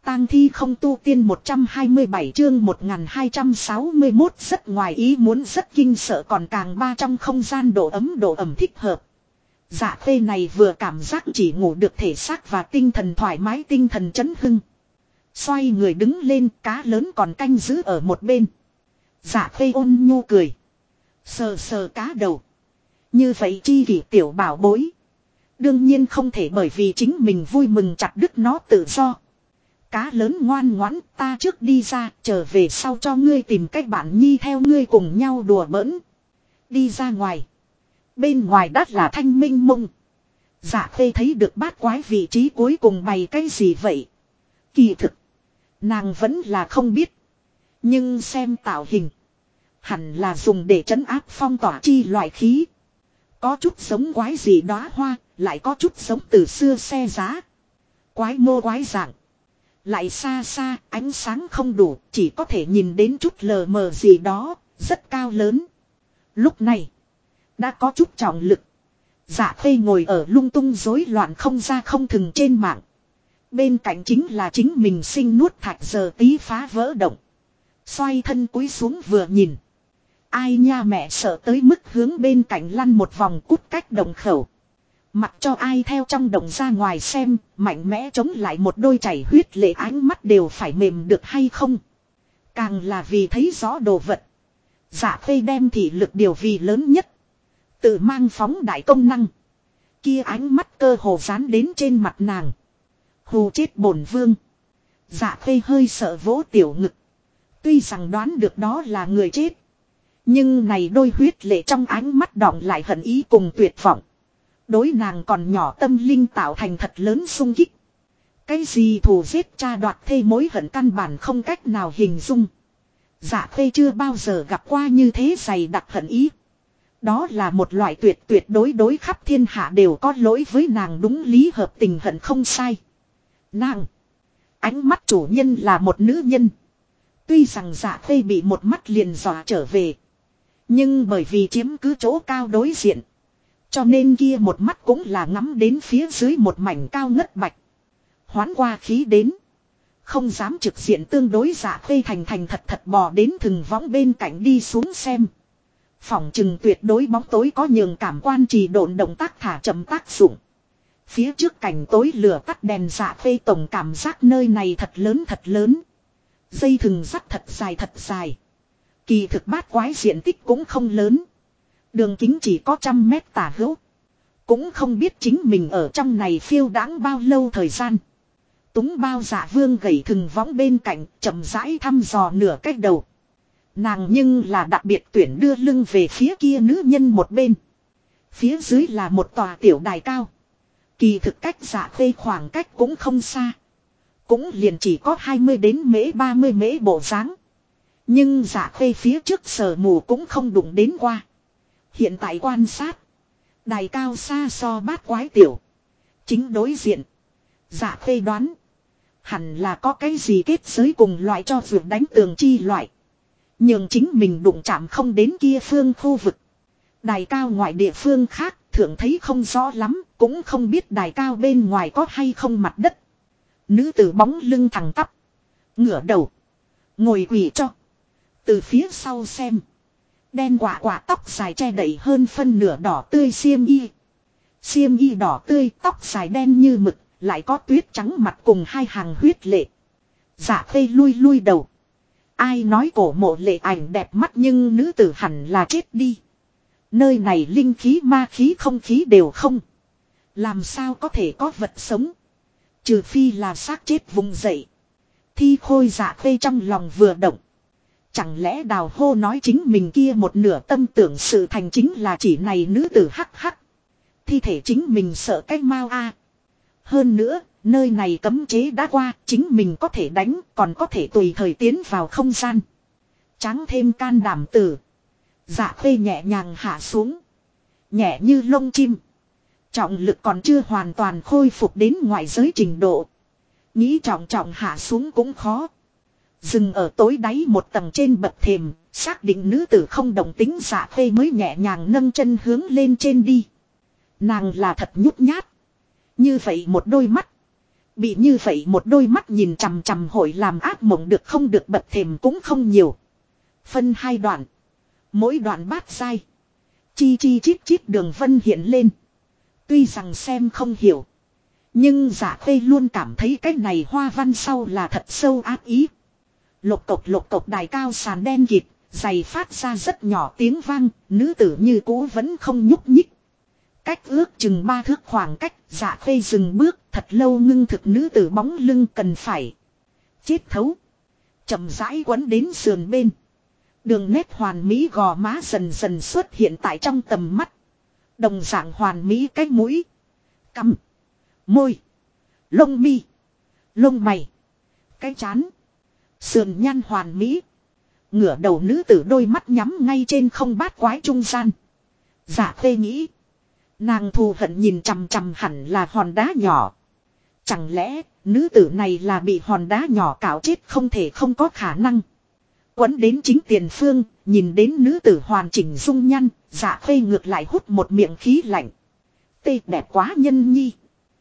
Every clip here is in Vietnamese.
tang thi không tu tiên 127 chương 1261 rất ngoài ý muốn rất kinh sợ còn càng ba trong không gian độ ẩm thích hợp. Dạ khê này vừa cảm giác chỉ ngủ được thể xác và tinh thần thoải mái tinh thần chấn hưng. Xoay người đứng lên cá lớn còn canh giữ ở một bên. Dạ khê ôn nhu cười. Sờ sờ cá đầu. Như vậy chi kỷ tiểu bảo bối. Đương nhiên không thể bởi vì chính mình vui mừng chặt đứt nó tự do. Cá lớn ngoan ngoãn ta trước đi ra trở về sau cho ngươi tìm cách bạn nhi theo ngươi cùng nhau đùa bỡn. Đi ra ngoài. Bên ngoài đất là thanh minh mông. Dạ khê thấy được bát quái vị trí cuối cùng bày cái gì vậy. Kỳ thực. Nàng vẫn là không biết. Nhưng xem tạo hình. Hẳn là dùng để trấn áp phong tỏa chi loại khí. Có chút giống quái gì đóa hoa. Lại có chút giống từ xưa xe giá. Quái mô quái dạng. Lại xa xa ánh sáng không đủ. Chỉ có thể nhìn đến chút lờ mờ gì đó. Rất cao lớn. Lúc này. Đã có chút trọng lực. Dạ khê ngồi ở lung tung rối loạn không ra không thừng trên mạng. Bên cạnh chính là chính mình sinh nuốt thạch giờ tí phá vỡ động. Xoay thân cúi xuống vừa nhìn. Ai nha mẹ sợ tới mức hướng bên cạnh lăn một vòng cút cách động khẩu. Mặc cho ai theo trong động ra ngoài xem, mạnh mẽ chống lại một đôi chảy huyết lệ ánh mắt đều phải mềm được hay không. Càng là vì thấy rõ đồ vật. Dạ khê đem thị lực điều vì lớn nhất. Tự mang phóng đại công năng. Kia ánh mắt cơ hồ dán đến trên mặt nàng. Hù chết bổn vương. Dạ khê hơi sợ vỗ tiểu ngực. Tuy rằng đoán được đó là người chết. Nhưng này đôi huyết lệ trong ánh mắt đọng lại hận ý cùng tuyệt vọng. Đối nàng còn nhỏ tâm linh tạo thành thật lớn sung kích. Cái gì thù giết cha đoạt thê mối hận căn bản không cách nào hình dung. Dạ khê chưa bao giờ gặp qua như thế dày đặc hận ý. Đó là một loại tuyệt đối khắp thiên hạ đều có lỗi với nàng đúng lý hợp tình hận không sai. Nàng. Ánh mắt chủ nhân là một nữ nhân. Tuy rằng dạ khê bị một mắt liền dọa trở về. Nhưng bởi vì chiếm cứ chỗ cao đối diện. Cho nên kia một mắt cũng là ngắm đến phía dưới một mảnh cao ngất bạch. Hoán qua khí đến. Không dám trực diện tương đối dạ khê thành thật bò đến thừng võng bên cạnh đi xuống xem. Phỏng chừng tuyệt đối bóng tối có nhường cảm quan trì độn động tác thả chậm tác dụng. Phía trước cảnh tối lửa tắt đèn dạ khê tổng cảm giác nơi này thật lớn. Dây thừng sắt thật dài. Kỳ thực bát quái diện tích cũng không lớn. Đường kính chỉ có 100 mét tả hữu. Cũng không biết chính mình ở trong này phiêu đãng bao lâu thời gian. Túng bao dạ vương gẩy thừng võng bên cạnh chậm rãi thăm dò nửa cách đầu. Nàng nhưng là đặc biệt tuyển đưa lưng về phía kia nữ nhân một bên. Phía dưới là một tòa tiểu đài cao. Kỳ thực cách dạ khê khoảng cách cũng không xa. Cũng liền chỉ có 20 đến 30 mễ bộ dáng. Nhưng dạ khê phía trước sờ mù cũng không đụng đến qua. Hiện tại quan sát. Đài cao xa so bát quái tiểu. Chính đối diện. Dạ khê đoán. Hẳn là có cái gì kết giới cùng loại cho vượt đánh tường chi loại. Nhưng chính mình đụng chạm không đến kia phương khu vực. Đài cao ngoài địa phương khác thường thấy không rõ lắm. Cũng không biết đài cao bên ngoài có hay không mặt đất. Nữ tử bóng lưng thẳng tắp. Ngửa đầu. Ngồi quỳ cho. Từ phía sau xem. Đen quả tóc dài che đậy hơn phân nửa đỏ tươi xiêm y. Xiêm y đỏ tươi tóc dài đen như mực. Lại có tuyết trắng mặt cùng hai hàng huyết lệ. Dạ khê lui đầu. Ai nói cổ mộ lệ ảnh đẹp mắt nhưng nữ tử hẳn là chết đi. Nơi này linh khí ma khí không khí đều không. Làm sao có thể có vật sống. Trừ phi là xác chết vùng dậy. Thi khôi dạ khê trong lòng vừa động. Chẳng lẽ đào hô nói chính mình kia một nửa tâm tưởng sự thành chính là chỉ này nữ tử hắc. Thi thể chính mình sợ cái mau a. Hơn nữa, nơi này cấm chế đã qua, chính mình có thể đánh, còn có thể tùy thời tiến vào không gian. Tráng thêm can đảm tử. Dạ khê nhẹ nhàng hạ xuống. Nhẹ như lông chim. Trọng lực còn chưa hoàn toàn khôi phục đến ngoại giới trình độ. Nghĩ trọng hạ xuống cũng khó. Dừng ở tối đáy một tầng trên bậc thềm, xác định nữ tử không đồng tính dạ khê mới nhẹ nhàng nâng chân hướng lên trên đi. Nàng là thật nhút nhát. Như vậy một đôi mắt. Bị như vậy một đôi mắt nhìn chằm chằm hội làm ác mộng được không được bật thềm cũng không nhiều. Phân hai đoạn. Mỗi đoạn bát sai. Chi chi chít chít đường vân hiện lên. Tuy rằng xem không hiểu. Nhưng Dạ Khê luôn cảm thấy cái này hoa văn sau là thật sâu ác ý. Lộc cộc đài cao sàn đen kịt, giày phát ra rất nhỏ tiếng vang, nữ tử như cũ vẫn không nhúc nhích. Cách ước chừng 3 thước khoảng cách, Dạ Khê dừng bước, thật lâu ngưng thực nữ tử bóng lưng cần phải chết thấu. Chậm rãi quấn đến sườn bên. Đường nét hoàn mỹ gò má dần dần xuất hiện tại trong tầm mắt. Đồng dạng hoàn mỹ cái mũi, cằm, môi, lông mi, lông mày, cái trán, sườn nhăn hoàn mỹ. Ngửa đầu nữ tử đôi mắt nhắm ngay trên không bát quái trung gian. Dạ Khê nghĩ, nàng thù hận nhìn chằm chằm hẳn là hòn đá nhỏ. Chẳng lẽ nữ tử này là bị hòn đá nhỏ cào chết không thể không có khả năng. Quấn đến chính tiền phương, nhìn đến nữ tử hoàn chỉnh dung nhăn, Dạ Khê ngược lại hút một miệng khí lạnh. Tê đẹp quá nhân nhi.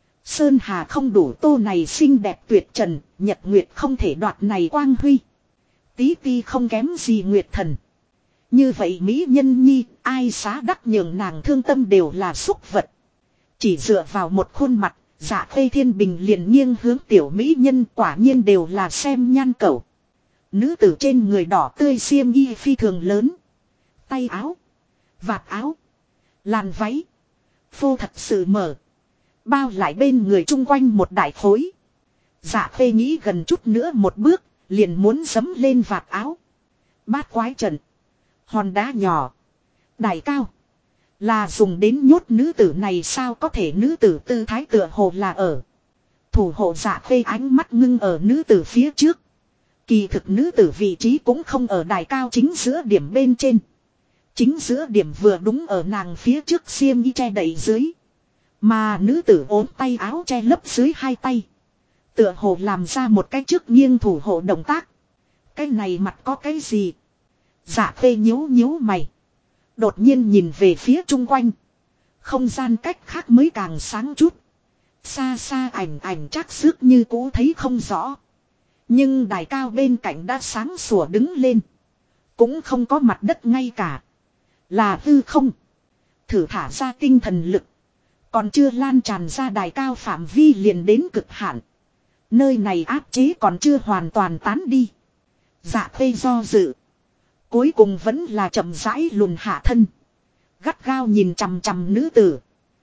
Sơn hà không đủ tô này xinh đẹp tuyệt trần, nhật nguyệt không thể đoạt này quang huy. Tí ti không kém gì nguyệt thần. Như vậy mỹ nhân nhi, ai xá đắc nhường nàng thương tâm đều là xúc vật. Chỉ dựa vào một khuôn mặt, Dạ Khê Thiên Bình liền nghiêng hướng tiểu mỹ nhân, quả nhiên đều là xem nhan cẩu. Nữ tử trên người đỏ tươi xiêm y phi thường lớn. Tay áo, vạt áo, làn váy, phô thật sự mở. Bao lại bên người chung quanh một đại khối. Dạ Khê nghĩ gần chút nữa một bước, liền muốn giẫm lên vạt áo. Bát quái trận, hòn đá nhỏ, đài cao, là dùng đến nhốt nữ tử này sao có thể nữ tử tư thái tựa hồ là ở. Thủ hộ Dạ Khê ánh mắt ngưng ở nữ tử phía trước. Kỳ thực nữ tử vị trí cũng không ở đài cao chính giữa điểm bên trên. Chính giữa điểm vừa đúng ở nàng phía trước xiêm y che đậy dưới. Mà nữ tử ốm tay áo che lấp dưới hai tay. Tựa hồ làm ra một cái trước nghiêng thủ hộ động tác. Cái này mặt có cái gì? Dạ Khê nhíu nhíu mày. Đột nhiên nhìn về phía chung quanh. Không gian cách khác mới càng sáng chút. Xa xa ảnh chắc xước như cũ thấy không rõ. Nhưng đài cao bên cạnh đã sáng sủa đứng lên. Cũng không có mặt đất ngay cả. Là hư không. Thử thả ra tinh thần lực. Còn chưa lan tràn ra đài cao phạm vi liền đến cực hạn. Nơi này áp chế còn chưa hoàn toàn tán đi. Dạ Khê do dự. Cuối cùng vẫn là chậm rãi lùn hạ thân. Gắt gao nhìn chằm chằm nữ tử.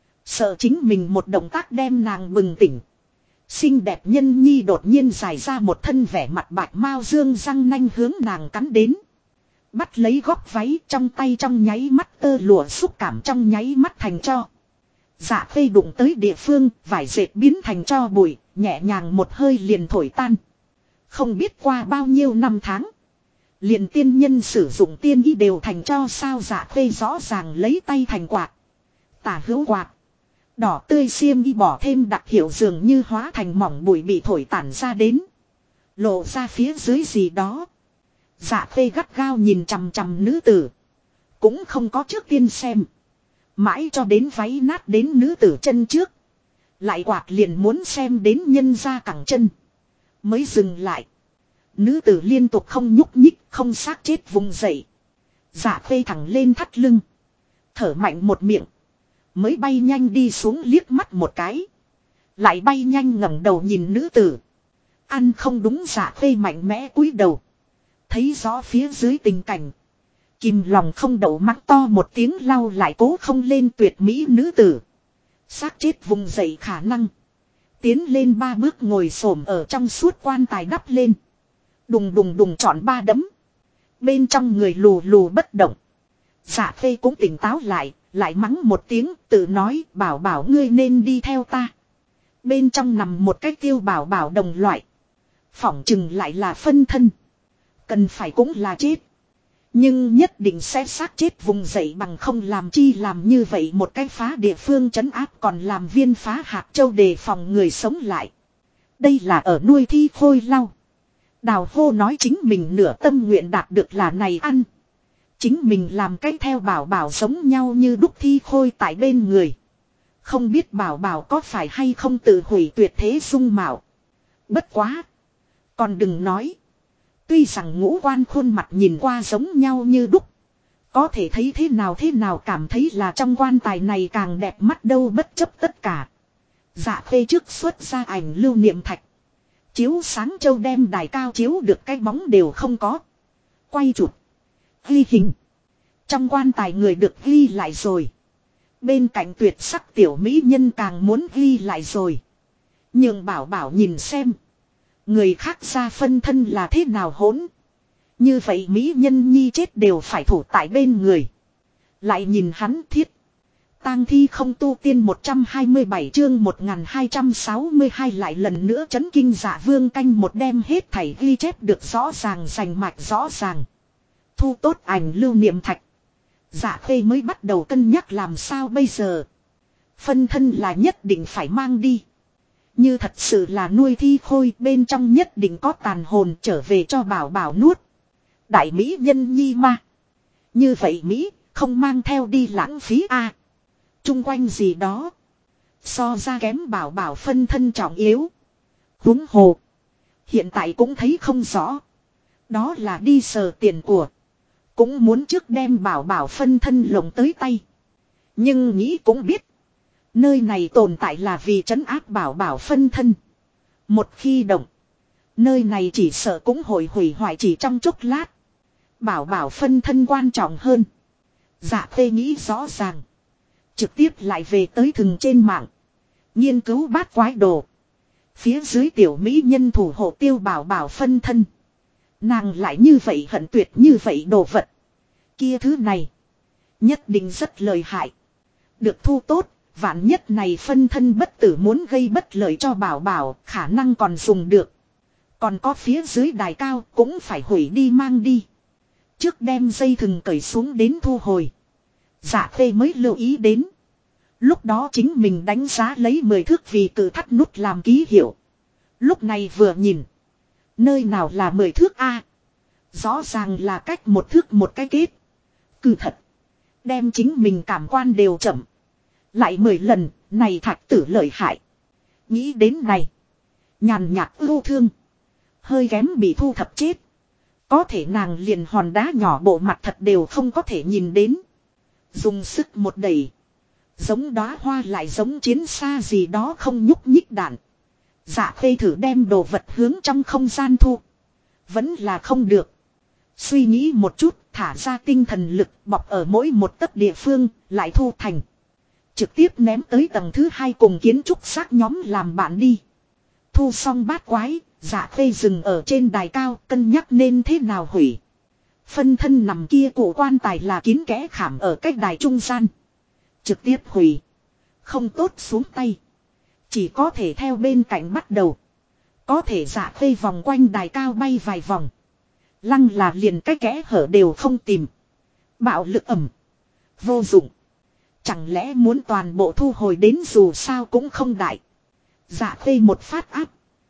Sợ chính mình một động tác đem nàng bừng tỉnh. Xinh đẹp nhân nhi đột nhiên dài ra một thân vẻ mặt bạch mao dương răng nanh hướng nàng cắn đến. Bắt lấy góc váy trong tay trong nháy mắt tơ lụa xúc cảm trong nháy mắt thành cho. Dạ Khê đụng tới địa phương, vải dệt biến thành cho bụi, nhẹ nhàng một hơi liền thổi tan. Không biết qua bao nhiêu năm tháng. Liền tiên nhân sử dụng tiên ý đều thành cho sao. Dạ Khê rõ ràng lấy tay thành quạt. Tả hữu quạt. Đỏ tươi xiêm y bỏ thêm đặc hiệu dường như hóa thành mỏng bụi bị thổi tản ra đến. Lộ ra phía dưới gì đó. Dạ Khê gắt gao nhìn chằm chằm nữ tử. Cũng không có trước tiên xem. Mãi cho đến váy nát đến nữ tử chân trước. Lại quạt liền muốn xem đến nhân ra cẳng chân. Mới dừng lại. Nữ tử liên tục không nhúc nhích, không xác chết vùng dậy. Dạ Khê thẳng lên thắt lưng. Thở mạnh một miệng. Mới bay nhanh đi xuống liếc mắt một cái. Lại bay nhanh ngẩng đầu nhìn nữ tử. Ăn không đúng. Dạ Khê mạnh mẽ cúi đầu. Thấy rõ phía dưới tình cảnh. Kìm lòng không đậu mắng to một tiếng lau lại cố không lên tuyệt mỹ nữ tử. Xác chết vùng dậy khả năng. Tiến lên 3 bước ngồi xổm ở trong suốt quan tài đắp lên. Đùng đùng đùng chọn 3 đấm. Bên trong người lù lù bất động. Dạ Khê cũng tỉnh táo lại. Lại mắng một tiếng tự nói bảo bảo ngươi nên đi theo ta. Bên trong nằm một cái Tiêu Bảo Bảo đồng loại. Phỏng chừng lại là phân thân. Cần phải cũng là chết. Nhưng nhất định sẽ xác chết vùng dậy bằng không làm chi làm như vậy một cái phá địa phương trấn áp còn làm viên phá hạt châu đề phòng người sống lại. Đây là ở nuôi thi khôi lau. Đào hô nói chính mình nửa tâm nguyện đạt được là này ăn. Chính mình làm cái theo Bảo Bảo giống nhau như đúc thi khôi tại bên người. Không biết Bảo Bảo có phải hay không tự hủy tuyệt thế dung mạo. Bất quá. Còn đừng nói. Tuy rằng ngũ quan khuôn mặt nhìn qua giống nhau như đúc. Có thể thấy thế nào cảm thấy là trong quan tài này càng đẹp mắt đâu bất chấp tất cả. Dạ Khê trước xuất ra ảnh lưu niệm thạch. Chiếu sáng châu đem đài cao chiếu được cái bóng đều không có. Quay chụp. Ghi hình. Trong quan tài người được ghi lại rồi. Bên cạnh tuyệt sắc tiểu mỹ nhân càng muốn ghi lại rồi. Nhưng bảo bảo nhìn xem. Người khác ra phân thân là thế nào hỗn. Như vậy mỹ nhân nhi chết đều phải thủ tại bên người. Lại nhìn hắn thiết. Tang thi không tu tiên 127 chương 1262 lại lần nữa chấn kinh Dạ Vương canh một đem hết thảy ghi chép được rõ ràng rành mạch rõ ràng. Thu tốt ảnh lưu niệm thạch. Dạ Khê mới bắt đầu cân nhắc làm sao bây giờ. Phân thân là nhất định phải mang đi. Như thật sự là nuôi thi khôi bên trong nhất định có tàn hồn trở về cho bảo bảo nuốt. Đại mỹ nhân nhi ma. Như vậy Mỹ không mang theo đi lãng phí a. Trung quanh gì đó. So ra kém bảo bảo phân thân trọng yếu. Huống hồ. Hiện tại cũng thấy không rõ. Đó là đi sờ tiền của. Cũng muốn trước đem bảo bảo phân thân lồng tới tay. Nhưng nghĩ cũng biết. Nơi này tồn tại là vì trấn áp bảo bảo phân thân. Một khi động. Nơi này chỉ sợ cũng hội hủy hoại chỉ trong chốc lát. Bảo bảo phân thân quan trọng hơn. Dạ Khê nghĩ rõ ràng. Trực tiếp lại về tới thừng trên mạng. Nghiên cứu bát quái đồ. Phía dưới tiểu mỹ nhân thủ hộ tiêu bảo bảo phân thân. Nàng lại như vậy hận tuyệt như vậy đồ vật. Kia thứ này. Nhất định rất lợi hại. Được thu tốt. Vạn nhất này phân thân bất tử muốn gây bất lợi cho bảo bảo. Khả năng còn dùng được. Còn có phía dưới đài cao cũng phải hủy đi mang đi. Trước đem dây thừng cởi xuống đến thu hồi. Dạ Khê mới lưu ý đến. Lúc đó chính mình đánh giá lấy 10 thước vì cự thắt nút làm ký hiệu. Lúc này vừa nhìn. Nơi nào là 10 thước A. Rõ ràng là cách một thước một cái kết. Cự thật. Đem chính mình cảm quan đều chậm. Lại 10 lần, này thạch tử lợi hại. Nghĩ đến này. Nhàn nhạt ưu thương. Hơi kém bị thu thập chết. Có thể nàng liền hòn đá nhỏ bộ mặt thật đều không có thể nhìn đến. Dùng sức một đẩy. Giống đóa hoa lại giống chiến xa gì đó không nhúc nhích đạn. Dạ Khê thử đem đồ vật hướng trong không gian thu. Vẫn là không được. Suy nghĩ một chút, thả ra tinh thần lực bọc ở mỗi một tấc địa phương, lại thu thành. Trực tiếp ném tới tầng thứ 2 cùng kiến trúc xác nhóm làm bạn đi. Thu xong bát quái, Dạ Khê dừng ở trên đài cao cân nhắc nên thế nào hủy. Phân thân nằm kia cổ quan tài là kín kẽ khảm ở cách đài trung gian. Trực tiếp hủy. Không tốt xuống tay. Chỉ có thể theo bên cạnh bắt đầu. Có thể Dạ Khê vòng quanh đài cao bay vài vòng. Lăng là liền cái kẽ hở đều không tìm. Bạo lực ẩm. Vô dụng. Chẳng lẽ muốn toàn bộ thu hồi đến dù sao cũng không đại. Dạ Khê một phát áp.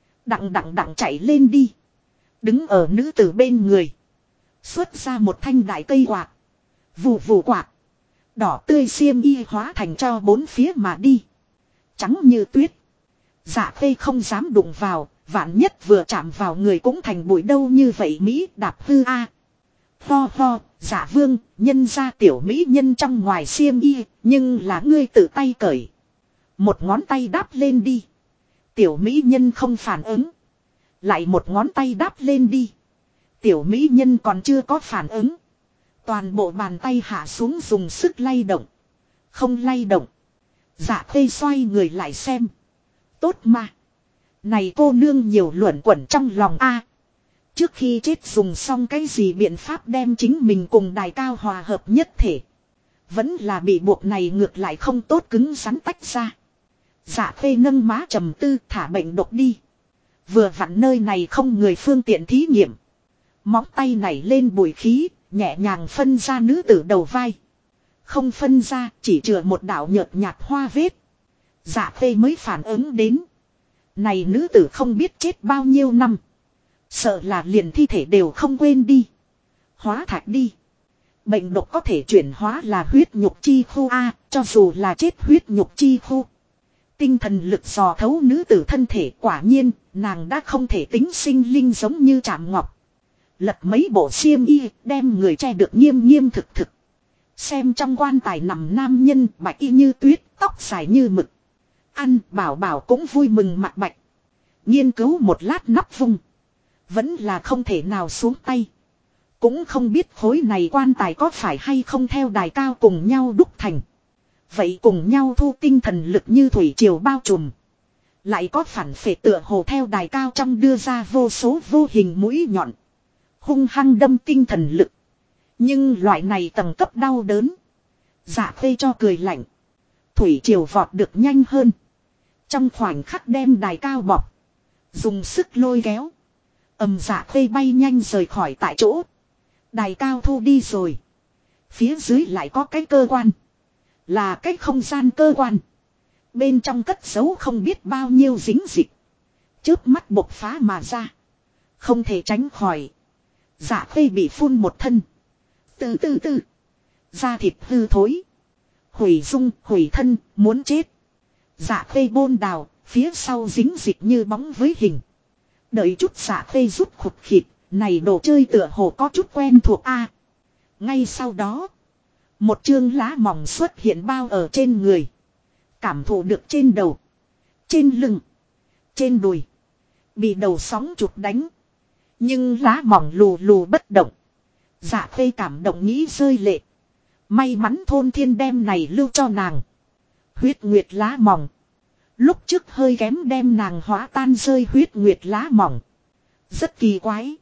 Đặng chạy lên đi. Đứng ở nữ tử bên người. Xuất ra một thanh đại cây quạt. Vù vù quạt. Đỏ tươi xiêm y hóa thành cho bốn phía mà đi. Trắng như tuyết. Dạ Khê không dám đụng vào. Vạn nhất vừa chạm vào người cũng thành bụi đâu như vậy Mỹ đạp hư a. Ho ho, Dạ Vương, nhân ra tiểu mỹ nhân trong ngoài xiêm y, nhưng là ngươi tự tay cởi. Một ngón tay đáp lên đi. Tiểu mỹ nhân không phản ứng. Lại một ngón tay đáp lên đi. Tiểu mỹ nhân còn chưa có phản ứng. Toàn bộ bàn tay hạ xuống dùng sức lay động. Không lay động. Dạ Khê xoay người lại xem. Tốt mà. Này cô nương nhiều luẩn quẩn trong lòng a. Trước khi chết dùng xong cái gì biện pháp đem chính mình cùng đài cao hòa hợp nhất thể. Vẫn là bị buộc này ngược lại không tốt cứng rắn tách ra. Dạ Khê nâng má trầm tư thả bệnh độc đi. Vừa vặn nơi này không người phương tiện thí nghiệm. Móng tay nảy lên bụi khí, nhẹ nhàng phân ra nữ tử đầu vai. Không phân ra, chỉ chừa một đạo nhợt nhạt hoa vết. Dạ Khê mới phản ứng đến. Này nữ tử không biết chết bao nhiêu năm. Sợ là liền thi thể đều không quên đi. Hóa thạch đi. Bệnh độc có thể chuyển hóa là huyết nhục chi khu A, cho dù là chết huyết nhục chi khu. Tinh thần lực dò thấu nữ tử thân thể, quả nhiên, nàng đã không thể tính sinh linh giống như Trảm Ngọc. Lật mấy bộ xiêm y, đem người che được nghiêm nghiêm thực thực. Xem trong quan tài nằm nam nhân, bạch y như tuyết, tóc dài như mực. Ăn, bảo bảo cũng vui mừng mặt bạch. Nghiên cứu một lát nắp vung. Vẫn là không thể nào xuống tay. Cũng không biết khối này quan tài có phải hay không theo đài cao cùng nhau đúc thành. Vậy cùng nhau thu tinh thần lực như thủy triều bao trùm. Lại có phản phệ tựa hồ theo đài cao trong đưa ra vô số vô hình mũi nhọn. Hung hăng đâm tinh thần lực. Nhưng loại này tầng cấp đau đớn. Dạ Khê cho cười lạnh. Thủy triều vọt được nhanh hơn. Trong khoảnh khắc đem đài cao bọc. Dùng sức lôi kéo. Dạ Khê bay nhanh rời khỏi tại chỗ. Đài cao thu đi rồi. Phía dưới lại có cái cơ quan. Là cái không gian cơ quan. Bên trong cất giấu không biết bao nhiêu dính dịch. Chớp mắt bộc phá mà ra. Không thể tránh khỏi. Dạ Khê bị phun một thân. Từ từ. Da thịt hư thối. Hủy dung, hủy thân, muốn chết. Dạ Khê bôn đào, phía sau dính dịch như bóng với hình. Đợi chút Dạ Khê rút khụt khịt. Này đồ chơi tựa hồ có chút quen thuộc a. Ngay sau đó. Một chương lá mỏng xuất hiện bao ở trên người. Cảm thụ được trên đầu. Trên lưng. Trên đùi. Bị đầu sóng chụp đánh. Nhưng lá mỏng lù lù bất động. Dạ Khê cảm động nghĩ rơi lệ. May mắn thôn thiên đem này lưu cho nàng. Huyết nguyệt lá mỏng. Lúc trước hơi kém đem nàng hóa tan rơi huyết nguyệt lá mỏng. Rất kỳ quái.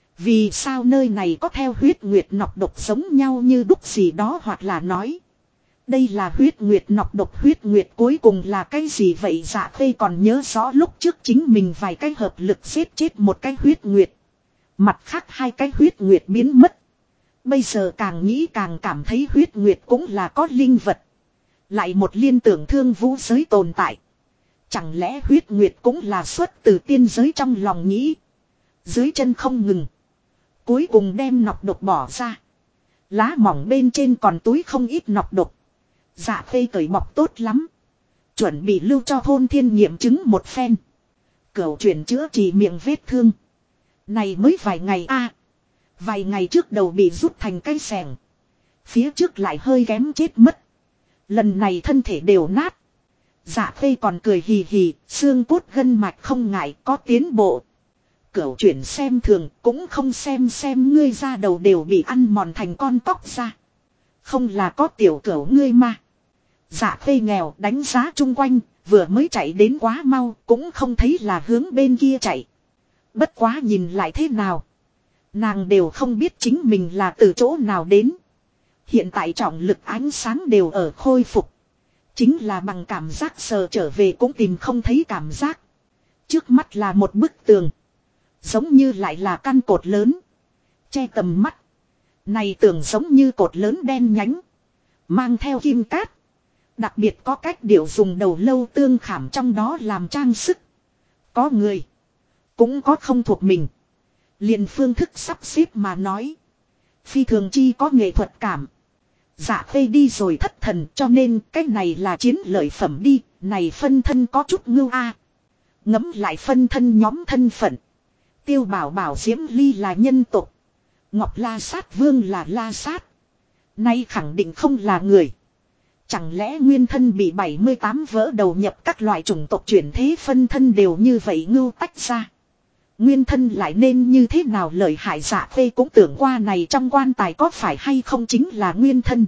Vì sao nơi này có theo huyết nguyệt nọc độc giống nhau như đúc gì đó, hoặc là nói. Đây là huyết nguyệt nọc độc, huyết nguyệt cuối cùng là cái gì vậy? Dạ Khê còn nhớ rõ lúc trước chính mình vài cái hợp lực giết chết một cái huyết nguyệt. Mặt khác hai cái huyết nguyệt biến mất. Bây giờ càng nghĩ càng cảm thấy huyết nguyệt cũng là có linh vật. Lại một liên tưởng thương vũ giới tồn tại. Chẳng lẽ huyết nguyệt cũng là xuất từ tiên giới trong lòng nghĩ. Dưới chân không ngừng. Cuối cùng đem nọc độc bỏ ra. Lá mỏng bên trên còn túi không ít nọc độc. Dạ Khê cởi bọc tốt lắm. Chuẩn bị lưu cho thôn thiên nghiệm chứng một phen. Cửu chuyển chữa trị miệng vết thương. Này mới vài ngày a. Vài ngày trước đầu bị rút thành cây sẻng. Phía trước lại hơi kém chết mất. Lần này thân thể đều nát. Dạ Khê còn cười hì hì, xương cốt gân mạch không ngại, có tiến bộ. Cửu chuyển xem thường, cũng không xem ngươi ra đầu đều bị ăn mòn thành con tóc ra. Không là có tiểu cửu ngươi mà. Dạ Khê nghèo đánh giá chung quanh, vừa mới chạy đến quá mau, cũng không thấy là hướng bên kia chạy. Bất quá nhìn lại thế nào. Nàng đều không biết chính mình là từ chỗ nào đến. Hiện tại trọng lực ánh sáng đều ở khôi phục. Chính là bằng cảm giác sờ trở về cũng tìm không thấy cảm giác. Trước mắt là một bức tường. Giống như lại là căn cột lớn. Che tầm mắt. Này tường giống như cột lớn đen nhánh. Mang theo kim cát. Đặc biệt có cách điệu dùng đầu lâu tương khảm trong đó làm trang sức. Có người. Cũng có không thuộc mình. Liền phương thức sắp xếp mà nói. Phi thường chi có nghệ thuật cảm. Dạ Khê đi rồi thất thần, cho nên cái này là chiến lợi phẩm đi. Này phân thân có chút ngưu a. Ngấm lại phân thân nhóm thân phận. Tiêu Bảo Bảo Diễm Ly là nhân tộc. Ngọc La Sát Vương là La Sát. Nay khẳng định không là người. Chẳng lẽ nguyên thân bị 78 vỡ đầu nhập các loại chủng tộc chuyển thế phân thân đều như vậy ngưu tách ra. Nguyên thân lại nên như thế nào lợi hại? Dạ Khê cũng tưởng qua này trong quan tài có phải hay không chính là nguyên thân.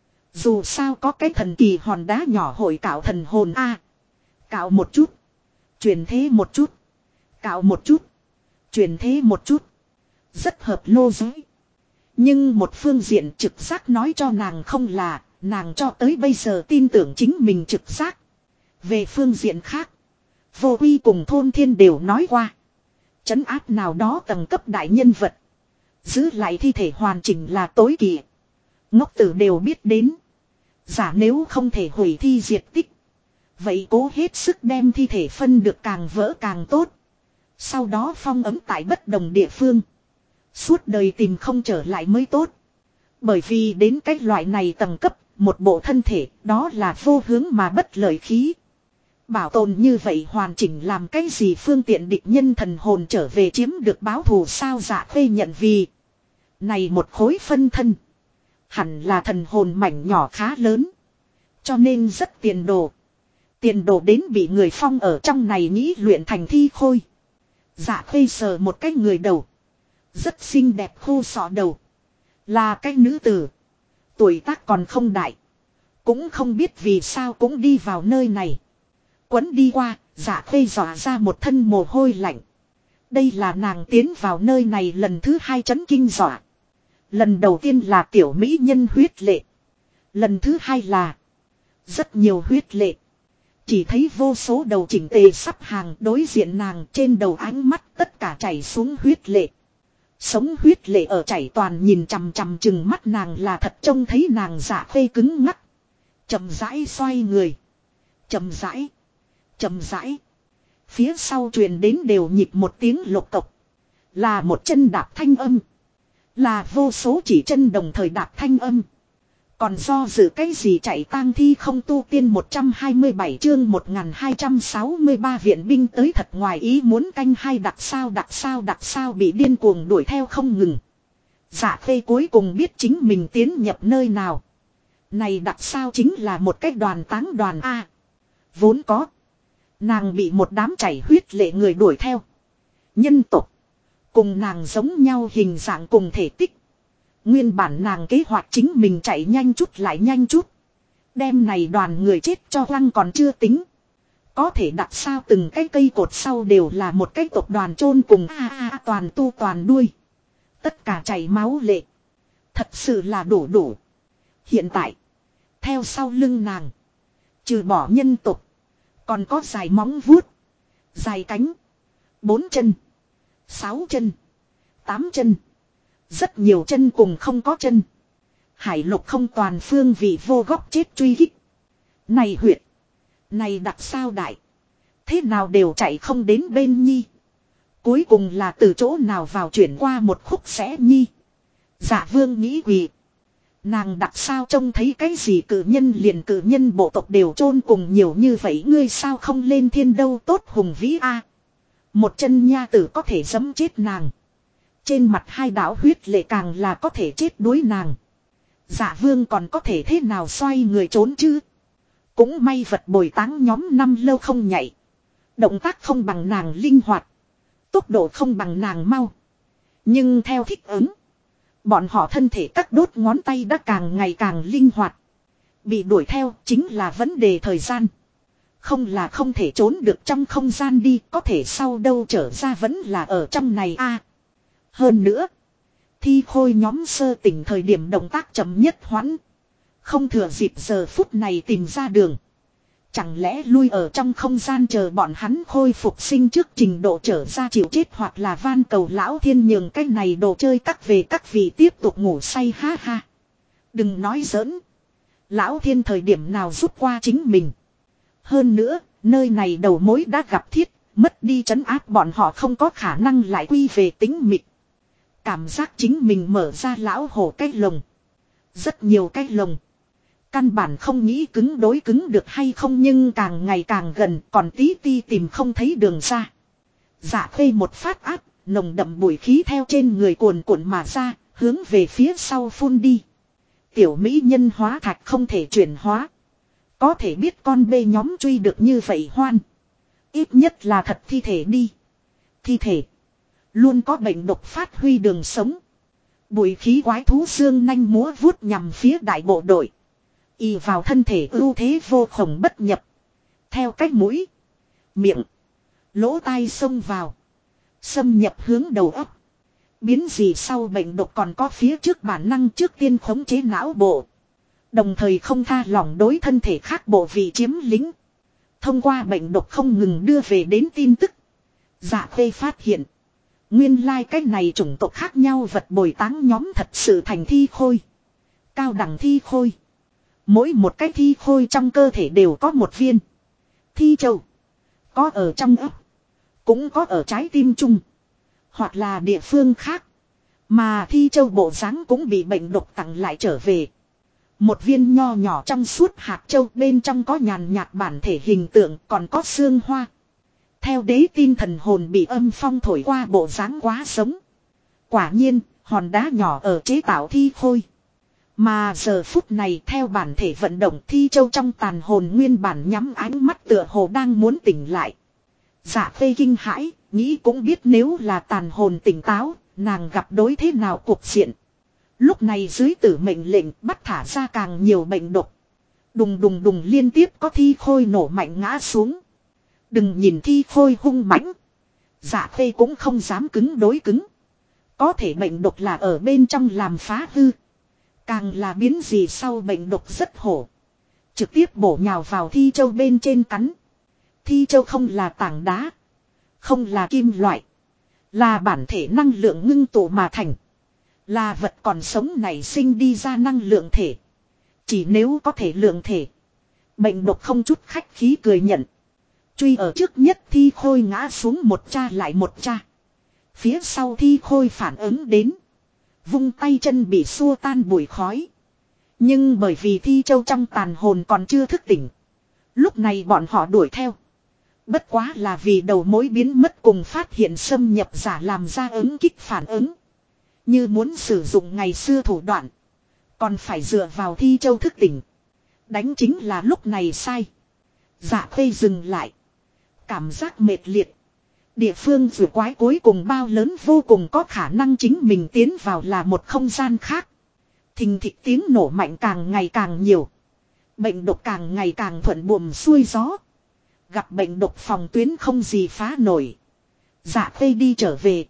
Dù sao có cái thần kỳ hòn đá nhỏ hội cạo thần hồn a. Cạo một chút. Chuyển thế một chút. Cạo một chút. Chuyển thế một chút. Rất hợp lô giới. Nhưng một phương diện trực giác nói cho nàng không là. Nàng cho tới bây giờ tin tưởng chính mình trực giác. Về phương diện khác. Vô Uy cùng thôn thiên đều nói qua. Trấn áp nào đó tầng cấp đại nhân vật. Giữ lại thi thể hoàn chỉnh là tối kỵ. Ngốc tử đều biết đến. Giả nếu không thể hủy thi diệt tích. Vậy cố hết sức đem thi thể phân được càng vỡ càng tốt. Sau đó phong ấm tại bất đồng địa phương. Suốt đời tìm không trở lại mới tốt. Bởi vì đến cái loại này tầng cấp, một bộ thân thể, đó là vô hướng mà bất lợi khí. bảo tồn như vậy hoàn chỉnh làm cái gì phương tiện địch nhân thần hồn trở về chiếm được báo thù sao Dạ Khê nhận vì. Này một khối phân thân. Hẳn là thần hồn mảnh nhỏ khá lớn. Cho nên rất tiền đồ. Tiền đồ đến bị người phong ở trong này nghĩ luyện thành thi khôi. Dạ Khê sờ một cái người đầu. Rất xinh đẹp khô sọ đầu. Là cái nữ tử. Tuổi tác còn không đại. Cũng không biết vì sao cũng đi vào nơi này. Quấn đi qua, Dạ Khê dọa ra một thân mồ hôi lạnh. Đây là nàng tiến vào nơi này lần thứ 2 chấn kinh dọa. Lần đầu tiên là tiểu mỹ nhân huyết lệ. Lần thứ 2 là rất nhiều huyết lệ. Chỉ thấy vô số đầu chỉnh tề sắp hàng đối diện nàng trên đầu ánh mắt tất cả chảy xuống huyết lệ. Sống huyết lệ ở chảy toàn nhìn chằm chằm chừng mắt nàng là thật trông thấy nàng Dạ Khê cứng ngắc. Chậm rãi xoay người. Chậm rãi. Chậm rãi. Phía sau truyền đến đều nhịp một tiếng lộc cộc. Là một chân đạp thanh âm. Là vô số chỉ chân đồng thời đạp thanh âm. Còn do dự cái gì chạy tang thi không tu tiên 127 chương 1263 viện binh tới thật ngoài ý muốn canh hai đặc sao bị điên cuồng đuổi theo không ngừng. Dạ Khê cuối cùng biết chính mình tiến nhập nơi nào. Này đặc sao chính là một cái đoàn táng đoàn A. Vốn có. Nàng bị một đám chảy huyết lệ người đuổi theo. Nhân tộc. Cùng nàng giống nhau hình dạng cùng thể tích. Nguyên bản nàng kế hoạch chính mình chạy nhanh chút lại nhanh chút. Đêm này đoàn người chết cho lăng còn chưa tính. Có thể đặt sao từng cái cây cột sau đều là một cái tộc đoàn chôn cùng toàn tu toàn đuôi. Tất cả chảy máu lệ. Thật sự là đủ. Hiện tại. Theo sau lưng nàng. Trừ bỏ nhân tộc. Còn có dài móng vuốt. Dài cánh. 4 chân. 6 chân. 8 chân. Rất nhiều chân cùng không có chân. Hải lục không toàn phương vị vô góc chết truy kích. Này huyệt. Này đặc sao đại. Thế nào đều chạy không đến bên nhi. Cuối cùng là từ chỗ nào vào chuyển qua một khúc xẽ nhi. Dạ vương nghĩ quỳ. Nàng đặc sao trông thấy cái gì cử nhân liền cử nhân bộ tộc đều chôn cùng nhiều như vậy ngươi sao không lên thiên đâu tốt hùng vĩ a. Một chân nha tử có thể giẫm chết nàng. Trên mặt 2 đạo huyết lệ càng là có thể chết đuối nàng. Dạ vương còn có thể thế nào xoay người trốn chứ. Cũng may vật bồi táng nhóm năm lâu không nhảy. Động tác không bằng nàng linh hoạt. Tốc độ không bằng nàng mau. Nhưng theo thích ứng. Bọn họ thân thể các đốt ngón tay đã càng ngày càng linh hoạt. Bị đuổi theo chính là vấn đề thời gian. Không là không thể trốn được trong không gian đi. Có thể sau đâu trở ra vẫn là ở trong này a. Hơn nữa. Thi khôi nhóm sơ tỉnh thời điểm động tác chậm nhất hoãn. Không thừa dịp giờ phút này tìm ra đường. Chẳng lẽ lui ở trong không gian chờ bọn hắn khôi phục sinh trước trình độ trở ra chịu chết hoặc là van cầu lão thiên nhường cái này đồ chơi các vị tiếp tục ngủ say ha ha. Đừng nói giỡn. Lão thiên thời điểm nào rút qua chính mình. Hơn nữa, nơi này đầu mối đã gặp thiết, mất đi trấn áp bọn họ không có khả năng lại quy về tính mịt. Cảm giác chính mình mở ra lão hổ cái lồng. Rất nhiều cái lồng. Căn bản không nghĩ cứng đối cứng được hay không nhưng càng ngày càng gần còn tí ti tìm không thấy đường ra. Dạ Khê một phát áp, nồng đậm bụi khí theo trên người cuồn cuộn mà ra, hướng về phía sau phun đi. Tiểu mỹ nhân hóa thạch không thể chuyển hóa. Có thể biết con bê nhóm truy được như vậy hoan. Ít nhất là thật thi thể đi. Thi thể. Luôn có bệnh độc phát huy đường sống. Bụi khí quái thú xương nanh múa vuốt nhằm phía đại bộ đội. Y vào thân thể ưu thế vô khổng bất nhập. Theo cách mũi. Miệng. Lỗ tai xông vào. Xâm nhập hướng đầu óc. Biến gì sau bệnh độc còn có phía trước bản năng trước tiên khống chế não bộ. Đồng thời không tha lỏng đối thân thể khác bộ vị chiếm lĩnh. Thông qua bệnh độc không ngừng đưa về đến tin tức. Dạ Khê phát hiện. Nguyên lai cách này chủng tộc khác nhau vật bồi táng nhóm thật sự thành thi khôi. Cao đẳng thi khôi. Mỗi một cái thi khôi trong cơ thể đều có một viên. Thi châu. Có ở trong ấp. Cũng có ở trái tim chung. Hoặc là địa phương khác. Mà thi châu bộ dáng cũng bị bệnh độc tặng lại trở về. Một viên nho nhỏ trong suốt hạt châu bên trong có nhàn nhạt bản thể hình tượng còn có xương hoa. Theo đế tin thần hồn bị âm phong thổi qua bộ dáng quá sống. Quả nhiên, hòn đá nhỏ ở chế tạo thi khôi. Mà giờ phút này theo bản thể vận động thi châu trong tàn hồn nguyên bản nhắm ánh mắt tựa hồ đang muốn tỉnh lại. Dạ phê kinh hãi, nghĩ cũng biết nếu là tàn hồn tỉnh táo, nàng gặp đối thế nào cuộc diện. Lúc này dưới tử mệnh lệnh bắt thả ra càng nhiều bệnh độc. Đùng đùng đùng liên tiếp có thi khôi nổ mạnh ngã xuống. Đừng nhìn thi khôi hung mãnh. Dạ phê cũng không dám cứng đối cứng. Có thể bệnh độc là ở bên trong làm phá hư. Càng là biến gì sau bệnh độc rất hổ. Trực tiếp bổ nhào vào thi châu bên trên cắn. Thi châu không là tảng đá. Không là kim loại. Là bản thể năng lượng ngưng tụ mà thành. Là vật còn sống nảy sinh đi ra năng lượng thể. Chỉ nếu có thể lượng thể. Bệnh độc không chút khách khí cười nhận. Truy ở trước nhất thi khôi ngã xuống một cha lại một cha. Phía sau thi khôi phản ứng đến. Vung tay chân bị xua tan bụi khói. Nhưng bởi vì thi châu trong tàn hồn còn chưa thức tỉnh. Lúc này bọn họ đuổi theo. Bất quá là vì đầu mối biến mất cùng phát hiện xâm nhập giả làm ra ứng kích phản ứng. Như muốn sử dụng ngày xưa thủ đoạn. Còn phải dựa vào thi châu thức tỉnh. Đánh chính là lúc này sai. Dạ khê dừng lại. Cảm giác mệt liệt. Địa phương vừa quái cuối cùng bao lớn vô cùng có khả năng chính mình tiến vào là một không gian khác. Thình thịch tiếng nổ mạnh càng ngày càng nhiều. Bệnh độc càng ngày càng thuận buồm xuôi gió. Gặp bệnh độc phòng tuyến không gì phá nổi. Dạ khê đi trở về.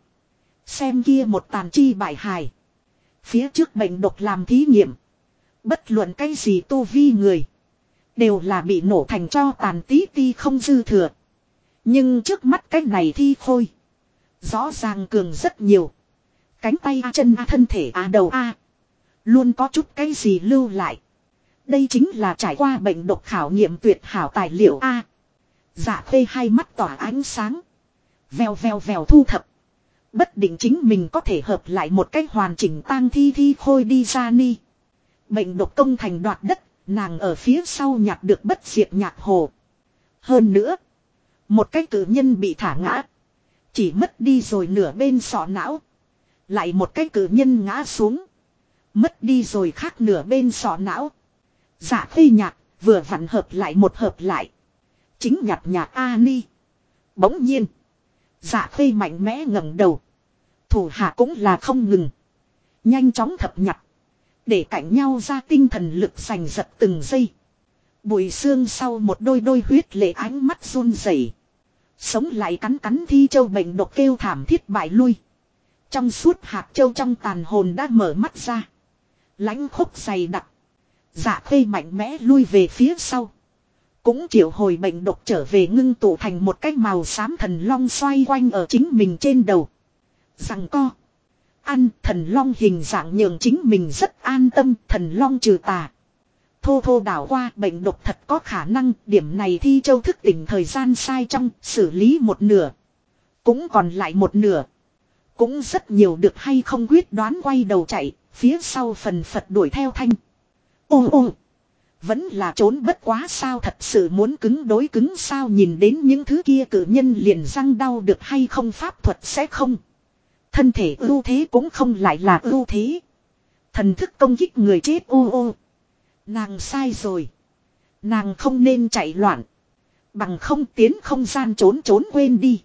Xem kia một tàn chi bại hài. Phía trước bệnh độc làm thí nghiệm. Bất luận cái gì tu vi người. Đều là bị nổ thành cho tàn tí ti không dư thừa. Nhưng trước mắt cái này thi khôi. Rõ ràng cường rất nhiều. Cánh tay chân thân thể đầu luôn có chút cái gì lưu lại. Đây chính là trải qua bệnh độc khảo nghiệm tuyệt hảo tài liệu Dạ khê hai mắt tỏa ánh sáng. Vèo vèo vèo thu thập. Bất định chính mình có thể hợp lại một cách hoàn chỉnh tang thi khôi đi ra ni. Bệnh độc công thành đoạt đất. Nàng ở phía sau nhặt được bất diệt nhạc hồ. Hơn nữa. Một cái cử nhân bị thả ngã. Chỉ mất đi rồi nửa bên sọ não. Lại một cái cử nhân ngã xuống. Mất đi rồi khác nửa bên sọ não. Dạ khê nhạc vừa vặn hợp lại một hợp lại. Chính nhặt nhạc ni. Bỗng nhiên. Dạ khê mạnh mẽ ngẩng đầu. Thủ hạ cũng là không ngừng. Nhanh chóng thập nhặt. Để cạnh nhau ra tinh thần lực giành giật từng giây. Bụi xương sau một đôi huyết lệ ánh mắt run rẩy. Sống lại cắn cắn thi châu bệnh độc kêu thảm thiết bại lui. Trong suốt hạt châu trong tàn hồn đã mở mắt ra. Lãnh khốc dày đặc. Dạ khê mạnh mẽ lui về phía sau. Cũng triệu hồi bệnh độc trở về ngưng tụ thành một cái màu xám thần long xoay quanh ở chính mình trên đầu. Rằng co. Ăn thần long hình dạng nhường chính mình rất an tâm, thần long trừ tà. Thô thô đảo qua bệnh độc thật có khả năng, điểm này thi châu thức tỉnh thời gian sai trong, xử lý một nửa. Cũng còn lại một nửa. Cũng rất nhiều được hay không quyết đoán quay đầu chạy, phía sau phần phật đuổi theo thanh. Ô. Vẫn là trốn bất quá sao, thật sự muốn cứng đối cứng sao, nhìn đến những thứ kia cử nhân liền răng đau được hay không, pháp thuật sẽ không. Thân thể ưu thế cũng không lại là ưu thế. Thần thức công kích người chết ô. Nàng sai rồi. Nàng không nên chạy loạn. Bằng không tiến không gian trốn quên đi.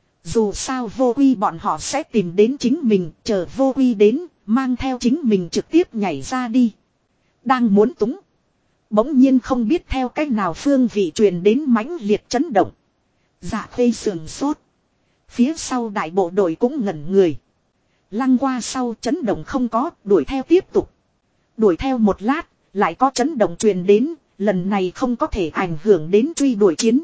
Dù sao vô quy bọn họ sẽ tìm đến chính mình, chờ vô quy đến, mang theo chính mình trực tiếp nhảy ra đi. Đang muốn túng. Bỗng nhiên không biết theo cách nào phương vị truyền đến mãnh liệt chấn động. Dạ khê sườn sốt. Phía sau đại bộ đội cũng ngẩn người. Lăng qua sau chấn động không có, đuổi theo tiếp tục. Đuổi theo một lát, lại có chấn động truyền đến, lần này không có thể ảnh hưởng đến truy đuổi chiến.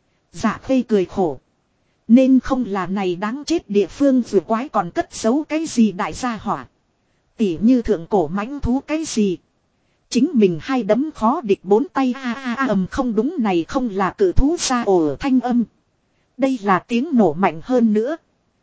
Dạ khê cười khổ. Nên không là này đáng chết địa phương vừa quái còn cất giấu cái gì đại gia hỏa. Tỉ như thượng cổ mãnh thú cái gì. Chính mình hai đấm khó địch bốn tay không đúng, này không là cử thú ra ồ thanh âm. Đây là tiếng nổ mạnh hơn nữa.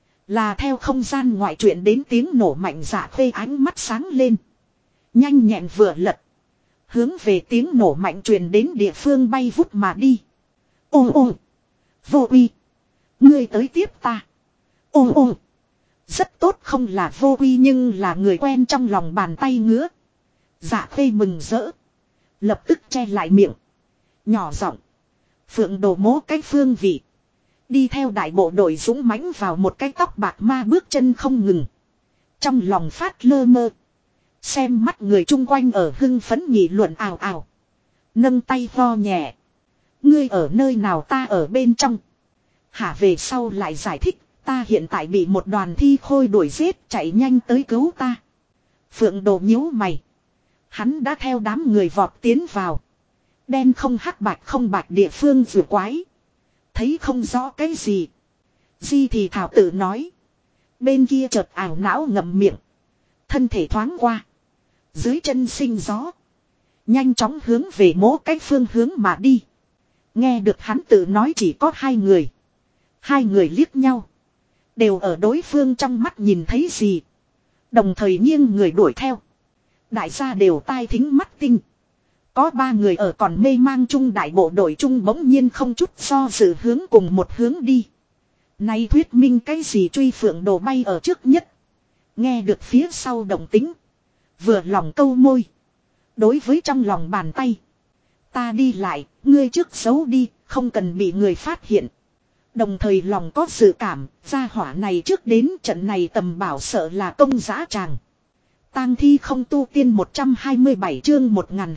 Là theo không gian ngoại truyện đến tiếng nổ mạnh. Dạ khê ánh mắt sáng lên. Nhanh nhẹn vừa lật. Hướng về tiếng nổ mạnh truyền đến địa phương bay vút mà đi. Ô ô. Vô uy. Ngươi tới tiếp ta. Ô ô. Rất tốt không là vô uy nhưng là người quen trong lòng bàn tay ngứa. Dạ khê mừng rỡ. Lập tức che lại miệng. Nhỏ giọng. Phượng Đồ mố cái phương vị. Đi theo đại bộ đội dũng mãnh vào một cái tóc bạc ma bước chân không ngừng. Trong lòng phát lơ mơ. Xem mắt người chung quanh ở hưng phấn nghị luận ào ào. Nâng tay vo nhẹ. Ngươi ở nơi nào ta ở bên trong. Hả về sau lại giải thích. Ta hiện tại bị một đoàn thi khôi đuổi giết chạy nhanh tới cứu ta. Phượng Đồ nhíu mày. Hắn đã theo đám người vọt tiến vào. Đen không hắc bạch không bạch địa phương vừa quái. Thấy không rõ cái gì. Di thì thảo tự nói. Bên kia chợt ảo não ngậm miệng. Thân thể thoáng qua. Dưới chân sinh gió. Nhanh chóng hướng về mỗi cái phương hướng mà đi. Nghe được hắn tự nói chỉ có hai người. Hai người liếc nhau. Đều ở đối phương trong mắt nhìn thấy gì. Đồng thời nghiêng người đuổi theo. Đại gia đều tai thính mắt tinh. Có ba người ở còn mê mang chung đại bộ đội chung bỗng nhiên không chút do dự hướng cùng một hướng đi. Nay thuyết minh cái gì truy Phượng Đồ bay ở trước nhất. Nghe được phía sau động tính. Vừa lòng câu môi. Đối với trong lòng bàn tay. Ta đi lại, ngươi trước giấu đi, không cần bị người phát hiện. Đồng thời lòng có dự cảm, gia hỏa này trước đến trận này tầm bảo sợ là công dã tràng. Tang thi không tu tiên 127 chương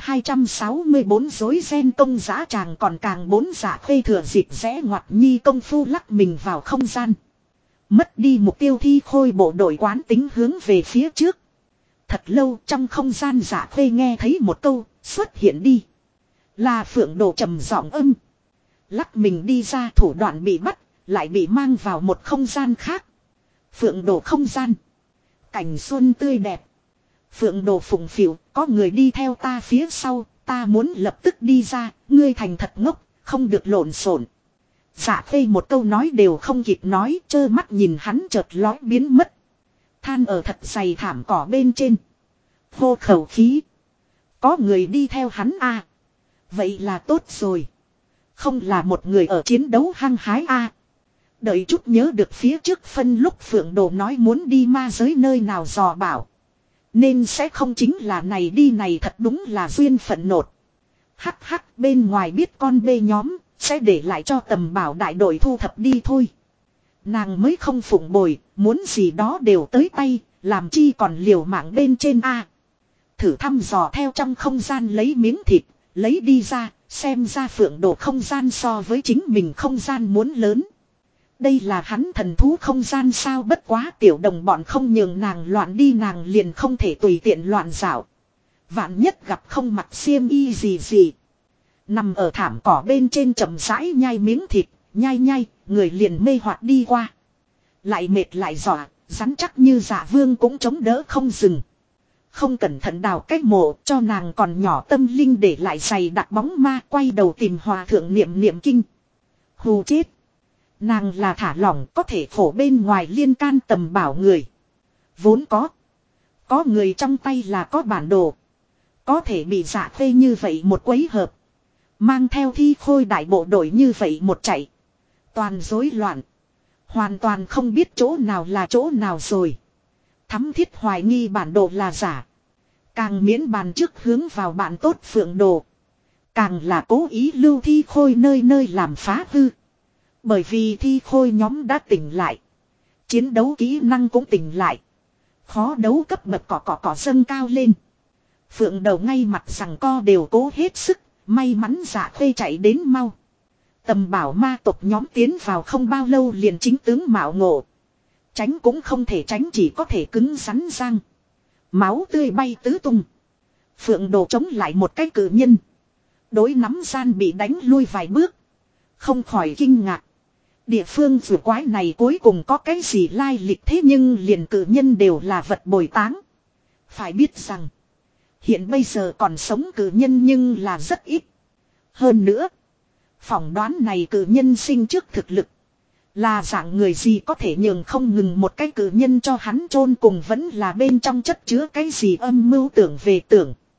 1264 dối ren công dã tràng còn càng bốn giả khê thừa dịp rẽ ngoặt nhi công phu lắc mình vào không gian. Mất đi mục tiêu thi khôi bộ đội quán tính hướng về phía trước. Thật lâu trong không gian giả khê nghe thấy một câu xuất hiện đi. Là Phượng Đồ trầm giọng âm. Lắc mình đi ra thủ đoạn bị bắt, lại bị mang vào một không gian khác. Phượng Đồ không gian. Cảnh xuân tươi đẹp. Phượng Đồ phụng phịu, có người đi theo ta phía sau, ta muốn lập tức đi ra, ngươi thành thật ngốc, không được lộn xộn. Dạ khê một câu nói đều không kịp nói, trơ mắt nhìn hắn chợt lói biến mất. Than ở thật dày thảm cỏ bên trên. Hô khẩu khí. Có người đi theo hắn à. Vậy là tốt rồi. Không là một người ở chiến đấu hăng hái à. Đợi chút nhớ được phía trước phân lúc Phượng Đồ nói muốn đi ma giới nơi nào dò bảo. Nên sẽ không chính là này đi này thật đúng là duyên phận nột. Hắc hắc bên ngoài biết con bê nhóm, sẽ để lại cho tầm bảo đại đội thu thập đi thôi. Nàng mới không phụng bồi, muốn gì đó đều tới tay, làm chi còn liều mạng bên trên a. Thử thăm dò theo trong không gian lấy miếng thịt, lấy đi ra, xem ra Phượng Đồ không gian so với chính mình không gian muốn lớn. Đây là hắn thần thú không gian sao bất quá tiểu đồng bọn không nhường nàng loạn đi nàng liền không thể tùy tiện loạn dạo. Vạn nhất gặp không mặc xiêm y gì gì. Nằm ở thảm cỏ bên trên chậm rãi nhai miếng thịt, nhai nhai, người liền mê hoặc đi qua. Lại mệt lại dọa, rắn chắc như Dạ Vương cũng chống đỡ không dừng. Không cẩn thận đào cách mộ cho nàng còn nhỏ tâm linh để lại giày đặt bóng ma quay đầu tìm hòa thượng niệm niệm kinh. Hù chết. Nàng là thả lỏng có thể phổ bên ngoài liên can tầm bảo người. Vốn có người trong tay là có bản đồ. Có thể bị Dạ khê như vậy một quấy hợp. Mang theo thi khôi đại bộ đội như vậy một chạy. Toàn rối loạn. Hoàn toàn không biết chỗ nào là chỗ nào rồi. Thắm thiết hoài nghi bản đồ là giả. Càng miễn bàn trước hướng vào bạn tốt Phượng Đồ. Càng là cố ý lưu thi khôi nơi nơi làm phá hư. Bởi vì thi khôi nhóm đã tỉnh lại. Chiến đấu kỹ năng cũng tỉnh lại. Khó đấu cấp bậc cỏ dâng cao lên. Phượng Đầu ngay mặt rằng co đều cố hết sức. May mắn Dạ khê chạy đến mau. Tầm bảo ma tộc nhóm tiến vào không bao lâu liền chính tướng mạo ngộ. Tránh cũng không thể tránh chỉ có thể cứng rắn răng. Máu tươi bay tứ tung. Phượng Đồ chống lại một cái cử nhân. Đối nắm gian bị đánh lui vài bước. Không khỏi kinh ngạc. Địa phương vừa quái này cuối cùng có cái gì lai lịch thế nhưng liền cử nhân đều là vật bồi táng. Phải biết rằng. Hiện bây giờ còn sống cử nhân nhưng là rất ít. Hơn nữa. Phỏng đoán này cử nhân sinh trước thực lực. Là dạng người gì có thể nhường không ngừng một cái cử nhân cho hắn chôn cùng vẫn là bên trong chất chứa cái gì âm mưu tưởng về tưởng.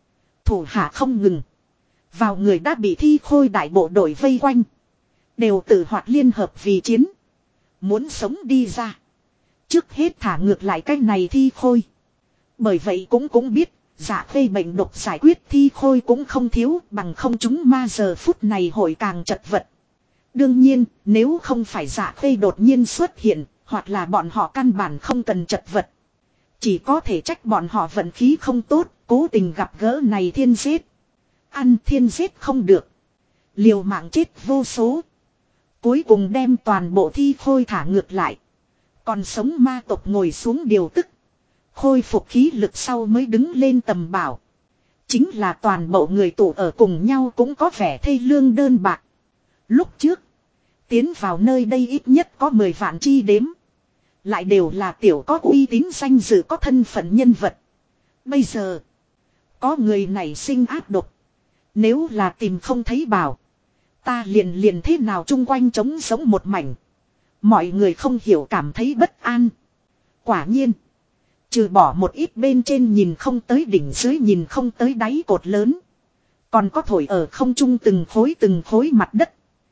Thủ hạ không ngừng. Vào người đã bị thi khôi đại bộ đội vây quanh. Đều tự hoạt liên hợp vì chiến. Muốn sống đi ra. Trước hết thả ngược lại cái này thi khôi. Bởi vậy cũng biết. Dạ khê bệnh độc giải quyết thi khôi cũng không thiếu. Bằng không chúng ma giờ phút này hội càng chật vật. Đương nhiên nếu không phải dạ khê đột nhiên xuất hiện. Hoặc là bọn họ căn bản không cần chật vật. Chỉ có thể trách bọn họ vận khí không tốt. Cố tình gặp gỡ này thiên giết. Ăn thiên giết không được. Liều mạng chết vô số. Cuối cùng đem toàn bộ thi khôi thả ngược lại. Còn sống ma tộc ngồi xuống điều tức. Khôi phục khí lực sau mới đứng lên tầm bảo. Chính là toàn bộ người tụ ở cùng nhau cũng có vẻ thê lương đơn bạc. Lúc trước. Tiến vào nơi đây ít nhất có 10 vạn chi đếm. Lại đều là tiểu có uy tín danh dự có thân phận nhân vật. Bây giờ. Có người này sinh ác độc. Nếu là tìm không thấy bảo. Ta liền thế nào chung quanh trống sống một mảnh. Mọi người không hiểu cảm thấy bất an. Quả nhiên. Trừ bỏ một ít bên trên nhìn không tới đỉnh dưới nhìn không tới đáy cột lớn. Còn có thổi ở không trung từng khối mặt đất.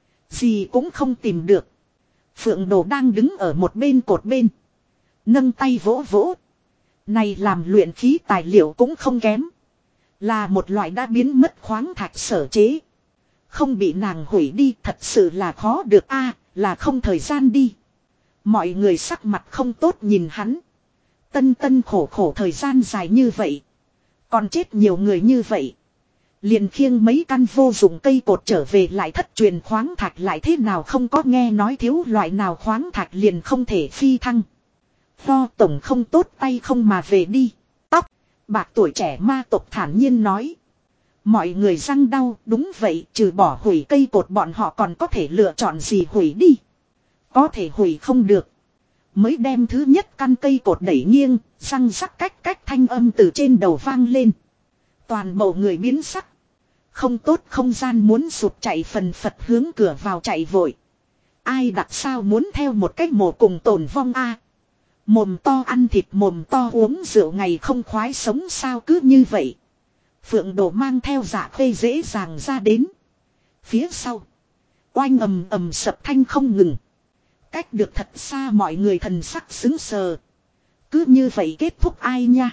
Gì cũng không tìm được. Phượng Đồ đang đứng ở một bên cột bên. Nâng tay vỗ vỗ. Này làm luyện khí tài liệu cũng không kém. Là một loại đã biến mất khoáng thạch sở chế. Không bị nàng hủy đi thật sự là khó được a, là không thời gian đi. Mọi người sắc mặt không tốt nhìn hắn. Tân khổ thời gian dài như vậy. Còn chết nhiều người như vậy. Liền khiêng mấy căn vô dụng cây cột trở về lại thất truyền khoáng thạch lại thế nào không có nghe nói thiếu loại nào khoáng thạch liền không thể phi thăng. Lo tổng không tốt tay không mà về đi. Tóc, bạc tuổi trẻ ma tộc thản nhiên nói. Mọi người răng đau đúng vậy trừ bỏ hủy cây cột bọn họ còn có thể lựa chọn gì hủy đi. Có thể hủy không được. Mới đem thứ nhất căn cây cột đẩy nghiêng, răng rắc cách thanh âm từ trên đầu vang lên. Toàn bộ người biến sắc. Không tốt không gian muốn sụt chạy phần phật hướng cửa vào chạy vội. Ai đặt sao muốn theo một cách mổ cùng tổn vong a. Mồm to ăn thịt mồm to uống rượu ngày không khoái sống sao cứ như vậy. Phượng Đồ mang theo dạ khê dễ dàng ra đến. Phía sau. Oanh ầm sập thanh không ngừng. Cách được thật xa mọi người thần sắc xứng sờ. Cứ như vậy kết thúc ai nha.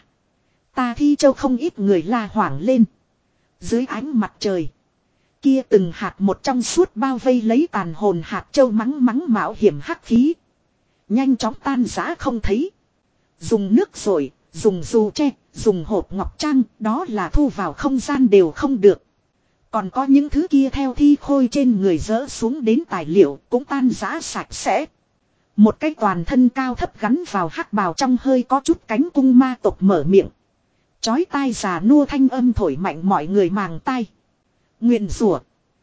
Ta Thi Châu không ít người la hoảng lên. Dưới ánh mặt trời. Kia từng hạt một trong suốt bao vây lấy tàn hồn hạt châu mắng mạo hiểm hắc khí. Nhanh chóng tan rã không thấy. Dùng nước rồi, dùng dù tre, dùng hộp ngọc trang, đó là thu vào không gian đều không được. Còn có những thứ kia theo thi khôi trên người dỡ xuống đến tài liệu cũng tan rã sạch sẽ. Một cái toàn thân cao thấp gắn vào hắc bào trong hơi có chút cánh cung ma tộc mở miệng. Chói tai già nua thanh âm thổi mạnh mọi người màng tai. Nguyền rủa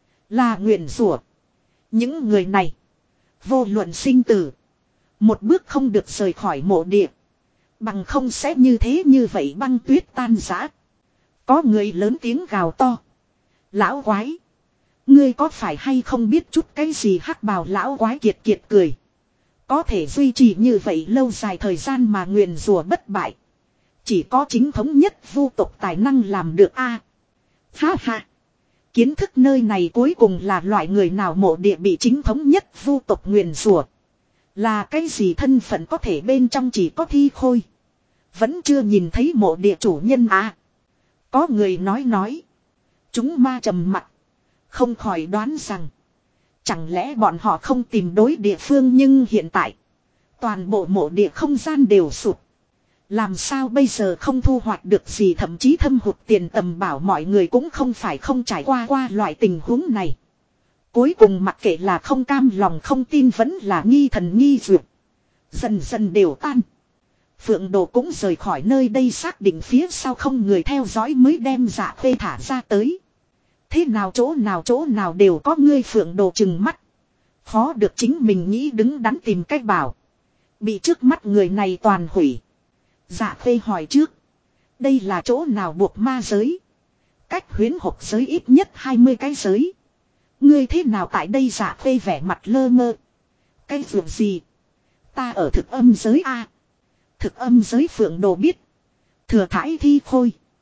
là nguyền rủa. Những người này. Vô luận sinh tử. Một bước không được rời khỏi mộ địa. Bằng không sẽ như thế như vậy băng tuyết tan rã. Có người lớn tiếng gào to. Lão quái. Ngươi có phải hay không biết chút cái gì hắc bào lão quái kiệt cười. Có thể duy trì như vậy lâu dài thời gian mà nguyền rủa bất bại. Chỉ có chính thống nhất vu tộc tài năng làm được a. Ha ha. Kiến thức nơi này cuối cùng là loại người nào mộ địa bị chính thống nhất vu tộc nguyền rủa. Là cái gì thân phận có thể bên trong chỉ có thi khôi. Vẫn chưa nhìn thấy mộ địa chủ nhân à. Có người nói. Chúng ma trầm mặt. Không khỏi đoán rằng. Chẳng lẽ bọn họ không tìm đối địa phương nhưng hiện tại. Toàn bộ mộ địa không gian đều sụt. Làm sao bây giờ không thu hoạch được gì thậm chí thâm hụt tiền tầm bảo mọi người cũng không phải không trải qua loại tình huống này. Cuối cùng mặc kệ là không cam lòng không tin vẫn là nghi thần nghi duyệt. Dần dần đều tan. Phượng Đồ cũng rời khỏi nơi đây xác định phía sau không người theo dõi mới đem dạ khê thả ra tới. Thế nào chỗ nào đều có ngươi Phượng Đồ chừng mắt. Khó được chính mình nghĩ đứng đắn tìm cách bảo. Bị trước mắt người này toàn hủy. Dạ khê hỏi trước. Đây là chỗ nào buộc ma giới. Cách huyến hộp giới ít nhất 20 cái giới. Ngươi thế nào tại đây dạ khê vẻ mặt lơ ngơ. Cái việc gì. Ta ở thực âm giới a. Thực âm giới Phượng Đồ biết. Thừa thải thi khôi.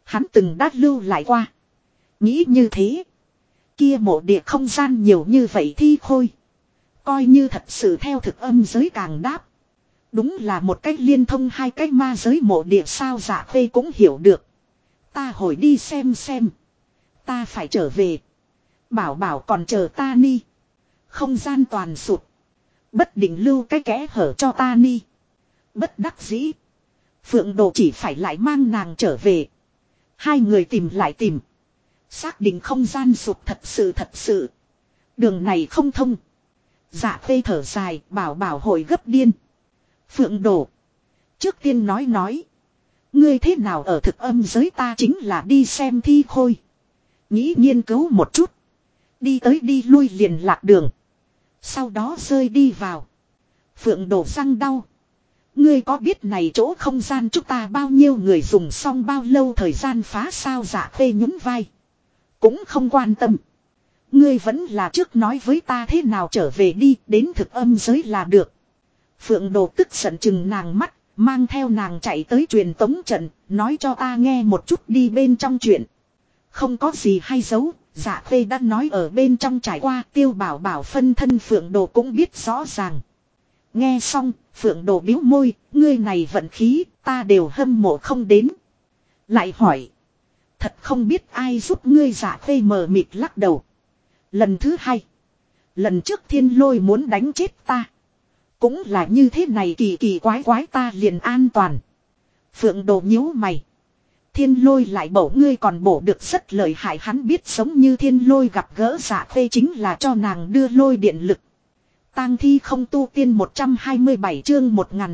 Hắn từng đã lưu lại qua. Nghĩ như thế. Kia mộ địa không gian nhiều như vậy thi khôi. Coi như thật sự theo thực âm giới càng đáp. Đúng là một cách liên thông hai cái ma giới mộ địa sao Dạ Khê cũng hiểu được. Ta hồi đi xem. Ta phải trở về. Bảo bảo còn chờ ta ni. Không gian toàn sụt. Bất định lưu cái kẽ hở cho ta ni. Bất đắc dĩ. Phượng Đồ chỉ phải lại mang nàng trở về. Hai người tìm lại tìm. Xác định không gian sụt thật sự. Đường này không thông. Dạ Khê thở dài, bảo bảo hồi gấp điên. Phượng Đồ. Trước tiên nói. Ngươi thế nào ở thực âm giới ta chính là đi xem thi khôi. Nghĩ nghiên cứu một chút. Đi tới đi lui liền lạc đường. Sau đó rơi đi vào. Phượng Đồ răng đau. Ngươi có biết này chỗ không gian chúng ta bao nhiêu người dùng xong bao lâu thời gian phá sao Dạ Khê nhún vai. Cũng không quan tâm. Ngươi vẫn là trước nói với ta thế nào trở về đi đến thực âm giới là được. Phượng Đồ tức giận chừng nàng mắt. Mang theo nàng chạy tới truyền tống trận. Nói cho ta nghe một chút đi bên trong chuyện. Không có gì hay giấu. Dạ Khê đã nói ở bên trong trải qua Tiêu Bảo Bảo phân thân Phượng Đồ cũng biết rõ ràng. Nghe xong Phượng Đồ bĩu môi. Ngươi này vận khí ta đều hâm mộ không đến. Lại hỏi. Thật không biết ai giúp ngươi Dạ Khê mờ mịt lắc đầu. Lần thứ hai. Lần trước Thiên Lôi muốn đánh chết ta. Cũng là như thế này kỳ quái ta liền an toàn. Phượng Đồ nhíu mày. Thiên Lôi lại bổ ngươi còn bổ được rất lợi hại hắn biết giống như Thiên Lôi gặp gỡ Dạ Khê chính là cho nàng đưa lôi điện lực. Tang thi không tu tiên 127 chương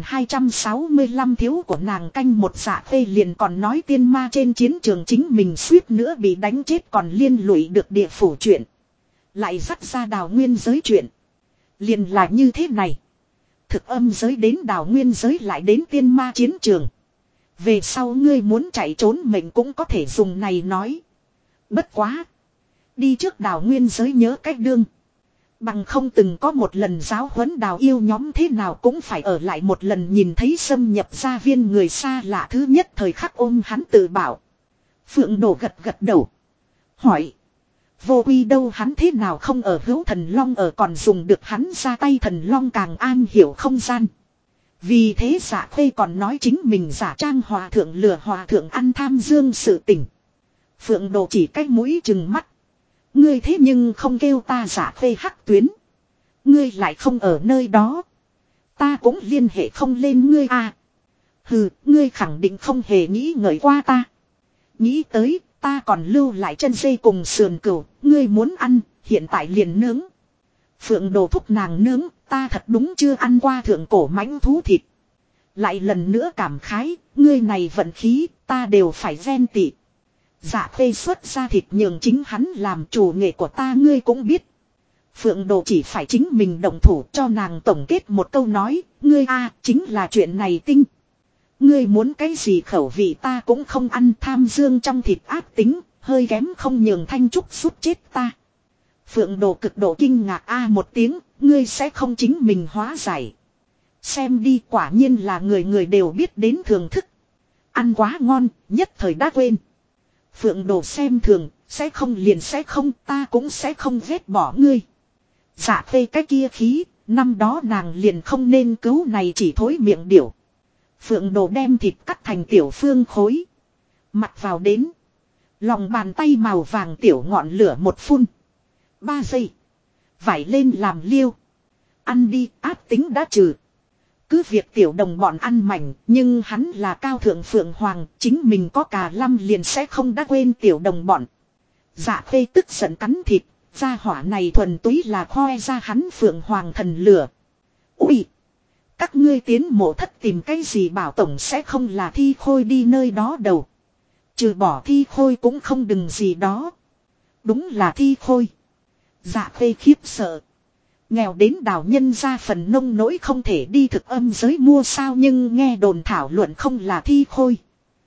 1265 thiếu của nàng canh một Dạ Khê liền còn nói tiên ma trên chiến trường chính mình suýt nữa bị đánh chết còn liên lụy được địa phủ chuyện. Lại dắt ra đào nguyên giới chuyện. Liền là như thế này. Thực âm giới đến đào nguyên giới lại đến tiên ma chiến trường. Về sau ngươi muốn chạy trốn mình cũng có thể dùng này nói. Bất quá. Đi trước đào nguyên giới nhớ cách đương. Bằng không từng có một lần giáo huấn đào yêu nhóm thế nào cũng phải ở lại một lần nhìn thấy xâm nhập gia viên người xa lạ thứ nhất thời khắc ôm hắn tự bảo. Phượng Đồ gật đầu. Hỏi. Vô quy đâu hắn thế nào không ở hữu thần long ở còn dùng được hắn ra tay thần long càng an hiểu không gian. Vì thế Dạ Khê còn nói chính mình giả trang hòa thượng lừa hòa thượng ăn tham dương sự tình. Phượng Đồ chỉ cách mũi chừng mắt. Ngươi thế nhưng không kêu ta Dạ Khê hắc tuyến. Ngươi lại không ở nơi đó. Ta cũng liên hệ không lên ngươi à. Hừ, ngươi khẳng định không hề nghĩ ngợi qua ta. Nghĩ tới, ta còn lưu lại chân dây cùng sườn cừu, ngươi muốn ăn, hiện tại liền nướng. Phượng Đồ thúc nàng nướng, ta thật đúng chưa ăn qua thượng cổ mãnh thú thịt. Lại lần nữa cảm khái, ngươi này vận khí, ta đều phải ghen tị. Dạ Khê xuất ra thịt nhường chính hắn làm chủ nghệ của ta ngươi cũng biết. Phượng Đồ chỉ phải chính mình động thủ cho nàng tổng kết một câu nói, ngươi a chính là chuyện này tinh. Ngươi muốn cái gì khẩu vị ta cũng không ăn tham dương trong thịt ác tính, hơi kém không nhường Thanh Trúc sút chết ta. Phượng Đồ cực độ kinh ngạc a một tiếng, ngươi sẽ không chính mình hóa giải. Xem đi quả nhiên là người người đều biết đến thưởng thức. Ăn quá ngon, nhất thời đã quên. Phượng Đồ xem thường, sẽ không liền sẽ không ta cũng sẽ không ghét bỏ ngươi. Dạ Khê cái kia khí, năm đó nàng liền không nên cứu này chỉ thối miệng điểu. Phượng Đồ đem thịt cắt thành tiểu phương khối. Mặt vào đến. Lòng bàn tay màu vàng tiểu ngọn lửa một phun. 3 giây. Vải lên làm liêu. Ăn đi ác tính đã trừ. Cứ việc tiểu đồng bọn ăn mảnh. Nhưng hắn là cao thượng Phượng Hoàng. Chính mình có cả lâm liền sẽ không đã quên tiểu đồng bọn. Dạ Khê tức giận cắn thịt. Gia hỏa này thuần túy là khoe ra hắn Phượng Hoàng thần lửa. Ui! Các ngươi tiến mộ thất tìm cái gì bảo tổng sẽ không là thi khôi đi nơi đó đâu. Trừ bỏ thi khôi cũng không đừng gì đó. Đúng là thi khôi. Dạ Khê khiếp sợ. Nghèo đến đào nhân ra phần nông nỗi không thể đi thực âm giới mua sao nhưng nghe đồn thảo luận không là thi khôi.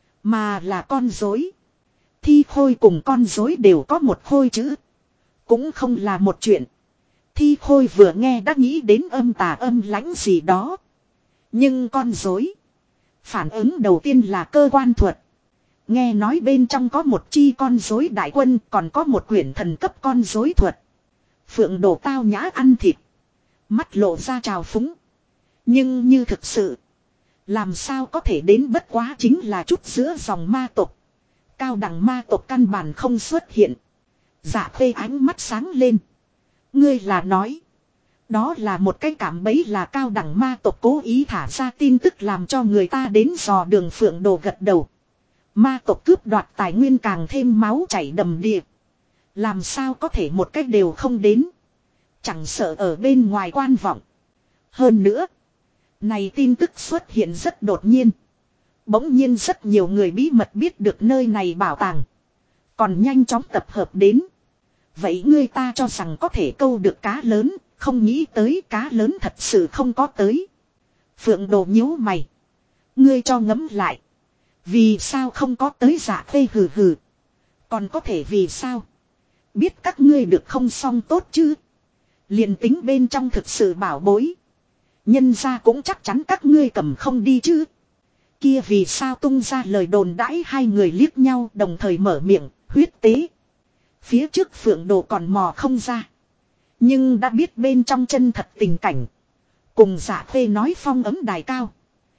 Mà là con dối. Thi khôi cùng con dối đều có một khôi chữ. Cũng không là một chuyện. Thi khôi vừa nghe đã nghĩ đến âm tà âm lãnh gì đó. Nhưng con dối. Phản ứng đầu tiên là cơ quan thuật. Nghe nói bên trong có một chi con rối đại quân, còn có một quyển thần cấp con rối thuật. Phượng Đồ tao nhã ăn thịt. Mắt lộ ra trào phúng. Nhưng như thực sự. Làm sao có thể đến, bất quá chính là chút giữa dòng ma tộc. Cao đẳng ma tộc căn bản không xuất hiện. Dạ Khê ánh mắt sáng lên. Ngươi là nói. Đó là một cái cảm bẫy, là cao đẳng ma tộc cố ý thả ra tin tức làm cho người ta đến dò đường. Phượng Đồ gật đầu. Ma tộc cướp đoạt tài nguyên càng thêm máu chảy đầm đìa. Làm sao có thể một cách đều không đến. Chẳng sợ ở bên ngoài quan vọng. Hơn nữa. Này tin tức xuất hiện rất đột nhiên. Bỗng nhiên rất nhiều người bí mật biết được nơi này bảo tàng. Còn nhanh chóng tập hợp đến. Vậy ngươi ta cho rằng có thể câu được cá lớn. Không nghĩ tới cá lớn thật sự không có tới. Phượng Đồ nhíu mày. Ngươi cho ngẫm lại. Vì sao không có tới? Dạ Khê hừ hừ. Còn có thể vì sao? Biết các ngươi được không xong tốt chứ. Liền tính bên trong thực sự bảo bối. Nhân ra cũng chắc chắn các ngươi cầm không đi chứ. Kia vì sao tung ra lời đồn đãi? Hai người liếc nhau đồng thời mở miệng, huyết tế. Phía trước Phượng Đồ còn mò không ra. Nhưng đã biết bên trong chân thật tình cảnh. Cùng Dạ Khê nói phong ấm đài cao.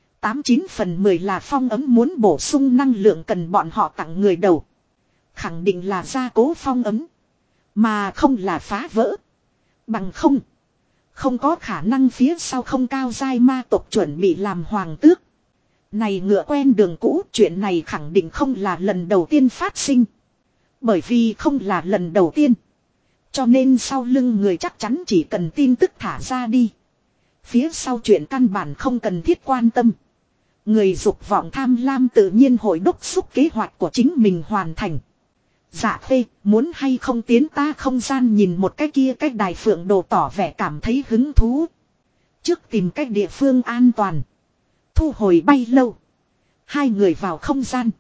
89/10 là phong ấm muốn bổ sung năng lượng cần bọn họ tặng người đầu. Khẳng định là gia cố phong ấm. Mà không là phá vỡ. Bằng không. Không có khả năng phía sau không cao giai ma tộc chuẩn bị làm hoàng tước. Này ngựa quen đường cũ, chuyện này khẳng định không là lần đầu tiên phát sinh. Bởi vì không là lần đầu tiên. Cho nên sau lưng người chắc chắn chỉ cần tin tức thả ra đi. Phía sau chuyện căn bản không cần thiết quan tâm. Người dục vọng tham lam tự nhiên hội đốc xúc kế hoạch của chính mình hoàn thành. Dạ Khê, muốn hay không tiến ta không gian nhìn một cái kia cách đài? Phượng Đồ tỏ vẻ cảm thấy hứng thú. Trước tìm cách địa phương an toàn. Thu hồi bay lâu. Hai người vào không gian.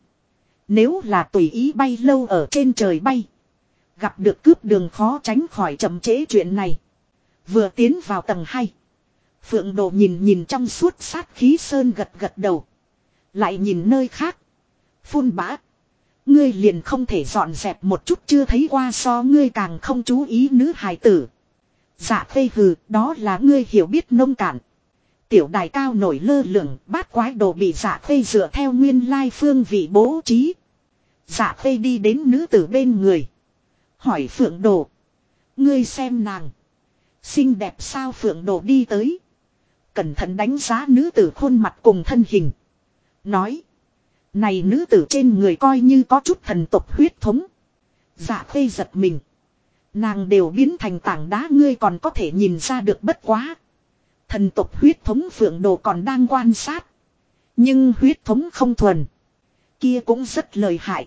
Nếu là tùy ý bay lâu ở trên trời bay. Gặp được cướp đường khó tránh khỏi chậm trễ chuyện này. Vừa tiến vào tầng 2. Phượng Đồ nhìn trong suốt sát khí sơn gật gật đầu. Lại nhìn nơi khác. Phun bã. Ngươi liền không thể dọn dẹp một chút? Chưa thấy qua so ngươi càng không chú ý nữ hài tử. Dạ Khê hừ, đó là ngươi hiểu biết nông cạn. Tiểu đài cao nổi lơ lửng, bát quái đồ bị Dạ Khê dựa theo nguyên lai phương vị bố trí. Dạ Khê đi đến nữ tử bên người. Hỏi Phượng Đồ. Ngươi xem nàng. Xinh đẹp sao? Phượng Đồ đi tới. Cẩn thận đánh giá nữ tử khuôn mặt cùng thân hình. Nói. Này nữ tử trên người coi như có chút thần tộc huyết thống. Dạ Khê giật mình. Nàng đều biến thành tảng đá, ngươi còn có thể nhìn ra được? Bất quá. Thần tộc huyết thống Phượng Đồ còn đang quan sát. Nhưng huyết thống không thuần. Kia cũng rất lợi hại.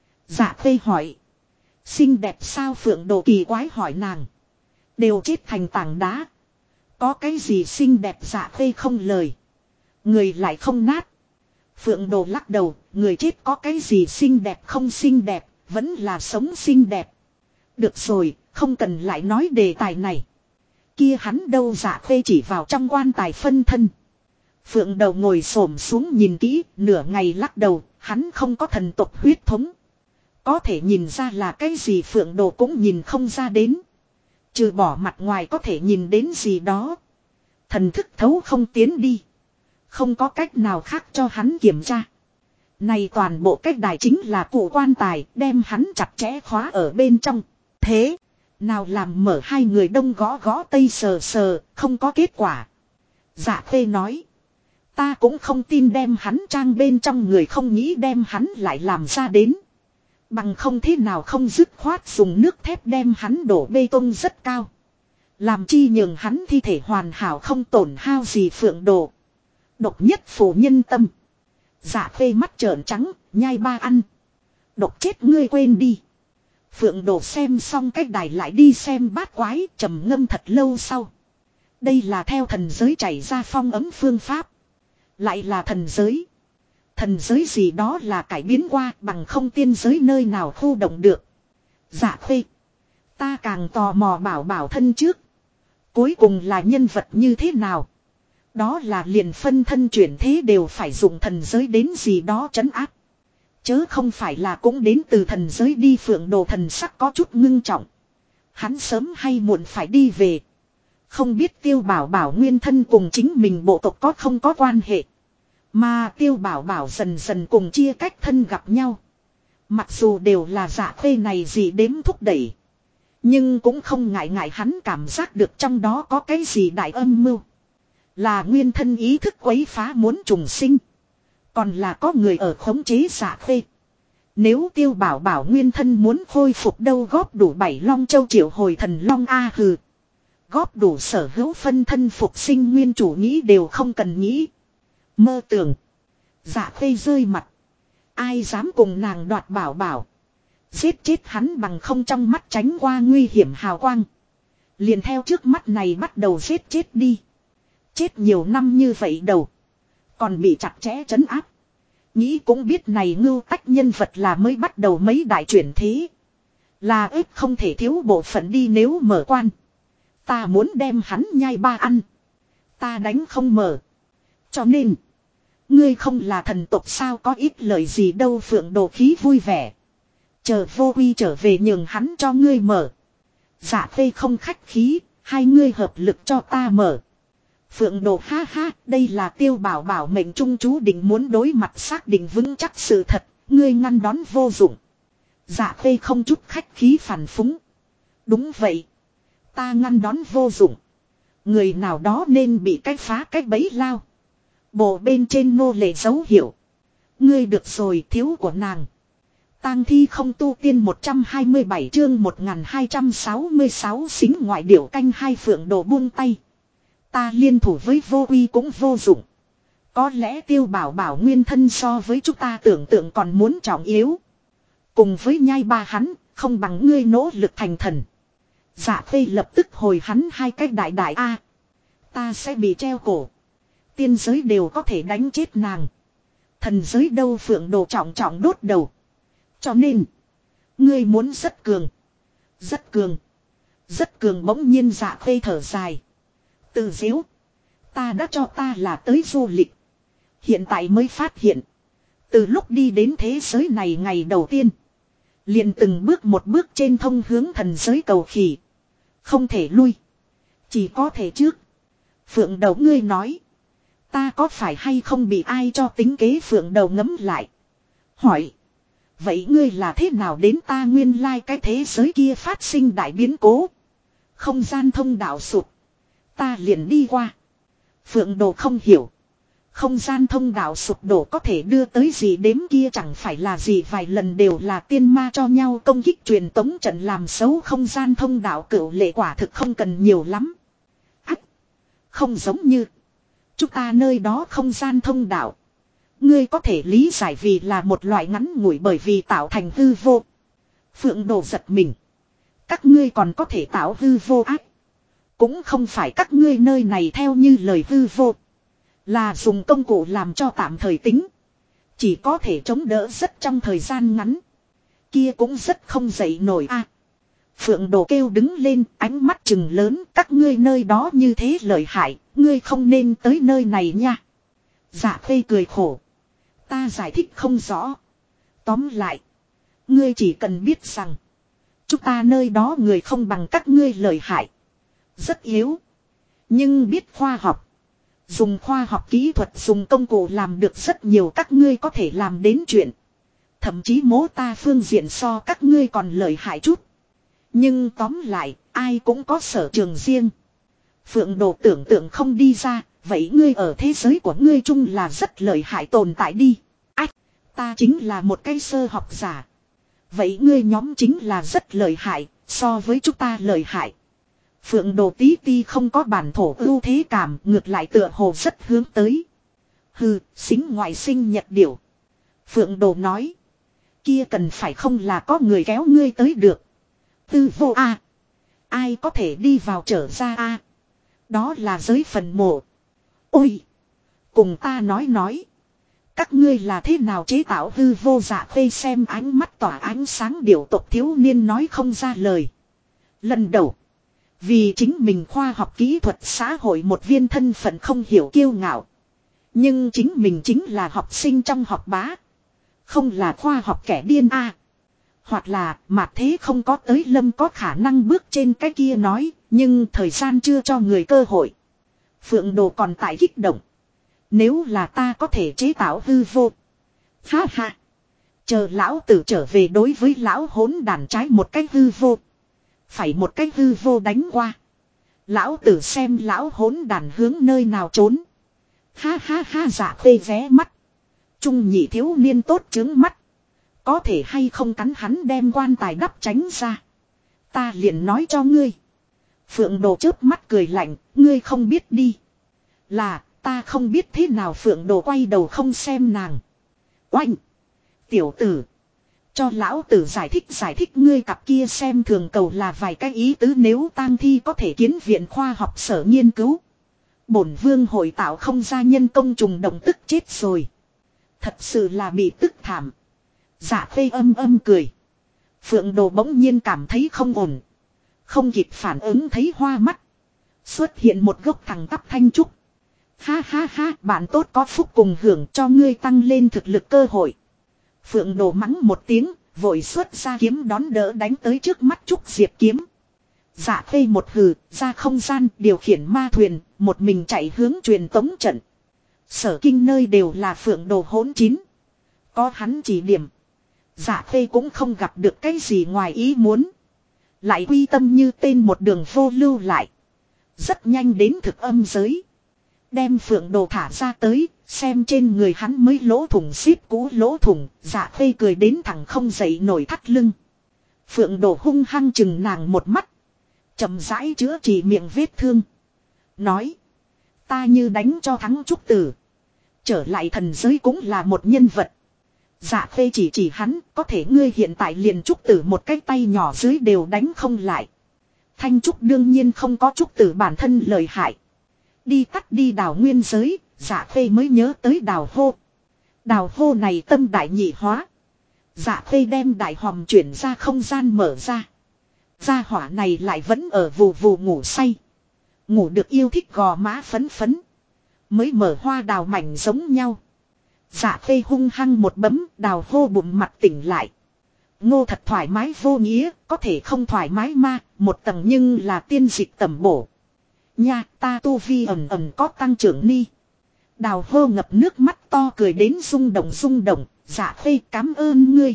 Dạ Khê hỏi. Xinh đẹp sao? Phượng Đồ kỳ quái hỏi nàng. Đều chết thành tảng đá. Có cái gì xinh đẹp? Dạ Khê không lời. Người lại không nát. Phượng Đồ lắc đầu. Người chết có cái gì xinh đẹp không xinh đẹp. Vẫn là sống xinh đẹp. Được rồi, không cần lại nói đề tài này. Kia hắn đâu? Dạ Khê chỉ vào trong quan tài phân thân. Phượng Đầu ngồi xổm xuống nhìn kỹ, nửa ngày lắc đầu. Hắn không có thần tộc huyết thống. Có thể nhìn ra là cái gì? Phượng Đồ cũng nhìn không ra đến. Trừ bỏ mặt ngoài có thể nhìn đến gì đó. Thần thức thấu không tiến đi. Không có cách nào khác cho hắn kiểm tra. Này toàn bộ cách đài chính là cụ quan tài, đem hắn chặt chẽ khóa ở bên trong. Thế nào làm mở? Hai người đông gõ gõ tây sờ sờ, không có kết quả. Dạ Khê nói. Ta cũng không tin đem hắn trang bên trong người, không nghĩ đem hắn lại làm ra đến. Bằng không thế nào không dứt khoát dùng nước thép đem hắn đổ bê tông rất cao. Làm chi nhường hắn thi thể hoàn hảo không tổn hao gì. Phượng Đồ. Độc nhất phủ nhân tâm. Dạ Khê mắt trợn trắng, nhai ba ăn. Độc chết ngươi, quên đi. Phượng Đồ xem xong cách đài lại đi xem bát quái, trầm ngâm thật lâu sau. Đây là theo thần giới chảy ra phong ấm phương pháp. Lại là thần giới. Thần giới gì đó là cải biến qua, bằng không tiên giới nơi nào khu động được. Dạ Khê. Ta càng tò mò bảo thân trước. Cuối cùng là nhân vật như thế nào? Đó là liền phân thân chuyển thế đều phải dùng thần giới đến gì đó trấn áp. Chớ không phải là cũng đến từ thần giới đi. Phượng Đồ thần sắc có chút ngưng trọng. Hắn sớm hay muộn phải đi về. Không biết Tiêu Bảo Bảo nguyên thân cùng chính mình bộ tộc có không có quan hệ. Mà Tiêu Bảo Bảo dần dần cùng chia cách thân gặp nhau. Mặc dù đều là Dạ Khê này gì đếm thúc đẩy. Nhưng cũng không ngại ngại hắn cảm giác được trong đó có cái gì đại âm mưu. Là nguyên thân ý thức quấy phá muốn trùng sinh. Còn là có người ở khống chế Dạ Khê. Nếu Tiêu Bảo Bảo nguyên thân muốn khôi phục đâu góp đủ 7 long châu triệu hồi thần long a hừ. Góp đủ sở hữu phân thân phục sinh nguyên chủ nghĩ đều không cần nghĩ. Mơ tưởng. Dạ Khê rơi mặt. Ai dám cùng nàng đoạt Bảo Bảo. Giết chết hắn bằng không trong mắt tránh qua nguy hiểm hào quang. Liền theo trước mắt này bắt đầu giết chết đi. Chết nhiều năm như vậy đầu. Còn bị chặt chẽ trấn áp. Nghĩ cũng biết này ngưu tách nhân vật là mới bắt đầu mấy đại chuyển thế. Là ít không thể thiếu bộ phận đi nếu mở quan. Ta muốn đem hắn nhai ba ăn. Ta đánh không mở. Cho nên. Ngươi không là thần tộc sao có ít lời gì đâu. Phượng Đồ khí vui vẻ. Chờ Vô Quy trở về nhường hắn cho ngươi mở. Dạ Khê không khách khí. Hai ngươi hợp lực cho ta mở. Phượng Đồ ha ha, đây là Tiêu Bảo Bảo mệnh trung chú định muốn đối mặt xác định vững chắc sự thật, ngươi ngăn đón vô dụng. Dạ Khê không chút khách khí phản phúng. Đúng vậy. Ta ngăn đón vô dụng. Người nào đó nên bị cách phá cách bẫy lao. Bộ bên trên nô lệ dấu hiệu. Ngươi được rồi thiếu của nàng. Tang thi không tu tiên 127 chương 1266 xính ngoại điểu canh hai. Phượng Đồ buông tay. Ta liên thủ với Vô Quy cũng vô dụng. Có lẽ Tiêu Bảo Bảo nguyên thân so với chúng ta tưởng tượng còn muốn trọng yếu. Cùng với nhai ba hắn, không bằng ngươi nỗ lực thành thần. Dạ Khê lập tức hồi hắn hai cái đại đại a. Ta sẽ bị treo cổ. Tiên giới đều có thể đánh chết nàng. Thần giới đâu. Phượng Đồ trọng trọng đốt đầu. Cho nên, ngươi muốn rất cường. Rất cường. Rất cường. Bỗng nhiên Dạ Khê thở dài. Tự diếu. Ta đã cho ta là tới du lịch. Hiện tại mới phát hiện. Từ lúc đi đến thế giới này ngày đầu tiên. Liền từng bước một bước trên thông hướng thần giới cầu khỉ. Không thể lui. Chỉ có thể trước. Phượng Đầu ngươi nói. Ta có phải hay không bị ai cho tính kế. Phượng Đầu ngấm lại. Hỏi. Vậy ngươi là thế nào đến ta nguyên lai cái thế giới kia phát sinh đại biến cố. Không gian thông đạo sụp. Ta liền đi qua. Phượng Đồ không hiểu. Không gian thông đạo sụp đổ có thể đưa tới gì đếm kia chẳng phải là gì vài lần đều là tiên ma cho nhau công kích truyền tống trận làm xấu không gian thông đạo cửu lệ quả thực không cần nhiều lắm. Ách! Không giống như. Chúng ta nơi đó không gian thông đạo. Ngươi có thể lý giải vì là một loại ngắn ngủi bởi vì tạo thành hư vô. Phượng Đồ giật mình. Các ngươi còn có thể tạo hư vô ác. Cũng không phải các ngươi nơi này theo như lời hư vô. Là dùng công cụ làm cho tạm thời tính. Chỉ có thể chống đỡ rất trong thời gian ngắn. Kia cũng rất không dậy nổi a. Phượng Đồ kêu đứng lên ánh mắt trừng lớn. Các ngươi nơi đó như thế lợi hại. Ngươi không nên tới nơi này nha. Dạ Khê cười khổ. Ta giải thích không rõ. Tóm lại. Ngươi chỉ cần biết rằng. Chúng ta nơi đó người không bằng các ngươi lợi hại. Rất yếu. Nhưng biết khoa học. Dùng khoa học kỹ thuật dùng công cụ làm được rất nhiều các ngươi có thể làm đến chuyện. Thậm chí mố ta phương diện so các ngươi còn lợi hại chút. Nhưng tóm lại ai cũng có sở trường riêng. Phượng Đồ tưởng tượng không đi ra. Vậy ngươi ở thế giới của ngươi chung là rất lợi hại tồn tại đi. Ách, ta chính là một cái sơ học giả. Vậy ngươi nhóm chính là rất lợi hại, so với chúng ta lợi hại. Phượng Đồ tí ti không có bản thổ ưu thế cảm, ngược lại tựa hồ rất hướng tới. Hừ, xính ngoại sinh nhật điểu. Phượng Đồ nói. Kia cần phải không là có người kéo ngươi tới được. Tư vô a. Ai có thể đi vào trở ra a. Đó là giới phần mộ. Ôi! Cùng ta nói. Các ngươi là thế nào chế tạo hư vô. Dạ Khê xem ánh mắt tỏa ánh sáng điểu tộc thiếu niên nói không ra lời. Lần đầu. Vì chính mình khoa học kỹ thuật xã hội một viên thân phận không hiểu kiêu ngạo. Nhưng chính mình chính là học sinh trong học bá. Không là khoa học kẻ điên a. Hoặc là mà thế không có tới Lâm có khả năng bước trên cái kia nói, nhưng thời gian chưa cho người cơ hội. Phượng Đồ còn tại kích động. Nếu là ta có thể chế tạo hư vô. Ha ha. Chờ lão tử trở về đối với lão hỗn đàn trái một cái hư vô. Phải một cái hư vô đánh qua. Lão tử xem lão hỗn đàn hướng nơi nào trốn. Ha ha ha dạ tê vé mắt. Trung nhị thiếu niên tốt trướng mắt. Có thể hay không cắn hắn đem quan tài đắp tránh ra. Ta liền nói cho ngươi. Phượng Đồ chớp mắt cười lạnh, ngươi không biết đi. Là, ta không biết thế nào. Phượng Đồ quay đầu không xem nàng. Oanh! Tiểu tử! Cho lão tử giải thích ngươi cặp kia xem thường cầu là vài cái ý tứ nếu tang thi có thể kiến viện khoa học sở nghiên cứu. Bổn vương hội tạo không ra nhân công trùng động tức chết rồi. Thật sự là bị tức thảm. Dạ Phê âm cười. Phượng Đồ bỗng nhiên cảm thấy không ổn. Không kịp phản ứng thấy hoa mắt. Xuất hiện một gốc thẳng tắp thanh trúc. Ha ha ha, bạn tốt có phúc cùng hưởng cho ngươi tăng lên thực lực cơ hội. Phượng Đồ mắng một tiếng, vội xuất ra kiếm đón đỡ đánh tới trước mắt Trúc Diệp kiếm. Dạ Phê một hừ, ra không gian điều khiển ma thuyền, một mình chạy hướng truyền tống trận. Sở kinh nơi đều là Phượng Đồ hỗn chín. Có hắn chỉ điểm. Dạ Phê cũng không gặp được cái gì ngoài ý muốn. Lại quy tâm như tên một đường vô lưu lại. Rất nhanh đến thực âm giới. Đem Phượng Đồ thả ra tới, xem trên người hắn mới lỗ thủng xít cũ lỗ thủng, Dạ Phê cười đến thẳng không dậy nổi thắt lưng. Phượng Đồ hung hăng chừng nàng một mắt. Chậm rãi chữa trị miệng vết thương. Nói. Ta như đánh cho thắng Trúc Tử. Trở lại thần giới cũng là một nhân vật. Dạ Phê chỉ hắn, có thể ngươi hiện tại liền Trúc Tử một cái tay nhỏ dưới đều đánh không lại. Thanh Trúc đương nhiên không có Trúc Tử bản thân lợi hại. Đi tắt đi đào nguyên giới, Dạ Phê mới nhớ tới đào hô. Đào hô này tâm đại nhị hóa. Dạ Phê đem đại hòm chuyển ra không gian mở ra. Gia hỏa này lại vẫn ở vù vù ngủ say. Ngủ được yêu thích gò má phấn phấn. Mới mở hoa đào mảnh giống nhau. Dạ Phê hung hăng một bấm, đào hô bụng mặt tỉnh lại. Ngô thật thoải mái vô nghĩa, có thể không thoải mái ma, một tầng nhưng là tiên dịch tẩm bổ. Nha, ta tu vi ẩm có tăng trưởng ni. Đào hô ngập nước mắt to cười đến rung động, Dạ Phê cảm ơn ngươi.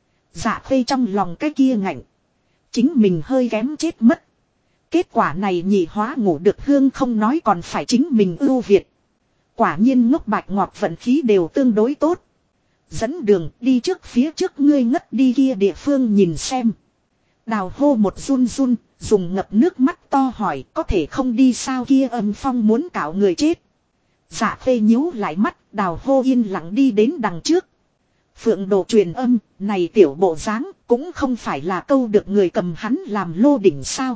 Dạ Phê trong lòng cái kia ngạnh. Chính mình hơi kém chết mất. Kết quả này nhị hóa ngủ được hương không nói còn phải chính mình ưu việt. Quả nhiên ngốc bạch ngọt vận khí đều tương đối tốt. Dẫn đường đi trước phía trước ngươi ngất đi kia địa phương nhìn xem. Đào hô một run, dùng ngập nước mắt to hỏi có thể không đi sao kia âm phong muốn cạo người chết. Dạ Phê nhíu lại mắt, đào hô yên lặng đi đến đằng trước. Phượng Đồ truyền âm, này tiểu bộ dáng cũng không phải là câu được người cầm hắn làm lô đỉnh sao.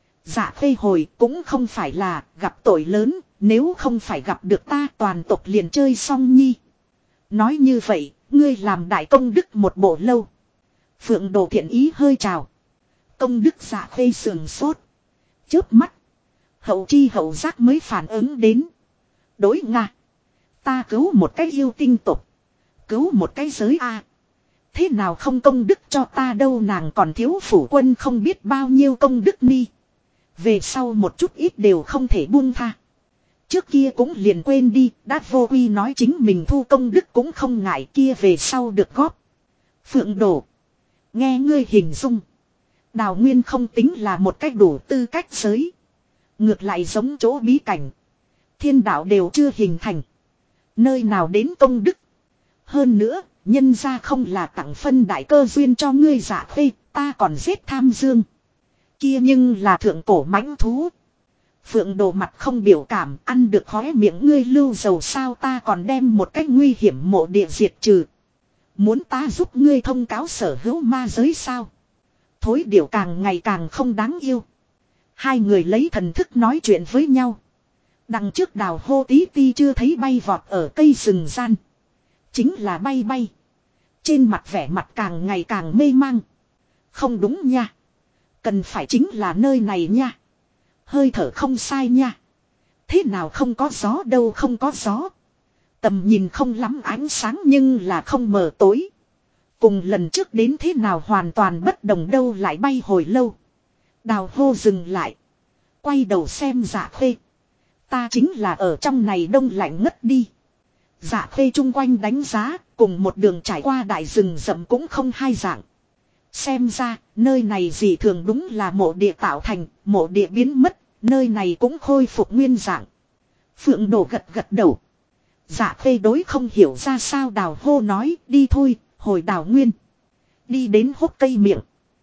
Dạ Phê hồi cũng không phải là gặp tội lớn, nếu không phải gặp được ta toàn tộc liền chơi xong nhi. Nói như vậy, ngươi làm đại công đức một bộ lâu. Phượng Đồ thiện ý hơi chào. Công đức Dạ Phê sườn sốt. Chớp mắt. Hậu chi hậu giác mới phản ứng đến. Đối Nga. Ta cứu một cái yêu tinh tộc. Cứu một cái giới A. Thế nào không công đức cho ta đâu nàng còn thiếu phủ quân không biết bao nhiêu công đức ni. Về sau một chút ít đều không thể buông tha. Trước kia cũng liền quên đi, đã vô uy nói chính mình thu công đức cũng không ngại kia về sau được góp. Phượng Đồ. Nghe ngươi hình dung. Đào Nguyên không tính là một cách đủ tư cách giới. Ngược lại giống chỗ bí cảnh. Thiên đạo đều chưa hình thành. Nơi nào đến công đức. Hơn nữa, nhân ra không là tặng phân đại cơ duyên cho ngươi Dạ Phê, ta còn giết Tham Dương. Kia nhưng là thượng cổ mãnh thú. Phượng Đồ mặt không biểu cảm, ăn được khóe miệng ngươi lưu dầu sao ta còn đem một cách nguy hiểm mộ địa diệt trừ. Muốn ta giúp ngươi thông cáo sở hữu ma giới sao? Thối điểu càng ngày càng không đáng yêu. Hai người lấy thần thức nói chuyện với nhau. Đằng trước đào hô tí ti chưa thấy bay vọt ở cây rừng gian. Chính là bay. Trên mặt vẻ mặt càng ngày càng mê mang. Không đúng nha. Cần phải chính là nơi này nha. Hơi thở không sai nha. Thế nào không có gió đâu không có gió. Tầm nhìn không lắm ánh sáng nhưng là không mờ tối. Cùng lần trước đến thế nào hoàn toàn bất đồng đâu, lại bay hồi lâu. Đào hô dừng lại. Quay đầu xem Dạ Khê. Ta chính là ở trong này đông lạnh ngất đi. Dạ Khê chung quanh đánh giá, cùng một đường trải qua đại rừng rậm cũng không hai dạng. Xem ra, nơi này dị thường đúng là mộ địa tạo thành, mộ địa biến mất, nơi này cũng khôi phục nguyên dạng. Phượng Đồ gật gật đầu. Dạ Khê đối không hiểu ra sao Đào hô nói, đi thôi, hồi Đào Nguyên. Đi đến hốc cây miệng.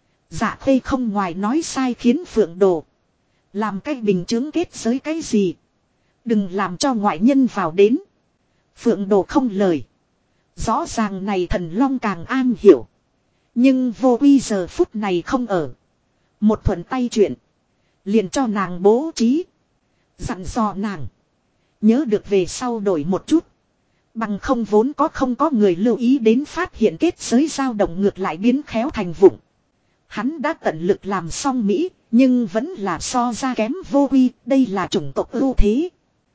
Dạ Khê không ngoài nói sai khiến Phượng Đồ. Làm cái bình chứng kết giới cái gì. Đừng làm cho ngoại nhân vào đến. Phượng Đồ không lời. Rõ ràng này thần long càng an hiểu. Nhưng vô uy giờ phút này không ở. Một thuận tay chuyện. Liền cho nàng bố trí. Dặn dò nàng. Nhớ được về sau đổi một chút. Bằng không vốn không có người lưu ý đến phát hiện kết giới dao động ngược lại biến khéo thành vụng. Hắn đã tận lực làm xong Mỹ. Nhưng vẫn là so ra kém vô uy. Đây là chủng tộc ưu thế.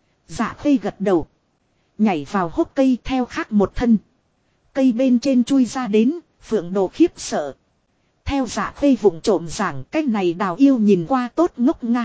Dạ Khê gật đầu. Nhảy vào hốc cây theo khác một thân. Cây bên trên chui ra đến. Phượng Đồ khiếp sợ. Theo Dạ Khê vụng trộm giảng, cái này Đào yêu nhìn qua tốt ngốc nga.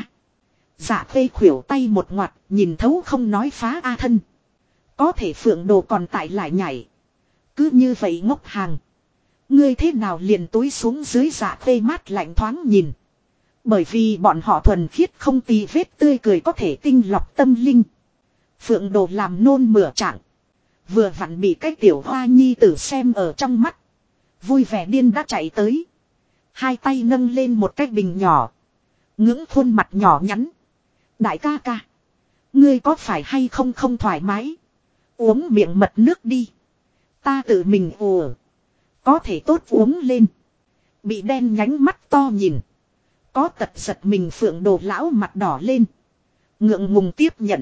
Dạ Khê khuỷu tay một ngoặt, nhìn thấu không nói phá a thân. Có thể Phượng Đồ còn tại lại nhảy. Cứ như vậy ngốc hàng. Ngươi thế nào liền túi xuống dưới. Dạ Khê mát lạnh thoáng nhìn. Bởi vì bọn họ thuần khiết không tì vết tươi cười có thể tinh lọc tâm linh. Phượng Đồ làm nôn mửa trạng. Vừa vặn bị cái tiểu hoa nhi tử xem ở trong mắt. Vui vẻ điên đã chạy tới. Hai tay nâng lên một cái bình nhỏ. Ngưỡng khuôn mặt nhỏ nhắn. Đại ca ca. Ngươi có phải hay không không thoải mái. Uống miệng mật nước đi. Ta tự mình ùa. Có thể tốt uống lên. Bị đen nhánh mắt to nhìn. Có tật giật mình. Phượng Đồ lão mặt đỏ lên. Ngượng ngùng tiếp nhận.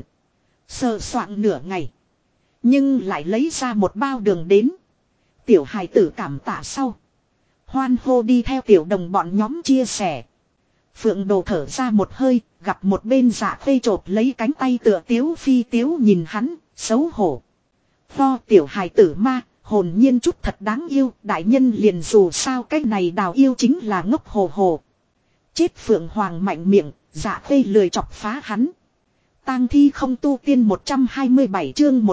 Sờ soạng nửa ngày. Nhưng lại lấy ra một bao đường đến. Tiểu hài tử cảm tạ sau. Hoan hô đi theo tiểu đồng bọn nhóm chia sẻ. Phượng Đồ thở ra một hơi. Gặp một bên Dạ Khê chộp lấy cánh tay tựa tiếu phi tiếu nhìn hắn. Xấu hổ. Lo tiểu hài tử ma. Hồn nhiên chút thật đáng yêu. Đại nhân liền dù sao cái này Đào yêu chính là ngốc hồ hồ. Chết Phượng Hoàng mạnh miệng. Dạ Khê lười chọc phá hắn. Tang thi không tu tiên 127 chương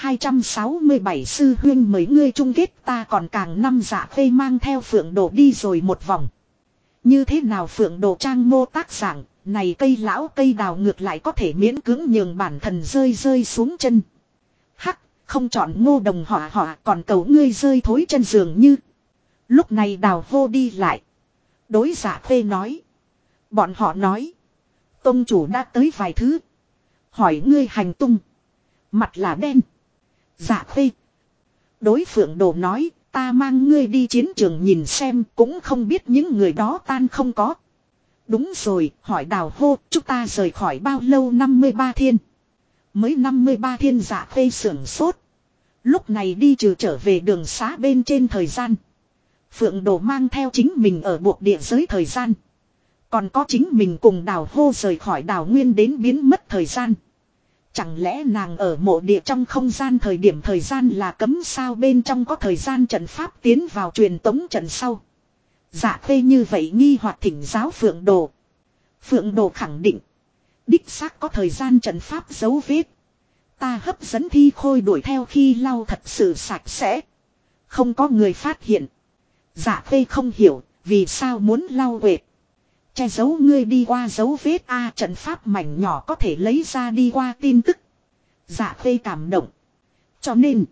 1267 sư huyên mấy ngươi chung kết ta còn càng năm. Dạ Khê mang theo Phượng Đồ đi rồi một vòng. Như thế nào Phượng Đồ trang mô tác giảng, này cây lão cây đào ngược lại có thể miễn cưỡng nhường bản thân rơi xuống chân. Hắc, không chọn Ngô Đồng họa còn cầu ngươi rơi thối chân dường như. Lúc này Đào vô đi lại. Đối Dạ Khê nói. Bọn họ nói. Tông chủ đã tới vài thứ. Hỏi ngươi hành tung. Mặt là đen. Dạ Khê. Đối Phượng Đồ nói. Ta mang ngươi đi chiến trường nhìn xem. Cũng không biết những người đó tan không có. Đúng rồi. Hỏi Đào hô. Chúng ta rời khỏi bao lâu 53 thiên. Mới 53 thiên. Dạ Khê sưởng sốt. Lúc này đi trừ trở về đường xá bên trên thời gian. Phượng Đồ mang theo chính mình ở buộc địa giới thời gian. Còn có chính mình cùng Đào hô rời khỏi Đào Nguyên đến biến mất thời gian. Chẳng lẽ nàng ở mộ địa trong không gian thời điểm thời gian là cấm sao, bên trong có thời gian trận pháp tiến vào truyền tống trận sau. Dạ Khê như vậy nghi hoặc thỉnh giáo Phượng Đồ. Phượng Đồ khẳng định. Đích xác có thời gian trận pháp dấu vết. Ta hấp dẫn thi khôi đuổi theo khi lau thật sự sạch sẽ. Không có người phát hiện. Dạ Khê không hiểu vì sao muốn lau quệt. Che giấu ngươi đi qua dấu vết a, trận pháp mảnh nhỏ có thể lấy ra đi qua tin tức. Dạ Khê cảm động. Cho nên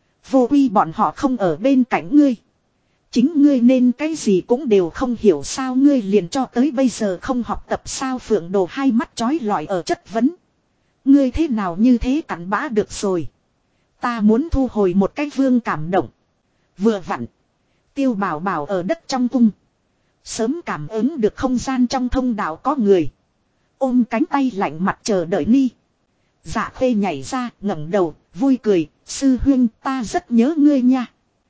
vô uy bọn họ không ở bên cạnh ngươi. Chính ngươi nên cái gì cũng đều không hiểu sao, ngươi liền cho tới bây giờ không học tập sao. Phượng Đồ hai mắt chói lọi ở chất vấn. Ngươi thế nào như thế cặn bã được rồi. Ta muốn thu hồi một cái vương cảm động. Vừa vặn. Tiêu Bảo Bảo ở đất trong cung. Sớm cảm ứng được không gian trong thông đạo có người. Ôm cánh tay lạnh mặt chờ đợi ni. Dạ Khê nhảy ra ngẩng đầu vui cười. Sư huynh ta rất nhớ ngươi nha.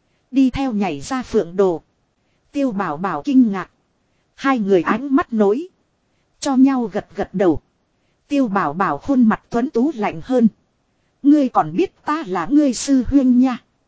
Đi theo nhảy ra Phượng Đồ. Tiêu Bảo Bảo kinh ngạc. Hai người ánh mắt nối. Cho nhau gật gật đầu. Tiêu Bảo Bảo khuôn mặt tuấn tú lạnh hơn. Ngươi còn biết ta là ngươi sư huynh nha.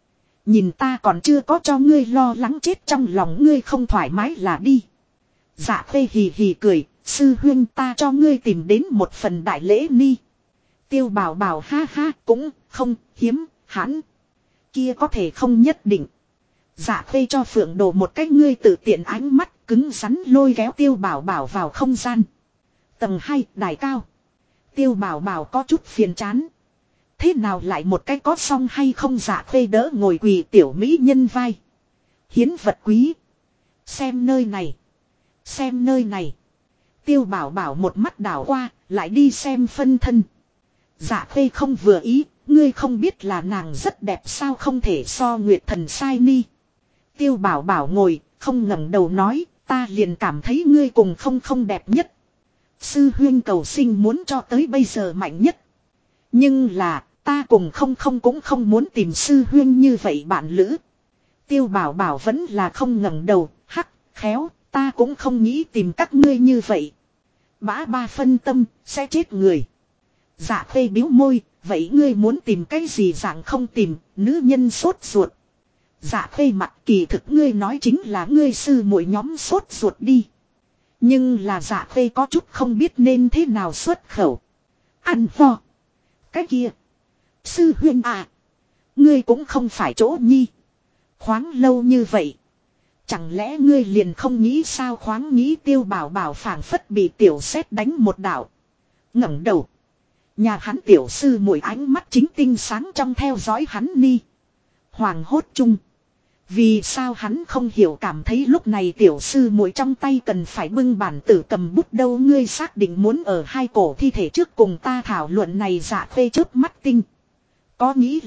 Nhìn ta còn chưa có cho ngươi lo lắng chết trong lòng ngươi không thoải mái là đi. Dạ phê hì hì cười, sư huynh ta cho ngươi tìm đến một phần đại lễ ni. Tiêu bảo bảo ha ha cũng không hiếm hãn. Kia có thể không nhất định. Dạ phê cho Phượng Đồ một cách ngươi tự tiện ánh mắt cứng rắn lôi kéo Tiêu bảo bảo vào không gian. Tầng 2 đài cao. Tiêu bảo bảo có chút phiền chán. Thế nào lại một cái có xong hay không dạ phê đỡ ngồi quỳ tiểu mỹ nhân vai. Hiến vật quý. Xem nơi này. Xem nơi này. Tiêu bảo bảo một mắt đảo qua, lại đi xem phân thân. Dạ phê không vừa ý, ngươi không biết là nàng rất đẹp sao không thể so Nguyệt Thần sai ni. Tiêu bảo bảo ngồi, không ngẩng đầu nói, ta liền cảm thấy ngươi cùng không đẹp nhất. Sư huyên cầu sinh muốn cho tới bây giờ mạnh nhất. Nhưng là, ta cùng cũng không muốn tìm sư huyên như vậy bạn lữ. Tiêu bảo bảo vẫn là không ngẩng đầu, hắc, khéo, ta cũng không nghĩ tìm các ngươi như vậy. Bã ba phân tâm, sẽ chết người. Dạ phê biếu môi, vậy ngươi muốn tìm cái gì dạng không tìm, nữ nhân sốt ruột. Dạ phê mặt kỳ thực ngươi nói chính là ngươi sư muội nhóm sốt ruột đi. Nhưng là dạ phê có chút không biết nên thế nào xuất khẩu. Ăn ho. Cái kia. Sư huyên à. Ngươi cũng không phải chỗ nhi. Khoáng lâu như vậy. Chẳng lẽ ngươi liền không nghĩ sao khoáng nghĩ tiêu bảo bảo phảng phất bị tiểu sét đánh một đạo. Ngẩng đầu. Nhà hắn tiểu sư muội ánh mắt chính tinh sáng trong theo dõi hắn ni. Hoàng hốt chung. Vì sao hắn không hiểu cảm thấy lúc này tiểu sư muội trong tay cần phải bưng bản tử cầm bút đâu ngươi xác định muốn ở hai cổ thi thể trước cùng ta thảo luận này dạ phê chớp mắt tinh. Có nghĩ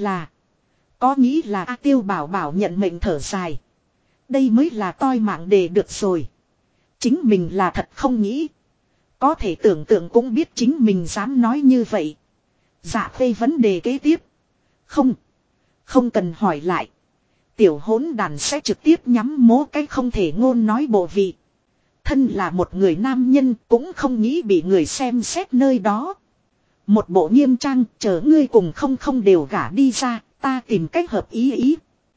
là Tiêu bảo bảo nhận mệnh thở dài. Đây mới là toi mạng đề được rồi. Chính mình là thật không nghĩ. Có thể tưởng tượng cũng biết chính mình dám nói như vậy. Dạ phê vấn đề kế tiếp. Không cần hỏi lại. Tiểu hỗn đàn sẽ trực tiếp nhắm mố cái không thể ngôn nói bộ vị. Thân là một người nam nhân cũng không nghĩ bị người xem xét nơi đó. Một bộ nghiêm trang chờ ngươi cùng không đều gả đi ra, ta tìm cách hợp ý.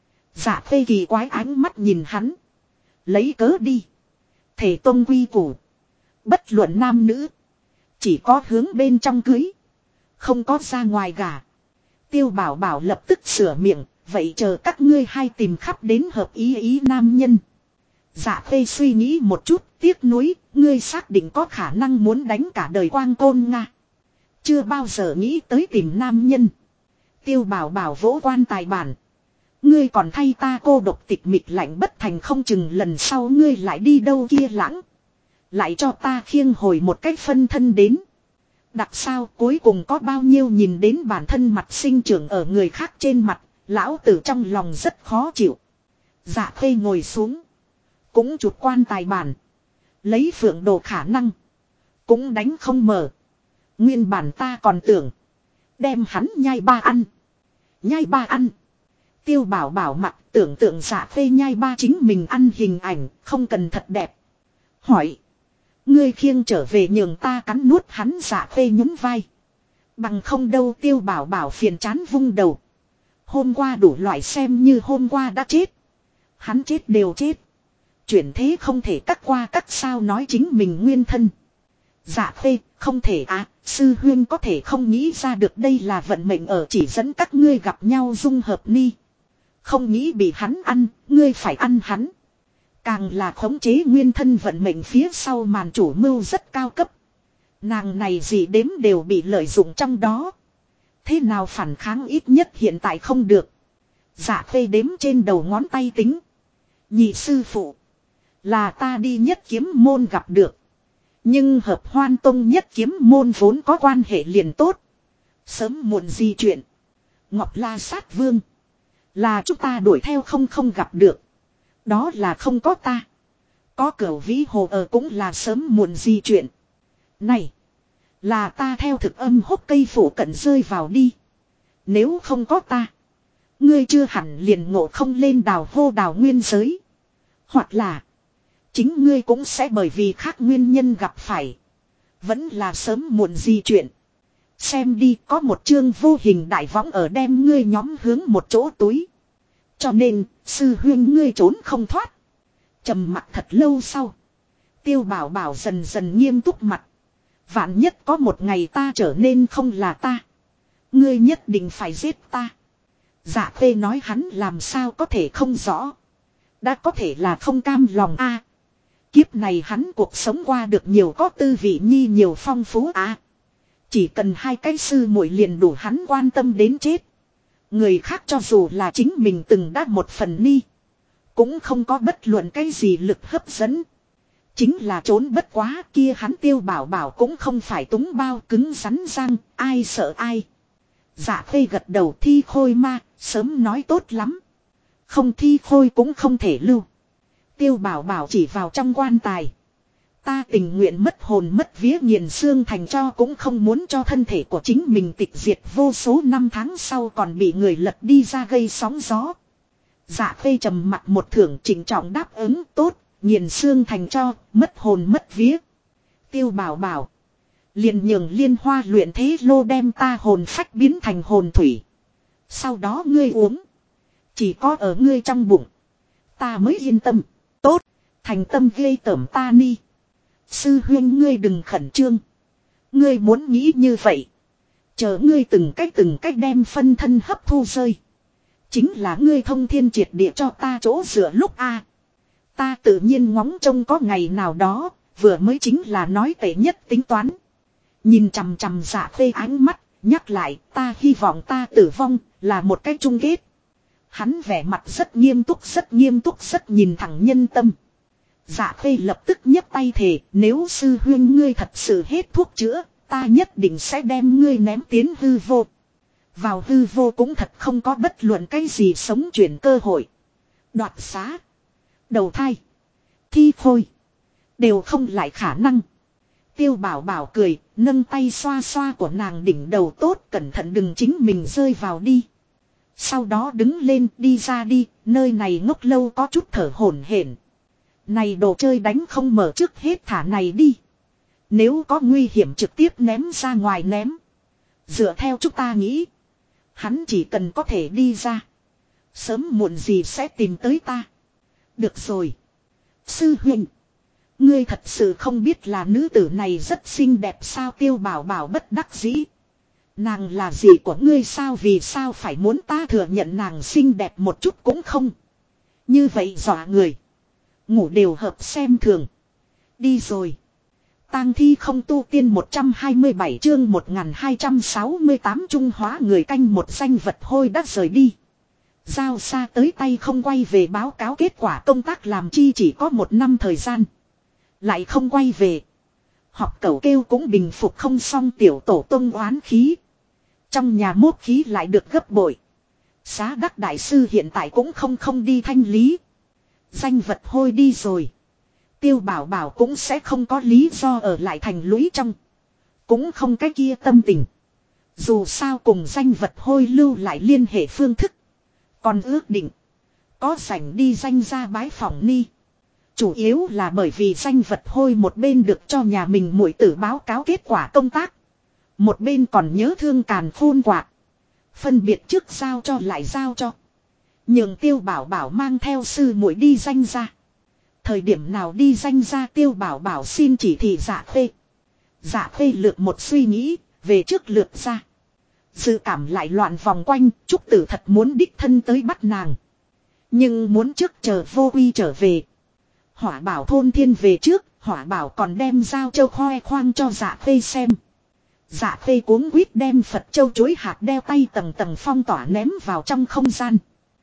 Dạ phê kỳ quái ánh mắt nhìn hắn. Lấy cớ đi. Thể tôn quy củ. Bất luận nam nữ. Chỉ có hướng bên trong cưới. Không có ra ngoài gả. Tiêu bảo bảo lập tức sửa miệng. Vậy chờ các ngươi hai tìm khắp đến hợp ý nam nhân. Dạ phê suy nghĩ một chút. Tiếc nuối. Ngươi xác định có khả năng muốn đánh cả đời quang côn Nga. Chưa bao giờ nghĩ tới tìm nam nhân. Tiêu bảo bảo vỗ quan tài bản. Ngươi còn thay ta cô độc tịch mịch lạnh bất thành không chừng lần sau ngươi lại đi đâu kia lãng. Lại cho ta khiêng hồi một cách phân thân đến. Đặc sao cuối cùng có bao nhiêu nhìn đến bản thân mặt sinh trưởng ở người khác trên mặt. Lão tử trong lòng rất khó chịu. Dạ phê ngồi xuống. Cũng chụp quan tài bản. Lấy Phượng Đồ khả năng. Cũng đánh không mở. Nguyên bản ta còn tưởng. Đem hắn nhai ba ăn. Nhai ba ăn. Tiêu bảo bảo mặt tưởng tượng dạ phê nhai ba chính mình ăn hình ảnh. Không cần thật đẹp. Hỏi. Ngươi khiêng trở về nhường ta cắn nuốt hắn dạ phê nhún vai. Bằng không đâu tiêu bảo bảo phiền chán vung đầu. Hôm qua đủ loại xem như hôm qua đã chết. Hắn chết đều chết. Chuyển thế không thể cắt qua cắt sao nói chính mình nguyên thân. Dạ phê không thể sư huyên có thể không nghĩ ra được đây là vận mệnh ở chỉ dẫn các ngươi gặp nhau dung hợp ni. Không nghĩ bị hắn ăn, ngươi phải ăn hắn. Càng là khống chế nguyên thân vận mệnh phía sau màn chủ mưu rất cao cấp. Nàng này gì đếm đều bị lợi dụng trong đó. Thế nào phản kháng ít nhất hiện tại không được. Dạ phê đếm trên đầu ngón tay tính. Nhị sư phụ. Là ta đi nhất kiếm môn gặp được. Nhưng hợp hoan tông nhất kiếm môn vốn có quan hệ liền tốt. Sớm muộn gì chuyện. Ngọc La sát vương. Là chúng ta đuổi theo không gặp được. Đó là không có ta. Có cửu vĩ hồ ở cũng là sớm muộn gì chuyện. Này. Là ta theo thực âm hốc cây phủ cận rơi vào đi. Nếu không có ta. Ngươi chưa hẳn liền ngộ không lên đào hô đào nguyên giới. Hoặc là. Chính ngươi cũng sẽ bởi vì khác nguyên nhân gặp phải. Vẫn là sớm muộn gì chuyện. Xem đi có một chương vô hình đại võng ở đem ngươi nhóm hướng một chỗ túi. Cho nên, sư huynh ngươi trốn không thoát. Trầm mặc thật lâu sau. Tiêu Bảo Bảo dần dần nghiêm túc mặt. Vạn nhất có một ngày ta trở nên không là ta. Ngươi nhất định phải giết ta. Dạ Khê nói hắn làm sao có thể không rõ. Đã có thể là không cam lòng a. Kiếp này hắn cuộc sống qua được nhiều có tư vị nhi nhiều phong phú a. Chỉ cần hai cái sư muội liền đủ hắn quan tâm đến chết. Người khác cho dù là chính mình từng đã một phần ni. Cũng không có bất luận cái gì lực hấp dẫn. Chính là trốn bất quá kia hắn Tiêu Bảo Bảo cũng không phải túng bao cứng rắn răng, ai sợ ai. Dạ Khê gật đầu thi khôi ma, sớm nói tốt lắm. Không thi khôi cũng không thể lưu. Tiêu Bảo Bảo chỉ vào trong quan tài. Ta tình nguyện mất hồn mất vía nghiền xương thành cho cũng không muốn cho thân thể của chính mình tịch diệt vô số năm tháng sau còn bị người lật đi ra gây sóng gió. Dạ Khê trầm mặt một thưởng trịnh trọng đáp ứng tốt, nghiền xương thành cho, mất hồn mất vía. Tiêu Bảo Bảo. Liền nhường Liên Hoa luyện thế lô đem ta hồn phách biến thành hồn thủy. Sau đó ngươi uống. Chỉ có ở ngươi trong bụng. Ta mới yên tâm. Tốt. Thành tâm ghê tởm ta ni. Sư huynh ngươi đừng khẩn trương. Ngươi muốn nghĩ như vậy. Chờ ngươi từng cách đem phân thân hấp thu rơi. Chính là ngươi thông thiên triệt địa cho ta chỗ dựa lúc a. Ta tự nhiên ngóng trông có ngày nào đó. Vừa mới chính là nói tệ nhất tính toán. Nhìn chằm chằm Dạ Khê ánh mắt. Nhắc lại ta hy vọng ta tử vong là một cái chung kết. Hắn vẻ mặt rất nghiêm túc rất nhìn thẳng nhân tâm. Dạ Khê lập tức nhấc tay thề, nếu sư huynh ngươi thật sự hết thuốc chữa, ta nhất định sẽ đem ngươi ném tiến hư vô. Vào hư vô cũng thật không có bất luận cái gì sống chuyển cơ hội. Đoạt xá, đầu thai, thi khôi, đều không lại khả năng. Tiêu Bảo Bảo cười, nâng tay xoa xoa của nàng đỉnh đầu tốt, cẩn thận đừng chính mình rơi vào đi. Sau đó đứng lên đi ra đi, nơi này ngốc lâu có chút thở hổn hển. Này đồ chơi đánh không mở trước hết thả này đi. Nếu có nguy hiểm trực tiếp ném ra ngoài ném. Dựa theo chúng ta nghĩ. Hắn chỉ cần có thể đi ra. Sớm muộn gì sẽ tìm tới ta. Được rồi. Sư huynh. Ngươi thật sự không biết là nữ tử này rất xinh đẹp sao Tiêu Bảo Bảo bất đắc dĩ. Nàng là gì của ngươi sao vì sao phải muốn ta thừa nhận nàng xinh đẹp một chút cũng không. Như vậy dọa người. Ngủ đều hợp xem thường. Đi rồi. Tang thi không tu tiên 127 chương 1268 Trung Hóa người canh một danh vật hôi đã rời đi. Giao xa tới tay không quay về báo cáo kết quả công tác làm chi chỉ có 1 năm thời gian. Lại không quay về. Học cẩu kêu cũng bình phục không xong tiểu tổ tông oán khí. Trong nhà mốt khí lại được gấp bội. Xá đắc đại sư hiện tại cũng không đi thanh lý. Danh vật hôi đi rồi. Tiêu Bảo Bảo cũng sẽ không có lý do ở lại thành lũy trong. Cũng không cái kia tâm tình. Dù sao cùng danh vật hôi lưu lại liên hệ phương thức. Còn ước định. Có rảnh đi danh ra bái phỏng ni. Chủ yếu là bởi vì danh vật hôi một bên được cho nhà mình muội tử báo cáo kết quả công tác. Một bên còn nhớ thương càn khôn quạt. Phân biệt trước giao cho lại giao cho. Nhường Tiêu Bảo Bảo mang theo sư muội đi danh ra. Thời điểm nào đi danh ra Tiêu Bảo Bảo xin chỉ thị Dạ Khê. Dạ Khê lược một suy nghĩ, về trước lược ra. Dự cảm lại loạn vòng quanh, Trúc Tử thật muốn đích thân tới bắt nàng. Nhưng muốn trước chờ Vô Uy trở về. Hỏa Bảo thôn thiên về trước, Hỏa Bảo còn đem Giao Châu khoe khoang cho Dạ Khê xem. Dạ Khê cuống quýt đem Phật Châu chuối hạt đeo tay tầng tầng phong tỏa ném vào trong không gian.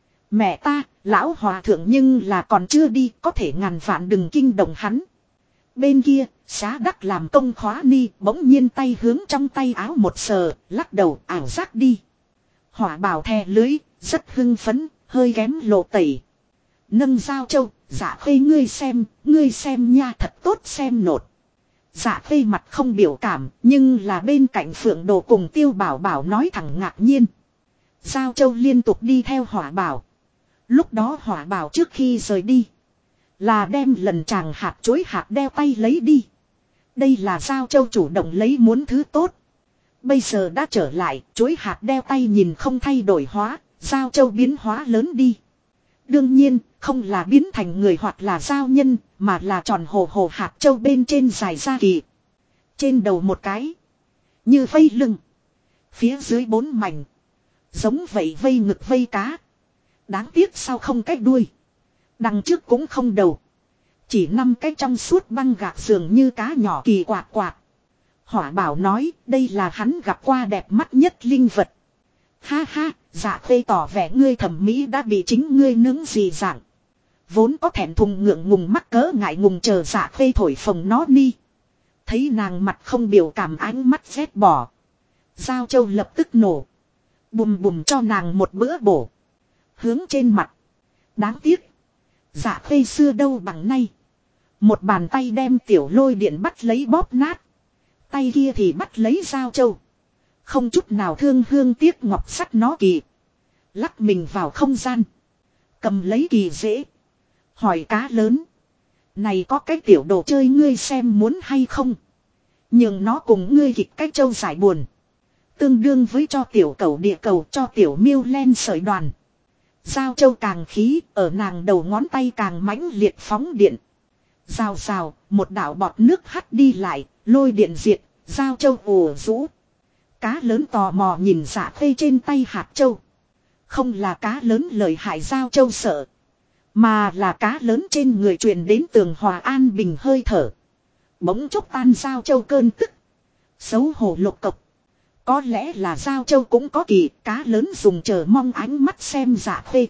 Mẹ ta, lão hòa thượng nhưng là còn chưa đi, có thể ngàn vạn đừng kinh động hắn. Bên kia, Xá Đắc làm công khóa ni, bỗng nhiên tay hướng trong tay áo một sờ, lắc đầu ảo giác đi. Hỏa Bảo thè lưới, rất hưng phấn, hơi ghém lộ tẩy. Nâng Giao Châu, Dạ Khê ngươi xem nha thật tốt xem nột. Dạ Khê mặt không biểu cảm, nhưng là bên cạnh Phượng Đồ cùng Tiêu Bảo Bảo nói thẳng ngạc nhiên. Giao Châu liên tục đi theo Hỏa Bảo. Lúc đó Hỏa Bảo trước khi rời đi, là đem lần chàng hạt chuối hạt đeo tay lấy đi. Đây là Giao Châu chủ động lấy muốn thứ tốt. Bây giờ đã trở lại, chuối hạt đeo tay nhìn không thay đổi hóa, Giao Châu biến hóa lớn đi. Đương nhiên, không là biến thành người hoặc là giao nhân, mà là tròn hồ hồ hạt châu bên trên dài ra kỳ. Trên đầu một cái. Như vây lưng. Phía dưới 4 mảnh. Giống vậy vây ngực vây cá. Đáng tiếc sao không cái đuôi. Đằng trước cũng không đầu. Chỉ 5 cái trong suốt băng gạc dường như cá nhỏ kỳ quạt quạt. Hỏa Bảo nói đây là hắn gặp qua đẹp mắt nhất linh vật. Ha ha, Dạ Khê tỏ vẻ ngươi thẩm mỹ đã bị chính ngươi nướng gì dạng. Vốn có thẹn thùng ngượng ngùng mắc cỡ ngại ngùng chờ Dạ Khê thổi phồng nó đi. Thấy nàng mặt không biểu cảm ánh mắt rét bỏ. Giao Châu lập tức nổ. Bùm bùm cho nàng một bữa bổ. Hướng trên mặt. Đáng tiếc. Dạ Khê xưa đâu bằng nay. Một bàn tay đem tiểu lôi điện bắt lấy bóp nát. Tay kia thì bắt lấy Giao Châu. Không chút nào thương hương tiếc ngọc sắt nó kỳ. Lắc mình vào không gian. Cầm lấy kỳ dễ. Hỏi cá lớn. Này có cái tiểu đồ chơi ngươi xem muốn hay không. Nhưng nó cùng ngươi kịch cái châu giải buồn. Tương đương với cho tiểu cầu địa cầu cho tiểu miêu len sợi đoàn. Giao Châu càng khí ở nàng đầu ngón tay càng mãnh liệt phóng điện. Rào rào một đạo bọt nước hắt đi lại. Lôi điện diệt. Giao Châu ùa rũ. Cá lớn tò mò nhìn Dạ Khê trên tay hạt châu. Không là cá lớn lợi hại Giao Châu sợ. Mà là cá lớn trên người truyền đến tường hòa an bình hơi thở. Bỗng chốc tan Giao Châu cơn tức. Xấu hổ lục cộc. Có lẽ là Giao Châu cũng có kỳ. Cá lớn dùng chờ mong ánh mắt xem Dạ Khê.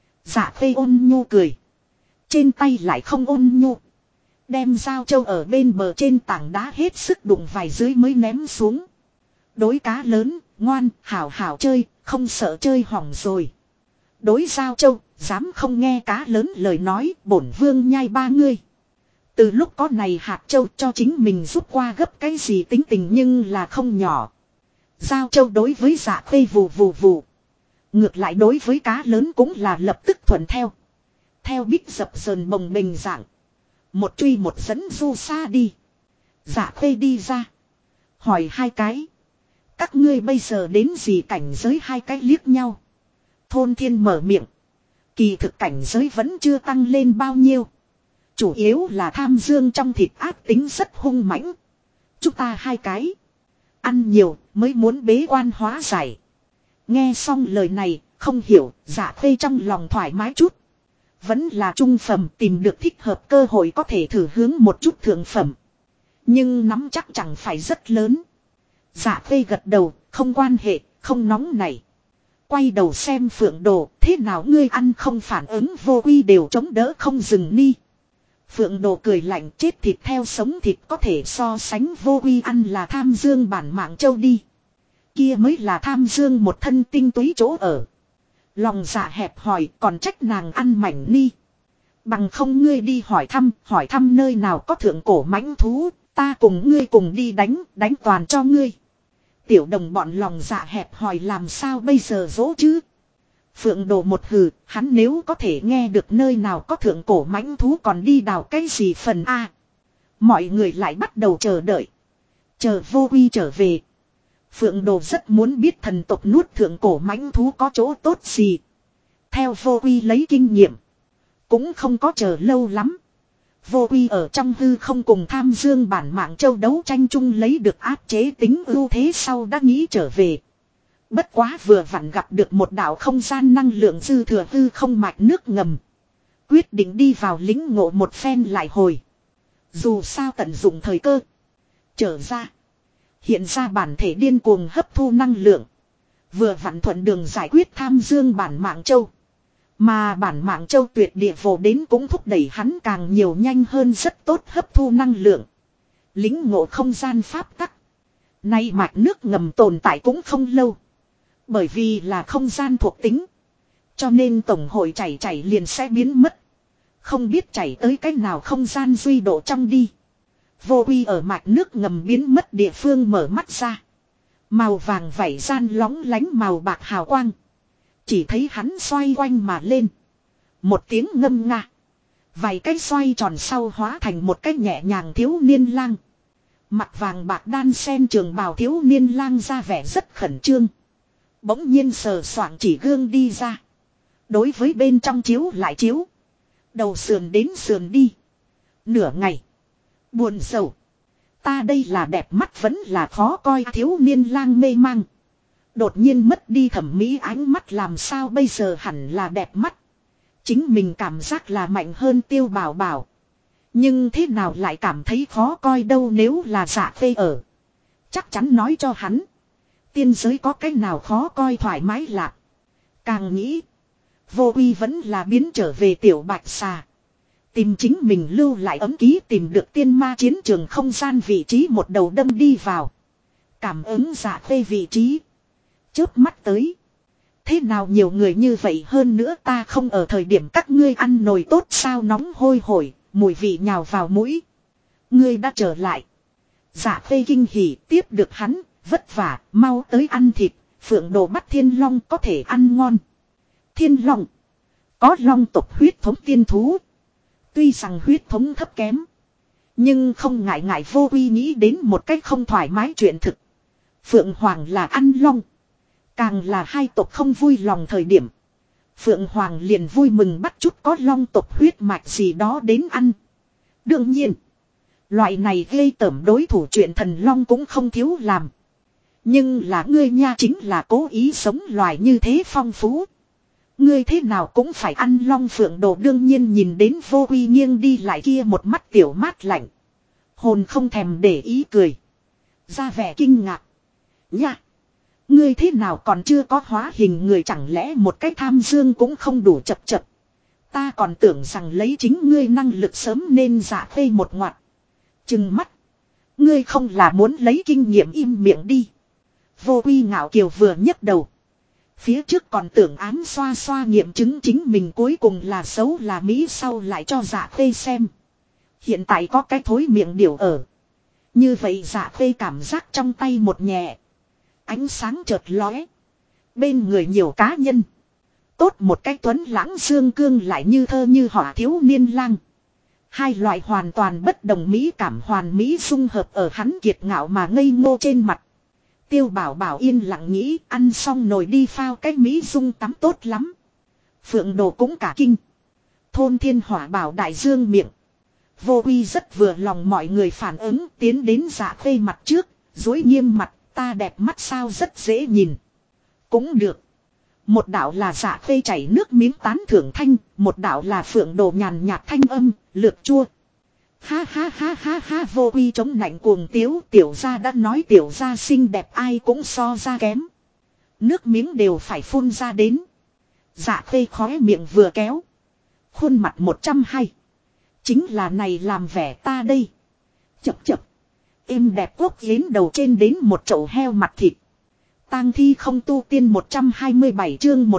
Dạ Khê ôn nhu cười. Trên tay lại không ôn nhu. Đem Giao Châu ở bên bờ trên tảng đá hết sức đụng vài dưới mới ném xuống. Đối cá lớn, ngoan, hảo hảo chơi, không sợ chơi hỏng rồi. Đối Giao Châu, dám không nghe cá lớn lời nói, bổn vương nhai ba ngươi. Từ lúc có này hạt châu cho chính mình rút qua gấp cái gì tính tình nhưng là không nhỏ. Giao Châu đối với Dạ Khê vù vù vù. Ngược lại đối với cá lớn cũng là lập tức thuận theo. Theo bích dập sờn bồng bình dạng. Một truy một dẫn du xa đi. Dạ Khê đi ra. Hỏi hai cái. Các ngươi bây giờ đến gì cảnh giới hai cái liếc nhau. Thôn Thiên mở miệng. Kỳ thực cảnh giới vẫn chưa tăng lên bao nhiêu. Chủ yếu là tham dương trong thịt ác tính rất hung mãnh. Chúng ta hai cái. Ăn nhiều mới muốn bế quan hóa giải. Nghe xong lời này không hiểu Dạ Khê trong lòng thoải mái chút. Vẫn là trung phẩm tìm được thích hợp cơ hội có thể thử hướng một chút thượng phẩm. Nhưng nắm chắc chẳng phải rất lớn. Dạ Khê gật đầu, không quan hệ, không nóng này. Quay đầu xem Phượng Đồ, thế nào ngươi ăn không phản ứng vô quy đều chống đỡ không dừng ni. Phượng Đồ cười lạnh chết thịt theo sống thịt có thể so sánh vô quy ăn là tham dương bản mạng châu đi. Kia mới là tham dương một thân tinh túy chỗ ở. Lòng dạ hẹp hỏi còn trách nàng ăn mảnh ni. Bằng không ngươi đi hỏi thăm nơi nào có thượng cổ mãnh thú, ta cùng ngươi cùng đi đánh toàn cho ngươi. Tiểu đồng bọn lòng dạ hẹp hỏi làm sao bây giờ dỗ chứ. Phượng Đồ một hừ, hắn nếu có thể nghe được nơi nào có thượng cổ mãnh thú còn đi đào cái gì phần A. Mọi người lại bắt đầu chờ đợi. Chờ vô quy trở về. Phượng Đồ rất muốn biết thần tộc nuốt thượng cổ mãnh thú có chỗ tốt gì. Theo vô quy lấy kinh nghiệm. Cũng không có chờ lâu lắm. Vô quy ở trong hư không cùng tham dương bản mạng châu đấu tranh chung lấy được áp chế tính ưu thế sau đã nghĩ trở về. Bất quá vừa vặn gặp được một đạo không gian năng lượng dư thừa hư không mạch nước ngầm. Quyết định đi vào lĩnh ngộ một phen lại hồi. Dù sao tận dụng thời cơ. Trở ra. Hiện ra bản thể điên cuồng hấp thu năng lượng. Vừa vặn thuận đường giải quyết tham dương bản mạng châu. Mà bản mạng châu tuyệt địa vô đến cũng thúc đẩy hắn càng nhiều nhanh hơn rất tốt hấp thu năng lượng. Lính ngộ không gian pháp tắc. Nay mạch nước ngầm tồn tại cũng không lâu. Bởi vì là không gian thuộc tính. Cho nên tổng hội chảy liền sẽ biến mất. Không biết chảy tới cách nào không gian duy độ trong đi. Vô quy ở mạch nước ngầm biến mất địa phương mở mắt ra. Màu vàng vảy gian lóng lánh màu bạc hào quang. Chỉ thấy hắn xoay quanh mà lên. Một tiếng ngâm nga. Vài cái xoay tròn sau hóa thành một cái nhẹ nhàng thiếu niên lang. Mặt vàng bạc đan sen trường bào thiếu niên lang ra vẻ rất khẩn trương. Bỗng nhiên sờ soạng chỉ gương đi ra. Đối với bên trong chiếu lại chiếu. Đầu sườn đến sườn đi. Nửa ngày. Buồn rầu. Ta đây là đẹp mắt vẫn là khó coi, thiếu niên lang mê mang. Đột nhiên mất đi thẩm mỹ ánh mắt làm sao bây giờ hẳn là đẹp mắt. Chính mình cảm giác là mạnh hơn Tiêu Bảo Bảo. Nhưng thế nào lại cảm thấy khó coi đâu, nếu là Dạ Phê ở. Chắc chắn nói cho hắn. Tiên giới có cái nào khó coi thoải mái lạc. Càng nghĩ. Vô Uy vẫn là biến trở về tiểu bạch xà. Tìm chính mình lưu lại ấm ký, tìm được tiên ma chiến trường không gian vị trí, một đầu đâm đi vào. Cảm ứng Dạ Phê vị trí. Chớp mắt tới. Thế nào nhiều người như vậy, hơn nữa ta không ở thời điểm các ngươi ăn nồi tốt sao, nóng hôi hổi, mùi vị nhào vào mũi. Ngươi đã trở lại. Dạ Phê kinh hỉ tiếp được hắn, vất vả, mau tới ăn thịt, Phượng Đồ bắt Thiên Long có thể ăn ngon. Thiên Long. Có long tộc huyết thống tiên thú. Tuy rằng huyết thống thấp kém. Nhưng không ngại ngại Vô Uy nghĩ đến một cách không thoải mái chuyện thực. Phượng Hoàng là ăn long. Càng là hai tộc không vui lòng thời điểm. Phượng Hoàng liền vui mừng bắt chút có long tộc huyết mạch gì đó đến ăn. Đương nhiên. Loại này gây tởm đối thủ chuyện thần long cũng không thiếu làm. Nhưng là ngươi nha, chính là cố ý sống loài như thế phong phú. Ngươi thế nào cũng phải ăn long. Phượng Đồ đương nhiên nhìn đến Vô Uy nghiêng đi lại kia một mắt tiểu mát lạnh. Hồn không thèm để ý cười. Ra vẻ kinh ngạc. Nha. Ngươi thế nào còn chưa có hóa hình người, chẳng lẽ một cái tham dương cũng không đủ chập chập. Ta còn tưởng rằng lấy chính ngươi năng lực sớm nên Dạ Phê một ngoặt. Chừng mắt. Ngươi không là muốn lấy kinh nghiệm, im miệng đi. Vô Uy ngạo kiều vừa nhấc đầu. Phía trước còn tưởng ám xoa xoa nghiệm chứng chính mình cuối cùng là xấu là mỹ, sau lại cho Dạ Phê xem. Hiện tại có cái thối miệng điểu ở. Như vậy Dạ Phê cảm giác trong tay một nhẹ. Ánh sáng chợt lóe. Bên người nhiều cá nhân. Tốt một cái tuấn lãng dương cương lại như thơ như họa thiếu niên lang. Hai loại hoàn toàn bất đồng mỹ cảm hoàn mỹ dung hợp ở hắn kiệt ngạo mà ngây ngô trên mặt. Tiêu Bảo Bảo yên lặng nghĩ, ăn xong nồi đi phao cái mỹ dung tắm tốt lắm. Phượng Đồ cũng cả kinh. Thôn Thiên Hỏa bảo đại dương miệng. Vô Uy rất vừa lòng mọi người phản ứng, tiến đến Dạ Phê mặt trước, dối nghiêm mặt, ta đẹp mắt sao, rất dễ nhìn. Cũng được. Một đạo là Dạ Phê chảy nước miếng tán thưởng thanh, một đạo là Phượng Đồ nhàn nhạt thanh âm, lược chua. Ha ha ha ha ha, Vô Uy chống nạnh cuồng tiếu, tiểu gia đã nói tiểu gia xinh đẹp ai cũng so ra kém. Nước miếng đều phải phun ra đến. Dạ Phê khóe miệng vừa kéo. Khuôn mặt 120. Chính là này làm vẻ ta đây. Chập chập. Êm đẹp quốc yến đầu trên đến một chậu heo mặt thịt. Tang thi không tu tiên 127 chương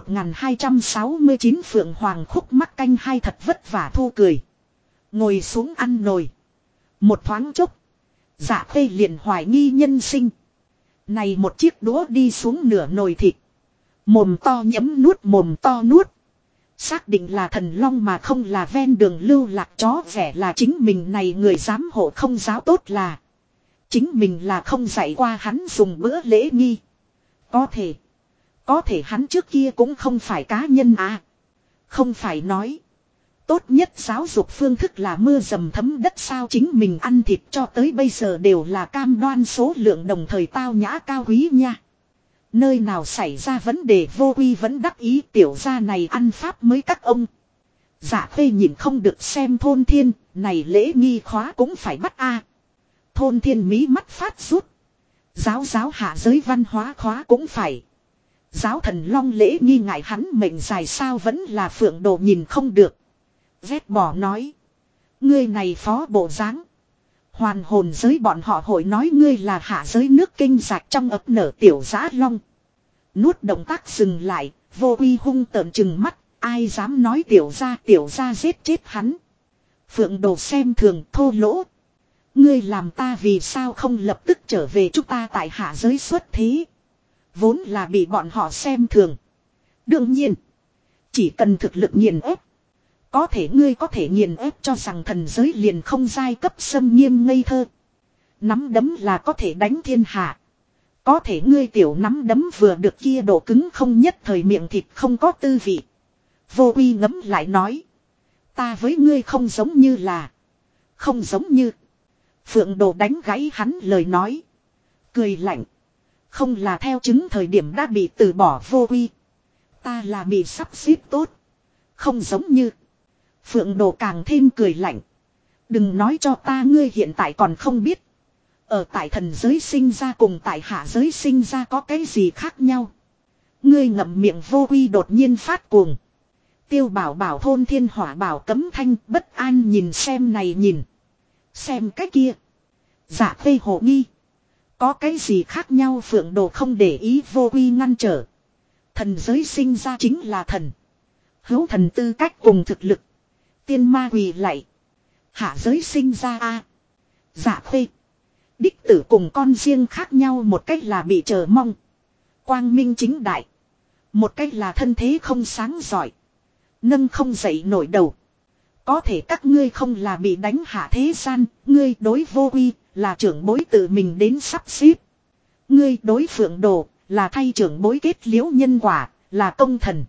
1269 Phượng Hoàng khúc mắc canh hai thật vất vả thu cười. Ngồi xuống ăn nồi. Một thoáng chốc. Dạ Phê liền hoài nghi nhân sinh. Này một chiếc đũa đi xuống nửa nồi thịt. Mồm to nhấm nuốt, mồm to nuốt. Xác định là thần long mà không là ven đường lưu lạc chó, vẻ là chính mình này người giám hộ không giáo tốt là. Chính mình là không dạy qua hắn dùng bữa lễ nghi. Có thể hắn trước kia cũng không phải cá nhân à. Không phải nói. Tốt nhất giáo dục phương thức là mưa dầm thấm đất sao, chính mình ăn thịt cho tới bây giờ đều là cam đoan số lượng đồng thời tao nhã cao quý nha. Nơi nào xảy ra vấn đề Vô Uy vẫn đắc ý, tiểu gia này ăn pháp mới các ông. Dạ Phê nhìn không được xem Thôn Thiên, này lễ nghi khóa cũng phải bắt a. Thôn Thiên mí mắt phát rút. Giáo hạ giới văn hóa khóa cũng phải. Giáo thần long lễ nghi ngại hắn mệnh dài sao, vẫn là Phượng Đồ nhìn không được. Vét bỏ nói. Ngươi này phó bộ dáng. Hoàn hồn giới bọn họ hội nói ngươi là hạ giới nước kinh rạc trong ấp nở tiểu giã long. Nuốt động tác dừng lại, Vô Uy hung tợn trừng mắt, ai dám nói tiểu gia giết chết hắn. Phượng Đồ xem thường thô lỗ. Ngươi làm ta vì sao không lập tức trở về, chúng ta tại hạ giới xuất thế. Vốn là bị bọn họ xem thường. Đương nhiên, chỉ cần thực lực nghiền ép. Có thể ngươi có thể nghiền ép cho rằng thần giới liền không giai cấp xâm nghiêm ngây thơ. Nắm đấm là có thể đánh thiên hạ. Có thể ngươi tiểu nắm đấm vừa được kia độ cứng không nhất thời miệng thịt không có tư vị. Vô Uy ngẫm lại nói. Ta với ngươi không giống như là. Không giống như. Phượng Đồ đánh gãy hắn lời nói. Cười lạnh. Không là theo chứng thời điểm đã bị từ bỏ Vô Uy. Ta là bị sắp xếp tốt. Không giống như. Phượng Đồ càng thêm cười lạnh. Đừng nói cho ta ngươi hiện tại còn không biết. Ở tại thần giới sinh ra cùng tại hạ giới sinh ra có cái gì khác nhau. Ngươi ngậm miệng. Vô Uy đột nhiên phát cuồng. Tiêu Bảo Bảo thôn thiên hỏa bảo cấm thanh bất an nhìn xem này nhìn. Xem cái kia. Dạ Khê hồ nghi. Có cái gì khác nhau? Phượng Đồ không để ý. Vô Uy ngăn trở. Thần giới sinh ra chính là thần. Hữu thần tư cách cùng thực lực. Tiên ma quỳ lạy. Hạ giới sinh ra a. Dạ Khê. Đích tử cùng con riêng khác nhau, một cách là bị chờ mong. Quang minh chính đại. Một cách là thân thế không sáng giỏi. Nâng không dậy nổi đầu. Có thể các ngươi không là bị đánh hạ thế gian. Ngươi đối Vô Uy là trưởng bối tự mình đến sắp xếp. Ngươi đối Phượng Đồ là thay trưởng bối kết liễu nhân quả, là công thần.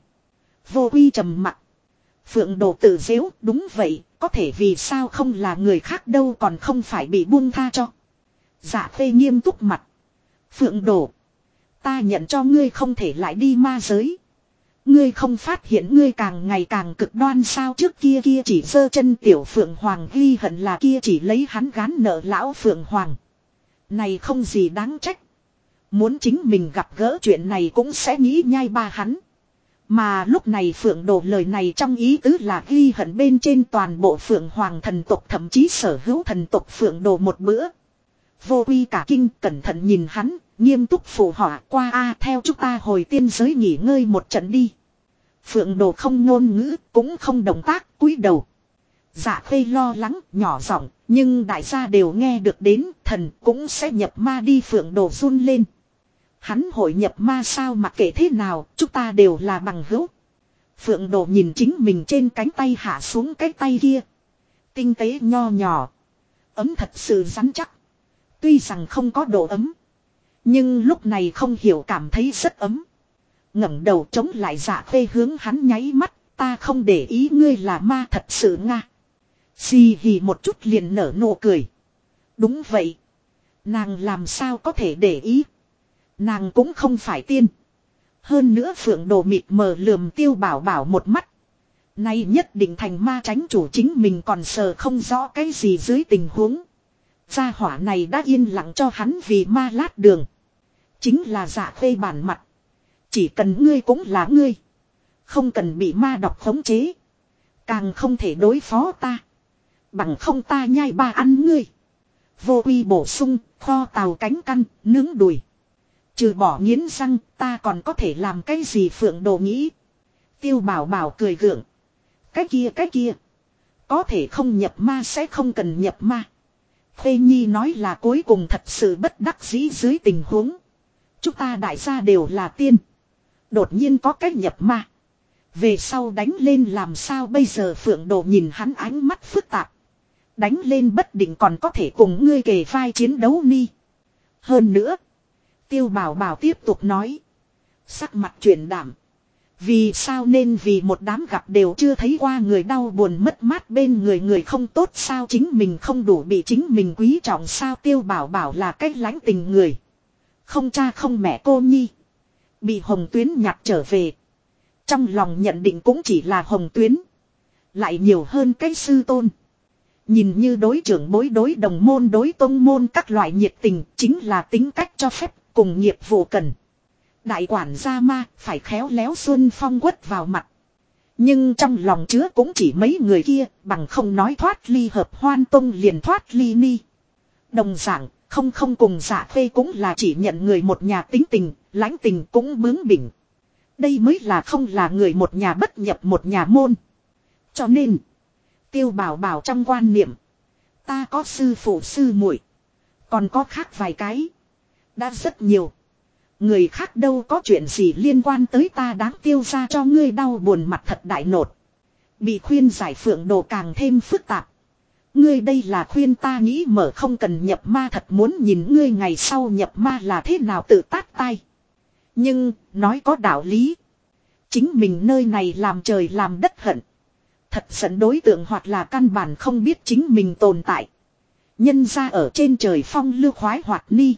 Vô Uy trầm mặc. Phượng Đồ tự giễu, đúng vậy, có thể vì sao không là người khác đâu, còn không phải bị buông tha cho. Dạ Khê nghiêm túc mặt. Phượng Đồ, ta nhận cho ngươi không thể lại đi ma giới. Ngươi không phát hiện ngươi càng ngày càng cực đoan sao? Trước kia chỉ giơ chân tiểu Phượng Hoàng ghi hận là kia chỉ lấy hắn gán nợ lão Phượng Hoàng. Này không gì đáng trách. Muốn chính mình gặp gỡ chuyện này cũng sẽ nghĩ nhai ba hắn. Mà lúc này Phượng Đồ lời này trong ý tứ là ghi hận bên trên toàn bộ Phượng Hoàng thần tộc, thậm chí sở hữu thần tộc Phượng Đồ một bữa. Vô Uy cả kinh cẩn thận nhìn hắn, nghiêm túc phụ họa qua theo chúng ta hồi tiên giới nghỉ ngơi một trận đi. Phượng Đồ không ngôn ngữ, cũng không động tác, cúi đầu. Dạ Khê lo lắng, nhỏ giọng, nhưng đại gia đều nghe được đến, thần cũng sẽ nhập ma đi. Phượng Đồ run lên. Hắn hội nhập ma sao? Mặc kệ thế nào, chúng ta đều là bằng hữu. Phượng Đồ nhìn chính mình trên cánh tay hạ xuống cái tay kia. Tinh tế nho nhỏ. Ấm thật sự rắn chắc. Tuy rằng không có độ ấm. Nhưng lúc này không hiểu cảm thấy rất ấm. Ngẩng đầu chống lại Dạ Khê hướng hắn nháy mắt. Ta không để ý ngươi là ma thật sự nga. Xì hì một chút liền nở nụ cười. Đúng vậy. Nàng làm sao có thể để ý. Nàng cũng không phải tiên. Hơn nữa Phượng Đồ mịt mờ lườm Tiêu Bảo Bảo một mắt. Nay nhất định thành ma tránh chủ chính mình còn sờ không rõ cái gì dưới tình huống. Gia hỏa này đã yên lặng cho hắn vì ma lát đường. Chính là Dạ Khê bản mặt. Chỉ cần ngươi cũng là ngươi. Không cần bị ma độc khống chế. Càng không thể đối phó ta. Bằng không ta nhai ba ăn ngươi. Vô Uy bổ sung, kho tàu cánh căn, nướng đùi. Trừ bỏ nghiến răng, ta còn có thể làm cái gì? Phượng Đồ nghĩ. Tiêu Bảo Bảo cười gượng. Cái kia. Có thể không nhập ma sẽ không cần nhập ma. Khê Nhi nói là cuối cùng thật sự bất đắc dĩ dưới tình huống. Chúng ta đại gia đều là tiên. Đột nhiên có cách nhập ma. Về sau đánh lên làm sao bây giờ? Phượng Đồ nhìn hắn ánh mắt phức tạp. Đánh lên bất định còn có thể cùng ngươi kề vai chiến đấu ni. Hơn nữa. Tiêu Bảo Bảo tiếp tục nói. Sắc mặt chuyển đảm. Vì sao nên vì một đám gặp đều chưa thấy qua người đau buồn mất mát bên người người không tốt sao? Chính mình không đủ bị chính mình quý trọng sao? Tiêu Bảo Bảo là cách lãnh tình người. Không cha không mẹ cô nhi. Bị Hồng Tuyến nhặt trở về. Trong lòng nhận định cũng chỉ là Hồng Tuyến. Lại nhiều hơn cái sư tôn. Nhìn như đối trưởng bối đối đồng môn đối tông môn các loại nhiệt tình chính là tính cách cho phép cùng nghiệp vụ cần. Đại quản gia ma phải khéo léo xuân phong quất vào mặt. Nhưng trong lòng chứa cũng chỉ mấy người kia bằng không nói thoát ly hợp hoan tông liền thoát ly ni. Đồng dạng không cùng Dạ Khê cũng là chỉ nhận người một nhà tính tình, lãnh tình cũng bướng bỉnh. Đây mới là không là người một nhà bất nhập một nhà môn. Cho nên Tiêu Bảo Bảo trong quan niệm. Ta có sư phụ sư muội, còn có khác vài cái. Đã rất nhiều. Người khác đâu có chuyện gì liên quan tới ta đáng tiêu ra cho ngươi đau buồn mặt thật đại nột. Bị khuyên giải Phượng Đồ càng thêm phức tạp. Ngươi đây là khuyên ta nghĩ mở không cần nhập ma, thật muốn nhìn ngươi ngày sau nhập ma là thế nào tự tát tai. Nhưng, nói có đạo lý. Chính mình nơi này làm trời làm đất hận. Thật giận đối tượng hoặc là căn bản không biết chính mình tồn tại. Nhân ra ở trên trời phong lưu khoái hoạt ni.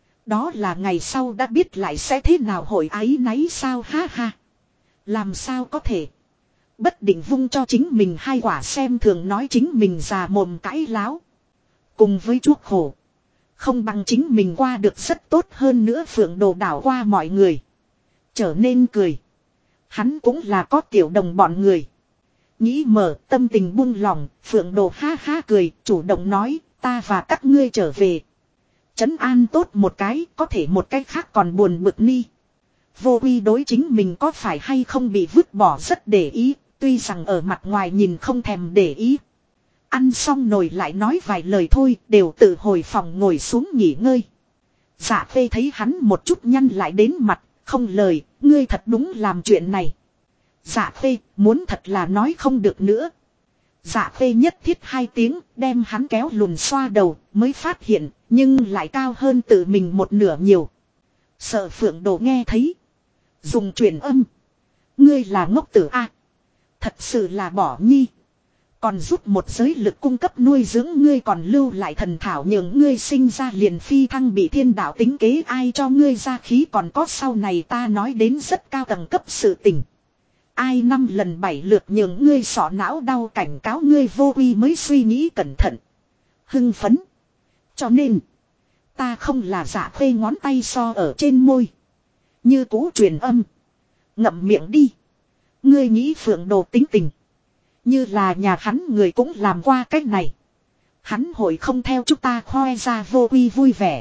Đó là ngày sau đã biết lại sẽ thế nào hội ái náy sao ha ha. Làm sao có thể. Bất định vung cho chính mình hai quả xem thường nói chính mình già mồm cãi láo. Cùng với chuốc khổ. Không bằng chính mình qua được rất tốt hơn nữa Phượng Đồ đảo qua mọi người. Trở nên cười. Hắn cũng là có tiểu đồng bọn người. Nghĩ mở tâm tình buông lòng, Phượng Đồ ha ha cười, chủ động nói, ta và các ngươi trở về. Trấn an tốt một cái, có thể một cái khác còn buồn bực ni. Vô Uy đối chính mình có phải hay không bị vứt bỏ rất để ý, tuy rằng ở mặt ngoài nhìn không thèm để ý. Ăn xong nồi lại nói vài lời thôi, đều tự hồi phòng ngồi xuống nghỉ ngơi. Dạ Phê thấy hắn một chút nhăn lại đến mặt, không lời, ngươi thật đúng làm chuyện này. Dạ Phê, muốn thật là nói không được nữa. Dạ Phê nhất thiết hai tiếng, đem hắn kéo lùn xoa đầu, mới phát hiện, nhưng lại cao hơn tự mình một nửa nhiều. Sợ Phượng Đồ nghe thấy. Dùng truyền âm. Ngươi là ngốc tử A. Thật sự là bỏ nhi. Còn giúp một giới lực cung cấp nuôi dưỡng ngươi còn lưu lại thần thảo nhường ngươi sinh ra liền phi thăng bị thiên đạo tính kế ai cho ngươi ra khí còn có sau này ta nói đến rất cao tầng cấp sự tình. Ai 5 lần 7 lượt nhường ngươi sọ não đau cảnh cáo ngươi Vô Uy mới suy nghĩ cẩn thận. Hưng phấn. Cho nên. Ta không là Dạ Phê ngón tay so ở trên môi. Như cũ truyền âm. Ngậm miệng đi. Ngươi nghĩ Phượng Đồ tính tình. Như là nhà hắn người cũng làm qua cách này. Hắn hội không theo chúng ta khoe ra Vô Uy vui vẻ.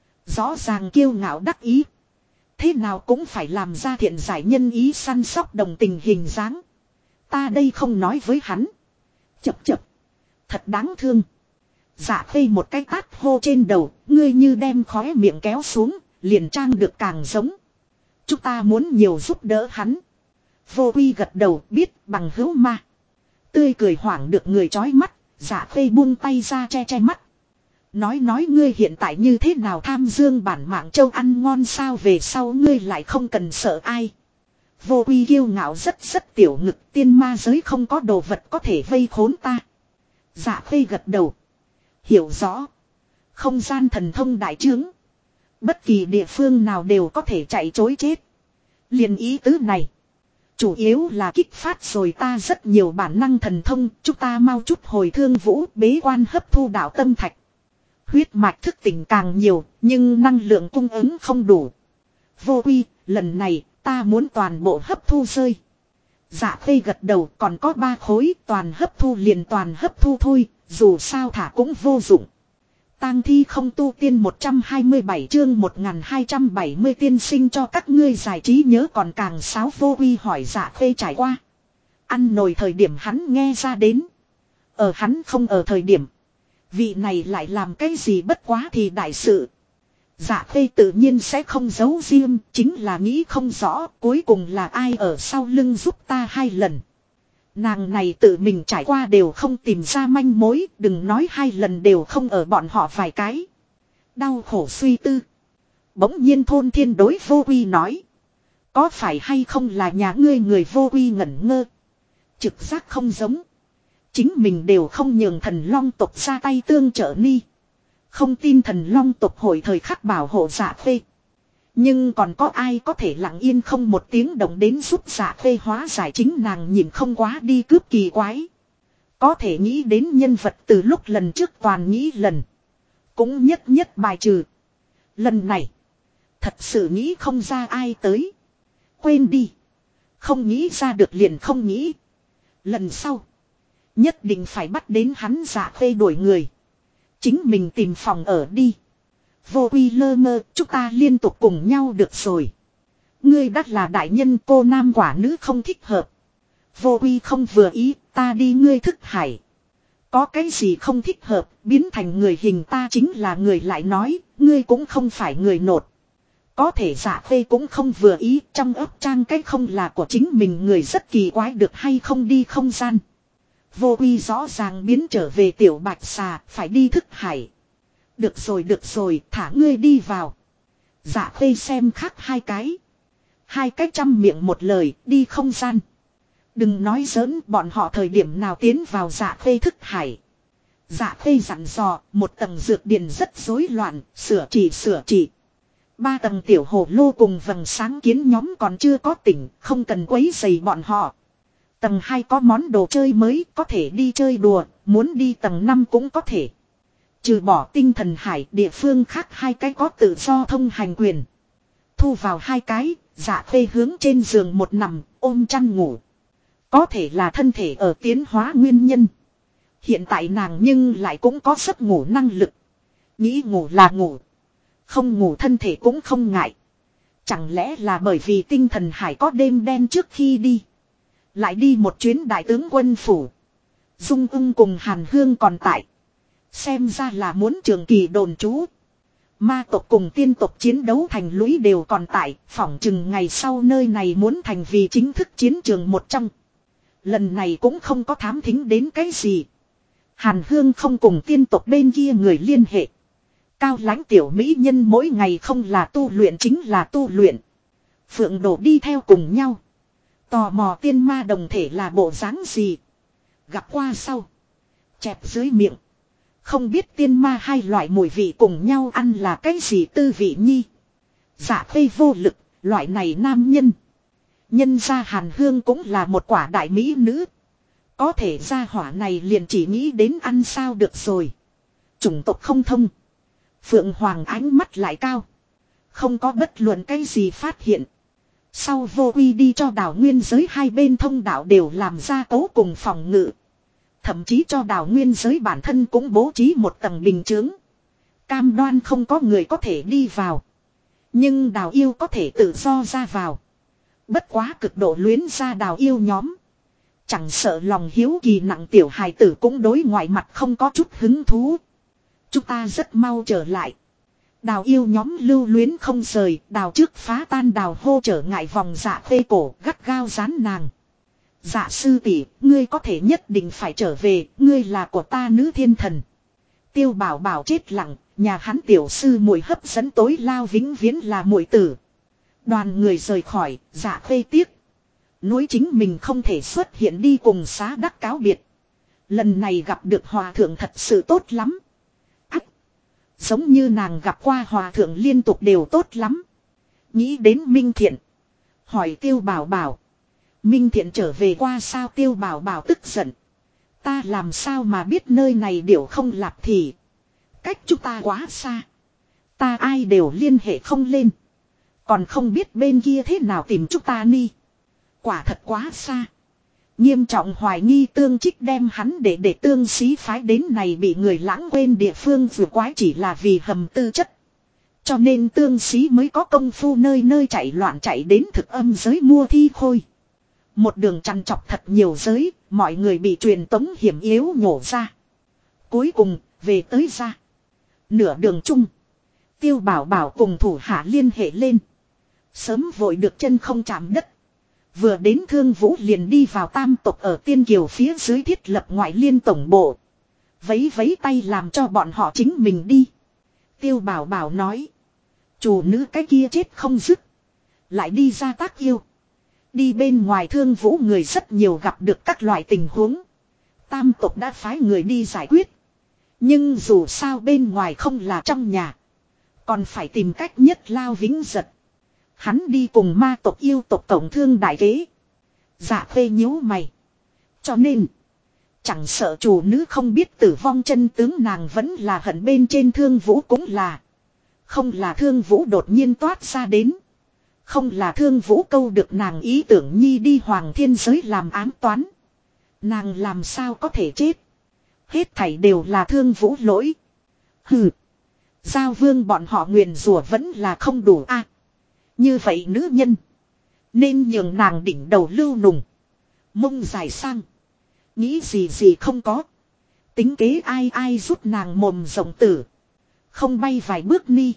Rõ ràng kiêu ngạo đắc ý. Thế nào cũng phải làm ra thiện giải nhân ý săn sóc đồng tình hình dáng. Ta đây không nói với hắn. Chập chập. Thật đáng thương. Dạ Phê một cái tát hô trên đầu. Ngươi như đem khóe miệng kéo xuống. Liền trang được càng giống. Chúng ta muốn nhiều giúp đỡ hắn. Vô Uy gật đầu biết bằng hữu ma. Tươi cười hoảng được người chói mắt. Dạ Phê buông tay ra che che mắt. Nói ngươi hiện tại như thế nào tham dương bản mạng châu ăn ngon sao về sau ngươi lại không cần sợ ai. Vô Uy kiêu ngạo rất tiểu ngực tiên ma giới không có đồ vật có thể vây khốn ta. Dạ Phê gật đầu. Hiểu rõ. Không gian thần thông đại trướng. Bất kỳ địa phương nào đều có thể chạy chối chết. Liền ý tứ này. Chủ yếu là kích phát rồi ta rất nhiều bản năng thần thông. Chúng ta mau chút hồi thương vũ bế quan hấp thu đạo tâm thạch. Huyết mạch thức tỉnh càng nhiều, nhưng năng lượng cung ứng không đủ. Vô Uy, lần này, ta muốn toàn bộ hấp thu rơi. Dạ Phê gật đầu, còn có 3 khối, toàn hấp thu liền toàn hấp thu thôi, dù sao thả cũng vô dụng. Tang thi không tu tiên 127 chương 1270 tiên sinh cho các ngươi giải trí nhớ còn càng sáo. Vô Uy hỏi Dạ Phê trải qua. Ăn nồi thời điểm hắn nghe ra đến. Ở hắn không ở thời điểm. Vị này lại làm cái gì bất quá thì đại sự. Dạ Phê tự nhiên sẽ không giấu riêng, chính là nghĩ không rõ cuối cùng là ai ở sau lưng giúp ta 2 lần. Nàng này tự mình trải qua đều không tìm ra manh mối, đừng nói 2 lần đều không ở bọn họ vài cái. Đau khổ suy tư. Bỗng nhiên thôn thiên đối Vô Uy nói. Có phải hay không là nhà ngươi người Vô Uy ngẩn ngơ. Trực giác không giống. Chính mình đều không nhường thần long tộc ra tay tương trợ ni. Không tin thần long tộc hội thời khắc bảo hộ Dạ Phê. Nhưng còn có ai có thể lặng yên không một tiếng động đến giúp Dạ Phê hóa giải chính nàng nhìn không quá đi cướp kỳ quái. Có thể nghĩ đến nhân vật từ lúc lần trước toàn nghĩ lần. Cũng nhất bài trừ. Lần này. Thật sự nghĩ không ra ai tới. Quên đi. Không nghĩ ra được liền không nghĩ. Lần sau. Nhất định phải bắt đến hắn Dạ Phê đuổi người. Chính mình tìm phòng ở đi. Vô Uy lơ mơ, chúng ta liên tục cùng nhau được rồi. Ngươi đắt là đại nhân cô nam quả nữ không thích hợp. Vô Uy không vừa ý, ta đi ngươi thức hải. Có cái gì không thích hợp, biến thành người hình ta chính là người lại nói, ngươi cũng không phải người nột. Có thể Dạ Phê cũng không vừa ý, trong ấp trang cái không là của chính mình người rất kỳ quái được hay không đi không gian. Vô Uy rõ ràng biến trở về tiểu bạch xà, phải đi thức hải. Được rồi, thả ngươi đi vào. Dạ Phê xem khác 2 cái. Hai cái trăm miệng một lời đi không gian. Đừng nói giỡn, bọn họ thời điểm nào tiến vào Dạ Khê thức hải. Dạ Khê dặn dò, một tầng dược điển rất rối loạn, sửa chỉ. Ba tầng tiểu hồ lô cùng vầng sáng kiến nhóm còn chưa có tỉnh, không cần quấy rầy bọn họ. Tầng 2 có món đồ chơi mới, có thể đi chơi đùa, muốn đi tầng 5 cũng có thể. Trừ bỏ tinh thần hải, địa phương khác hai cái có tự do thông hành quyền. Thu vào hai cái, Dạ Khê hướng trên giường một nằm, ôm chăn ngủ. Có thể là thân thể ở tiến hóa nguyên nhân. Hiện tại nàng nhưng lại cũng có giấc ngủ năng lực. Nghĩ ngủ là ngủ. Không ngủ thân thể cũng không ngại. Chẳng lẽ là bởi vì tinh thần hải có đêm đen trước khi đi. Lại đi một chuyến đại tướng quân phủ. Dung Ung cùng Hàn Hương còn tại. Xem ra là muốn trường kỳ đồn trú. Ma tộc cùng tiên tộc chiến đấu thành lũy đều còn tại. Phỏng chừng ngày sau nơi này muốn thành vì chính thức chiến trường một trong. Lần này cũng không có thám thính đến cái gì. Hàn Hương không cùng tiên tộc bên kia người liên hệ. Cao lãnh tiểu mỹ nhân mỗi ngày không là tu luyện chính là tu luyện. Phượng Đồ đi theo cùng nhau. Tò mò tiên ma đồng thể là bộ dáng gì. Gặp qua sau. Chẹp dưới miệng. Không biết tiên ma hai loại mùi vị cùng nhau ăn là cái gì tư vị nhi. Dạ Khê vô lực, loại này nam nhân. Nhân ra Hàn Hương cũng là một quả đại mỹ nữ. Có thể gia hỏa này liền chỉ nghĩ đến ăn sao được rồi. Chủng tộc không thông. Phượng Hoàng ánh mắt lại cao. Không có bất luận cái gì phát hiện. Sau vô quy đi cho đảo nguyên giới hai bên thông đạo đều làm ra cố cùng phòng ngự. Thậm chí cho đảo nguyên giới bản thân cũng bố trí một tầng bình chướng. Cam đoan không có người có thể đi vào. Nhưng đào yêu có thể tự do ra vào. Bất quá cực độ luyến ra đào yêu nhóm. Chẳng sợ lòng hiếu kỳ nặng tiểu hài tử cũng đối ngoại mặt không có chút hứng thú. Chúng ta rất mau trở lại. Đào yêu nhóm lưu luyến không rời, đào trước phá tan đào hô trở ngại vòng Dạ Khê cổ, gắt gao dán nàng. Dạ sư tỷ, ngươi có thể nhất định phải trở về, ngươi là của ta nữ thiên thần. Tiêu Bảo Bảo chết lặng, nhà hắn tiểu sư muội hấp dẫn tối lao vĩnh viễn là muội tử. Đoàn người rời khỏi, Dạ Khê tiếc. Núi chính mình không thể xuất hiện đi cùng xá đắc cáo biệt. Lần này gặp được hòa thượng thật sự tốt lắm. Giống như nàng gặp qua hòa thượng liên tục đều tốt lắm. Nghĩ đến Minh Thiện. Hỏi Tiêu Bảo Bảo. Minh Thiện trở về qua sao Tiêu Bảo Bảo tức giận. Ta làm sao mà biết nơi này điều không lạp thì. Cách chúng ta quá xa. Ta ai đều liên hệ không lên. Còn không biết bên kia thế nào tìm chúng ta ni. Quả thật quá xa. Nghiêm trọng hoài nghi Tương Trích đem hắn để Tương Xí phái đến này bị người lãng quên địa phương vừa quái chỉ là vì hầm tư chất. Cho nên Tương Xí mới có công phu nơi nơi chạy loạn chạy đến thực âm giới mua thi khôi. Một đường chăn chọc thật nhiều giới, mọi người bị truyền tống hiểm yếu nhổ ra. Cuối cùng, về tới ra. Nửa đường chung. Tiêu Bảo Bảo cùng thủ hạ liên hệ lên. Sớm vội được chân không chạm đất. Vừa đến Thương Vũ liền đi vào tam tộc ở Tiên Kiều phía dưới thiết lập ngoại liên tổng bộ. Vấy vấy tay làm cho bọn họ chính mình đi. Tiêu Bảo Bảo nói. Chủ nữ cái kia chết không dứt. Lại đi ra tác yêu. Đi bên ngoài Thương Vũ người rất nhiều gặp được các loại tình huống. Tam tộc đã phái người đi giải quyết. Nhưng dù sao bên ngoài không là trong nhà. Còn phải tìm cách nhất lao vĩnh giật. Hắn đi cùng ma tộc yêu tộc tổng thương đại kế. Dạ Khê nhíu mày. Cho nên. Chẳng sợ chủ nữ không biết tử vong chân tướng nàng vẫn là hận bên trên Thương Vũ cũng là. Không là Thương Vũ đột nhiên toát ra đến. Không là Thương Vũ câu được nàng ý tưởng nhi đi hoàng thiên giới làm ám toán. Nàng làm sao có thể chết. Hết thảy đều là Thương Vũ lỗi. Hừ. Giao vương bọn họ nguyền rủa vẫn là không đủ a. Như vậy nữ nhân. Nên nhường nàng đỉnh đầu lưu nùng. Mông dài sang. Nghĩ gì gì không có. Tính kế ai ai giúp nàng mồm rộng tử. Không bay vài bước ni.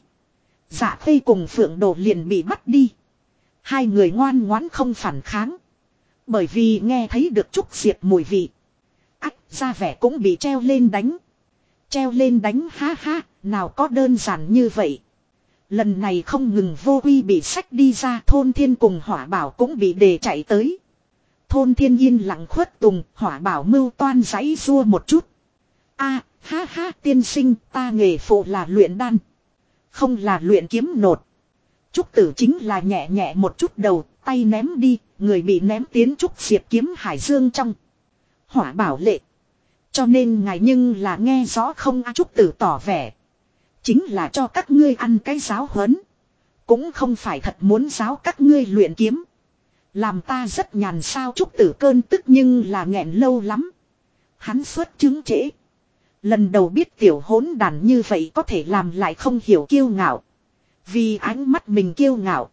Dạ Khê cùng Phượng Đồ liền bị bắt đi. Hai người ngoan ngoãn không phản kháng. Bởi vì nghe thấy được trúc diệp mùi vị. Ách ra vẻ cũng bị treo lên đánh. Treo lên đánh ha ha. Nào có đơn giản như vậy. Lần này không ngừng vô quy bị sách đi ra, thôn thiên cùng hỏa bảo cũng bị đề chạy tới. Thôn thiên yên lặng khuất tùng, hỏa bảo mưu toan giãy rua một chút. A, ha ha, tiên sinh, ta nghề phụ là luyện đan, không là luyện kiếm nột. Trúc tử chính là nhẹ nhẹ một chút đầu, tay ném đi, người bị ném tiến trúc diệp kiếm hải dương trong. Hỏa bảo lệ. Cho nên ngài nhưng là nghe rõ không a? Trúc tử tỏ vẻ. Chính là cho các ngươi ăn cái giáo huấn. Cũng không phải thật muốn giáo các ngươi luyện kiếm. Làm ta rất nhàn sao. Trúc tử cơn tức nhưng là nghẹn lâu lắm. Hắn xuất chứng trễ. Lần đầu biết tiểu hỗn đàn như vậy có thể làm lại không hiểu kiêu ngạo. Vì ánh mắt mình kiêu ngạo.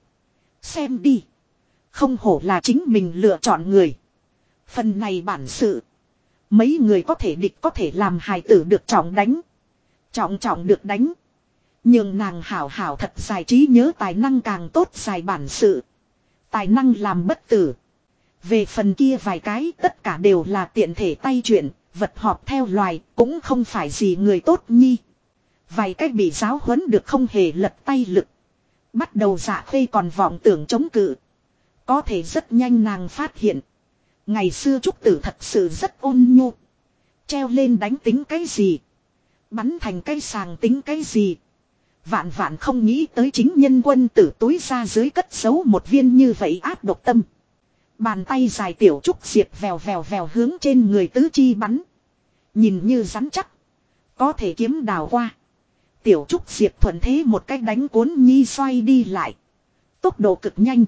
Xem đi. Không hổ là chính mình lựa chọn người. Phần này bản sự. Mấy người có thể địch có thể làm hài tử được trọng đánh. Trọng được đánh. Nhưng nàng hảo hảo thật dài trí nhớ tài năng càng tốt dài bản sự. Tài năng làm bất tử. Về phần kia vài cái tất cả đều là tiện thể tay chuyện. Vật họp theo loài cũng không phải gì người tốt nhi. Vài cách bị giáo huấn được không hề lật tay lực. Bắt đầu dạ khê còn vọng tưởng chống cự. Có thể rất nhanh nàng phát hiện. Ngày xưa trúc tử thật sự rất ôn nhu. Treo lên đánh tính cái gì. Bắn thành cái sàng tính cái gì. Vạn vạn không nghĩ tới chính nhân quân tử túi ra dưới cất giấu một viên như vậy áp độc tâm. Bàn tay dài tiểu trúc diệp vèo vèo vèo hướng trên người tứ chi bắn. Nhìn như rắn chắc. Có thể kiếm đào qua. Tiểu trúc diệp thuận thế một cách đánh cuốn nhi xoay đi lại. Tốc độ cực nhanh.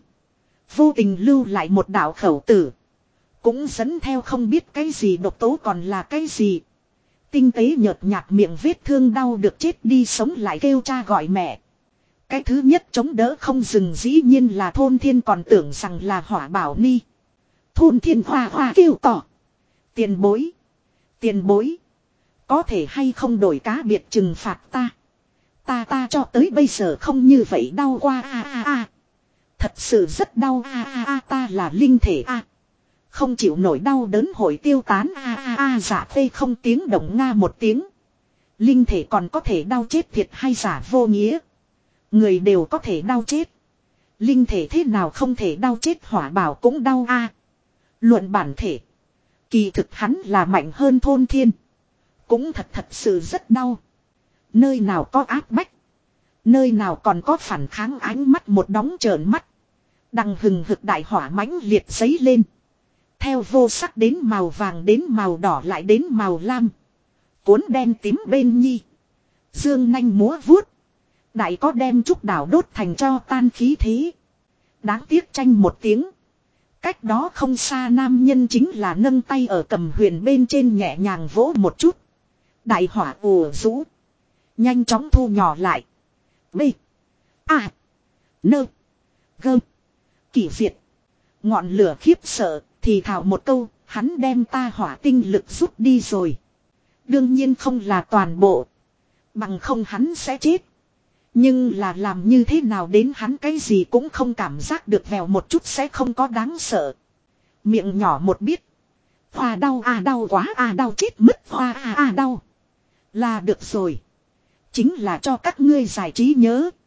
Vô tình lưu lại một đạo khẩu tử. Cũng dẫn theo không biết cái gì độc tố còn là cái gì. Tinh tế nhợt nhạt miệng vết thương đau được chết đi sống lại kêu cha gọi mẹ. Cái thứ nhất chống đỡ không dừng dĩ nhiên là thôn thiên còn tưởng rằng là hỏa bảo ni. Thôn thiên hoa hoa kêu tỏ. Tiền bối. Tiền bối. Có thể hay không đổi cá biệt trừng phạt ta. Ta cho tới bây giờ không như vậy đau qua a. Thật sự rất đau a ta là linh thể a. Không chịu nổi đau đớn hội tiêu tán a giả phê không tiếng động nga một tiếng. Linh thể còn có thể đau chết thiệt hay giả vô nghĩa. Người đều có thể đau chết. Linh thể thế nào không thể đau chết hỏa bảo cũng đau a. Luận bản thể. Kỳ thực hắn là mạnh hơn thôn thiên. Cũng thật sự rất đau. Nơi nào có áp bách. Nơi nào còn có phản kháng ánh mắt một đóng trợn mắt. Đằng hừng hực đại hỏa mãnh liệt giấy lên. Theo vô sắc đến màu vàng đến màu đỏ lại đến màu lam. Cuốn đen tím bên nhi. Dương nanh múa vuốt. Đại có đem trúc đảo đốt thành cho tan khí thế. Đáng tiếc tranh một tiếng. Cách đó không xa nam nhân chính là nâng tay ở cầm huyền bên trên nhẹ nhàng vỗ một chút. Đại hỏa ùa rũ. Nhanh chóng thu nhỏ lại. B. A. Nơ. Gơ. Kỷ diệt. Ngọn lửa khiếp sợ. Thì thảo một câu. Hắn đem ta hỏa tinh lực rút đi rồi. Đương nhiên không là toàn bộ. Bằng không hắn sẽ chết. Nhưng là làm như thế nào đến hắn cái gì cũng không cảm giác được vèo một chút sẽ không có đáng sợ. Miệng nhỏ một biết. Hoa đau đau quá đau chết mất hoa đau. Là được rồi. Chính là cho các ngươi giải trí nhớ.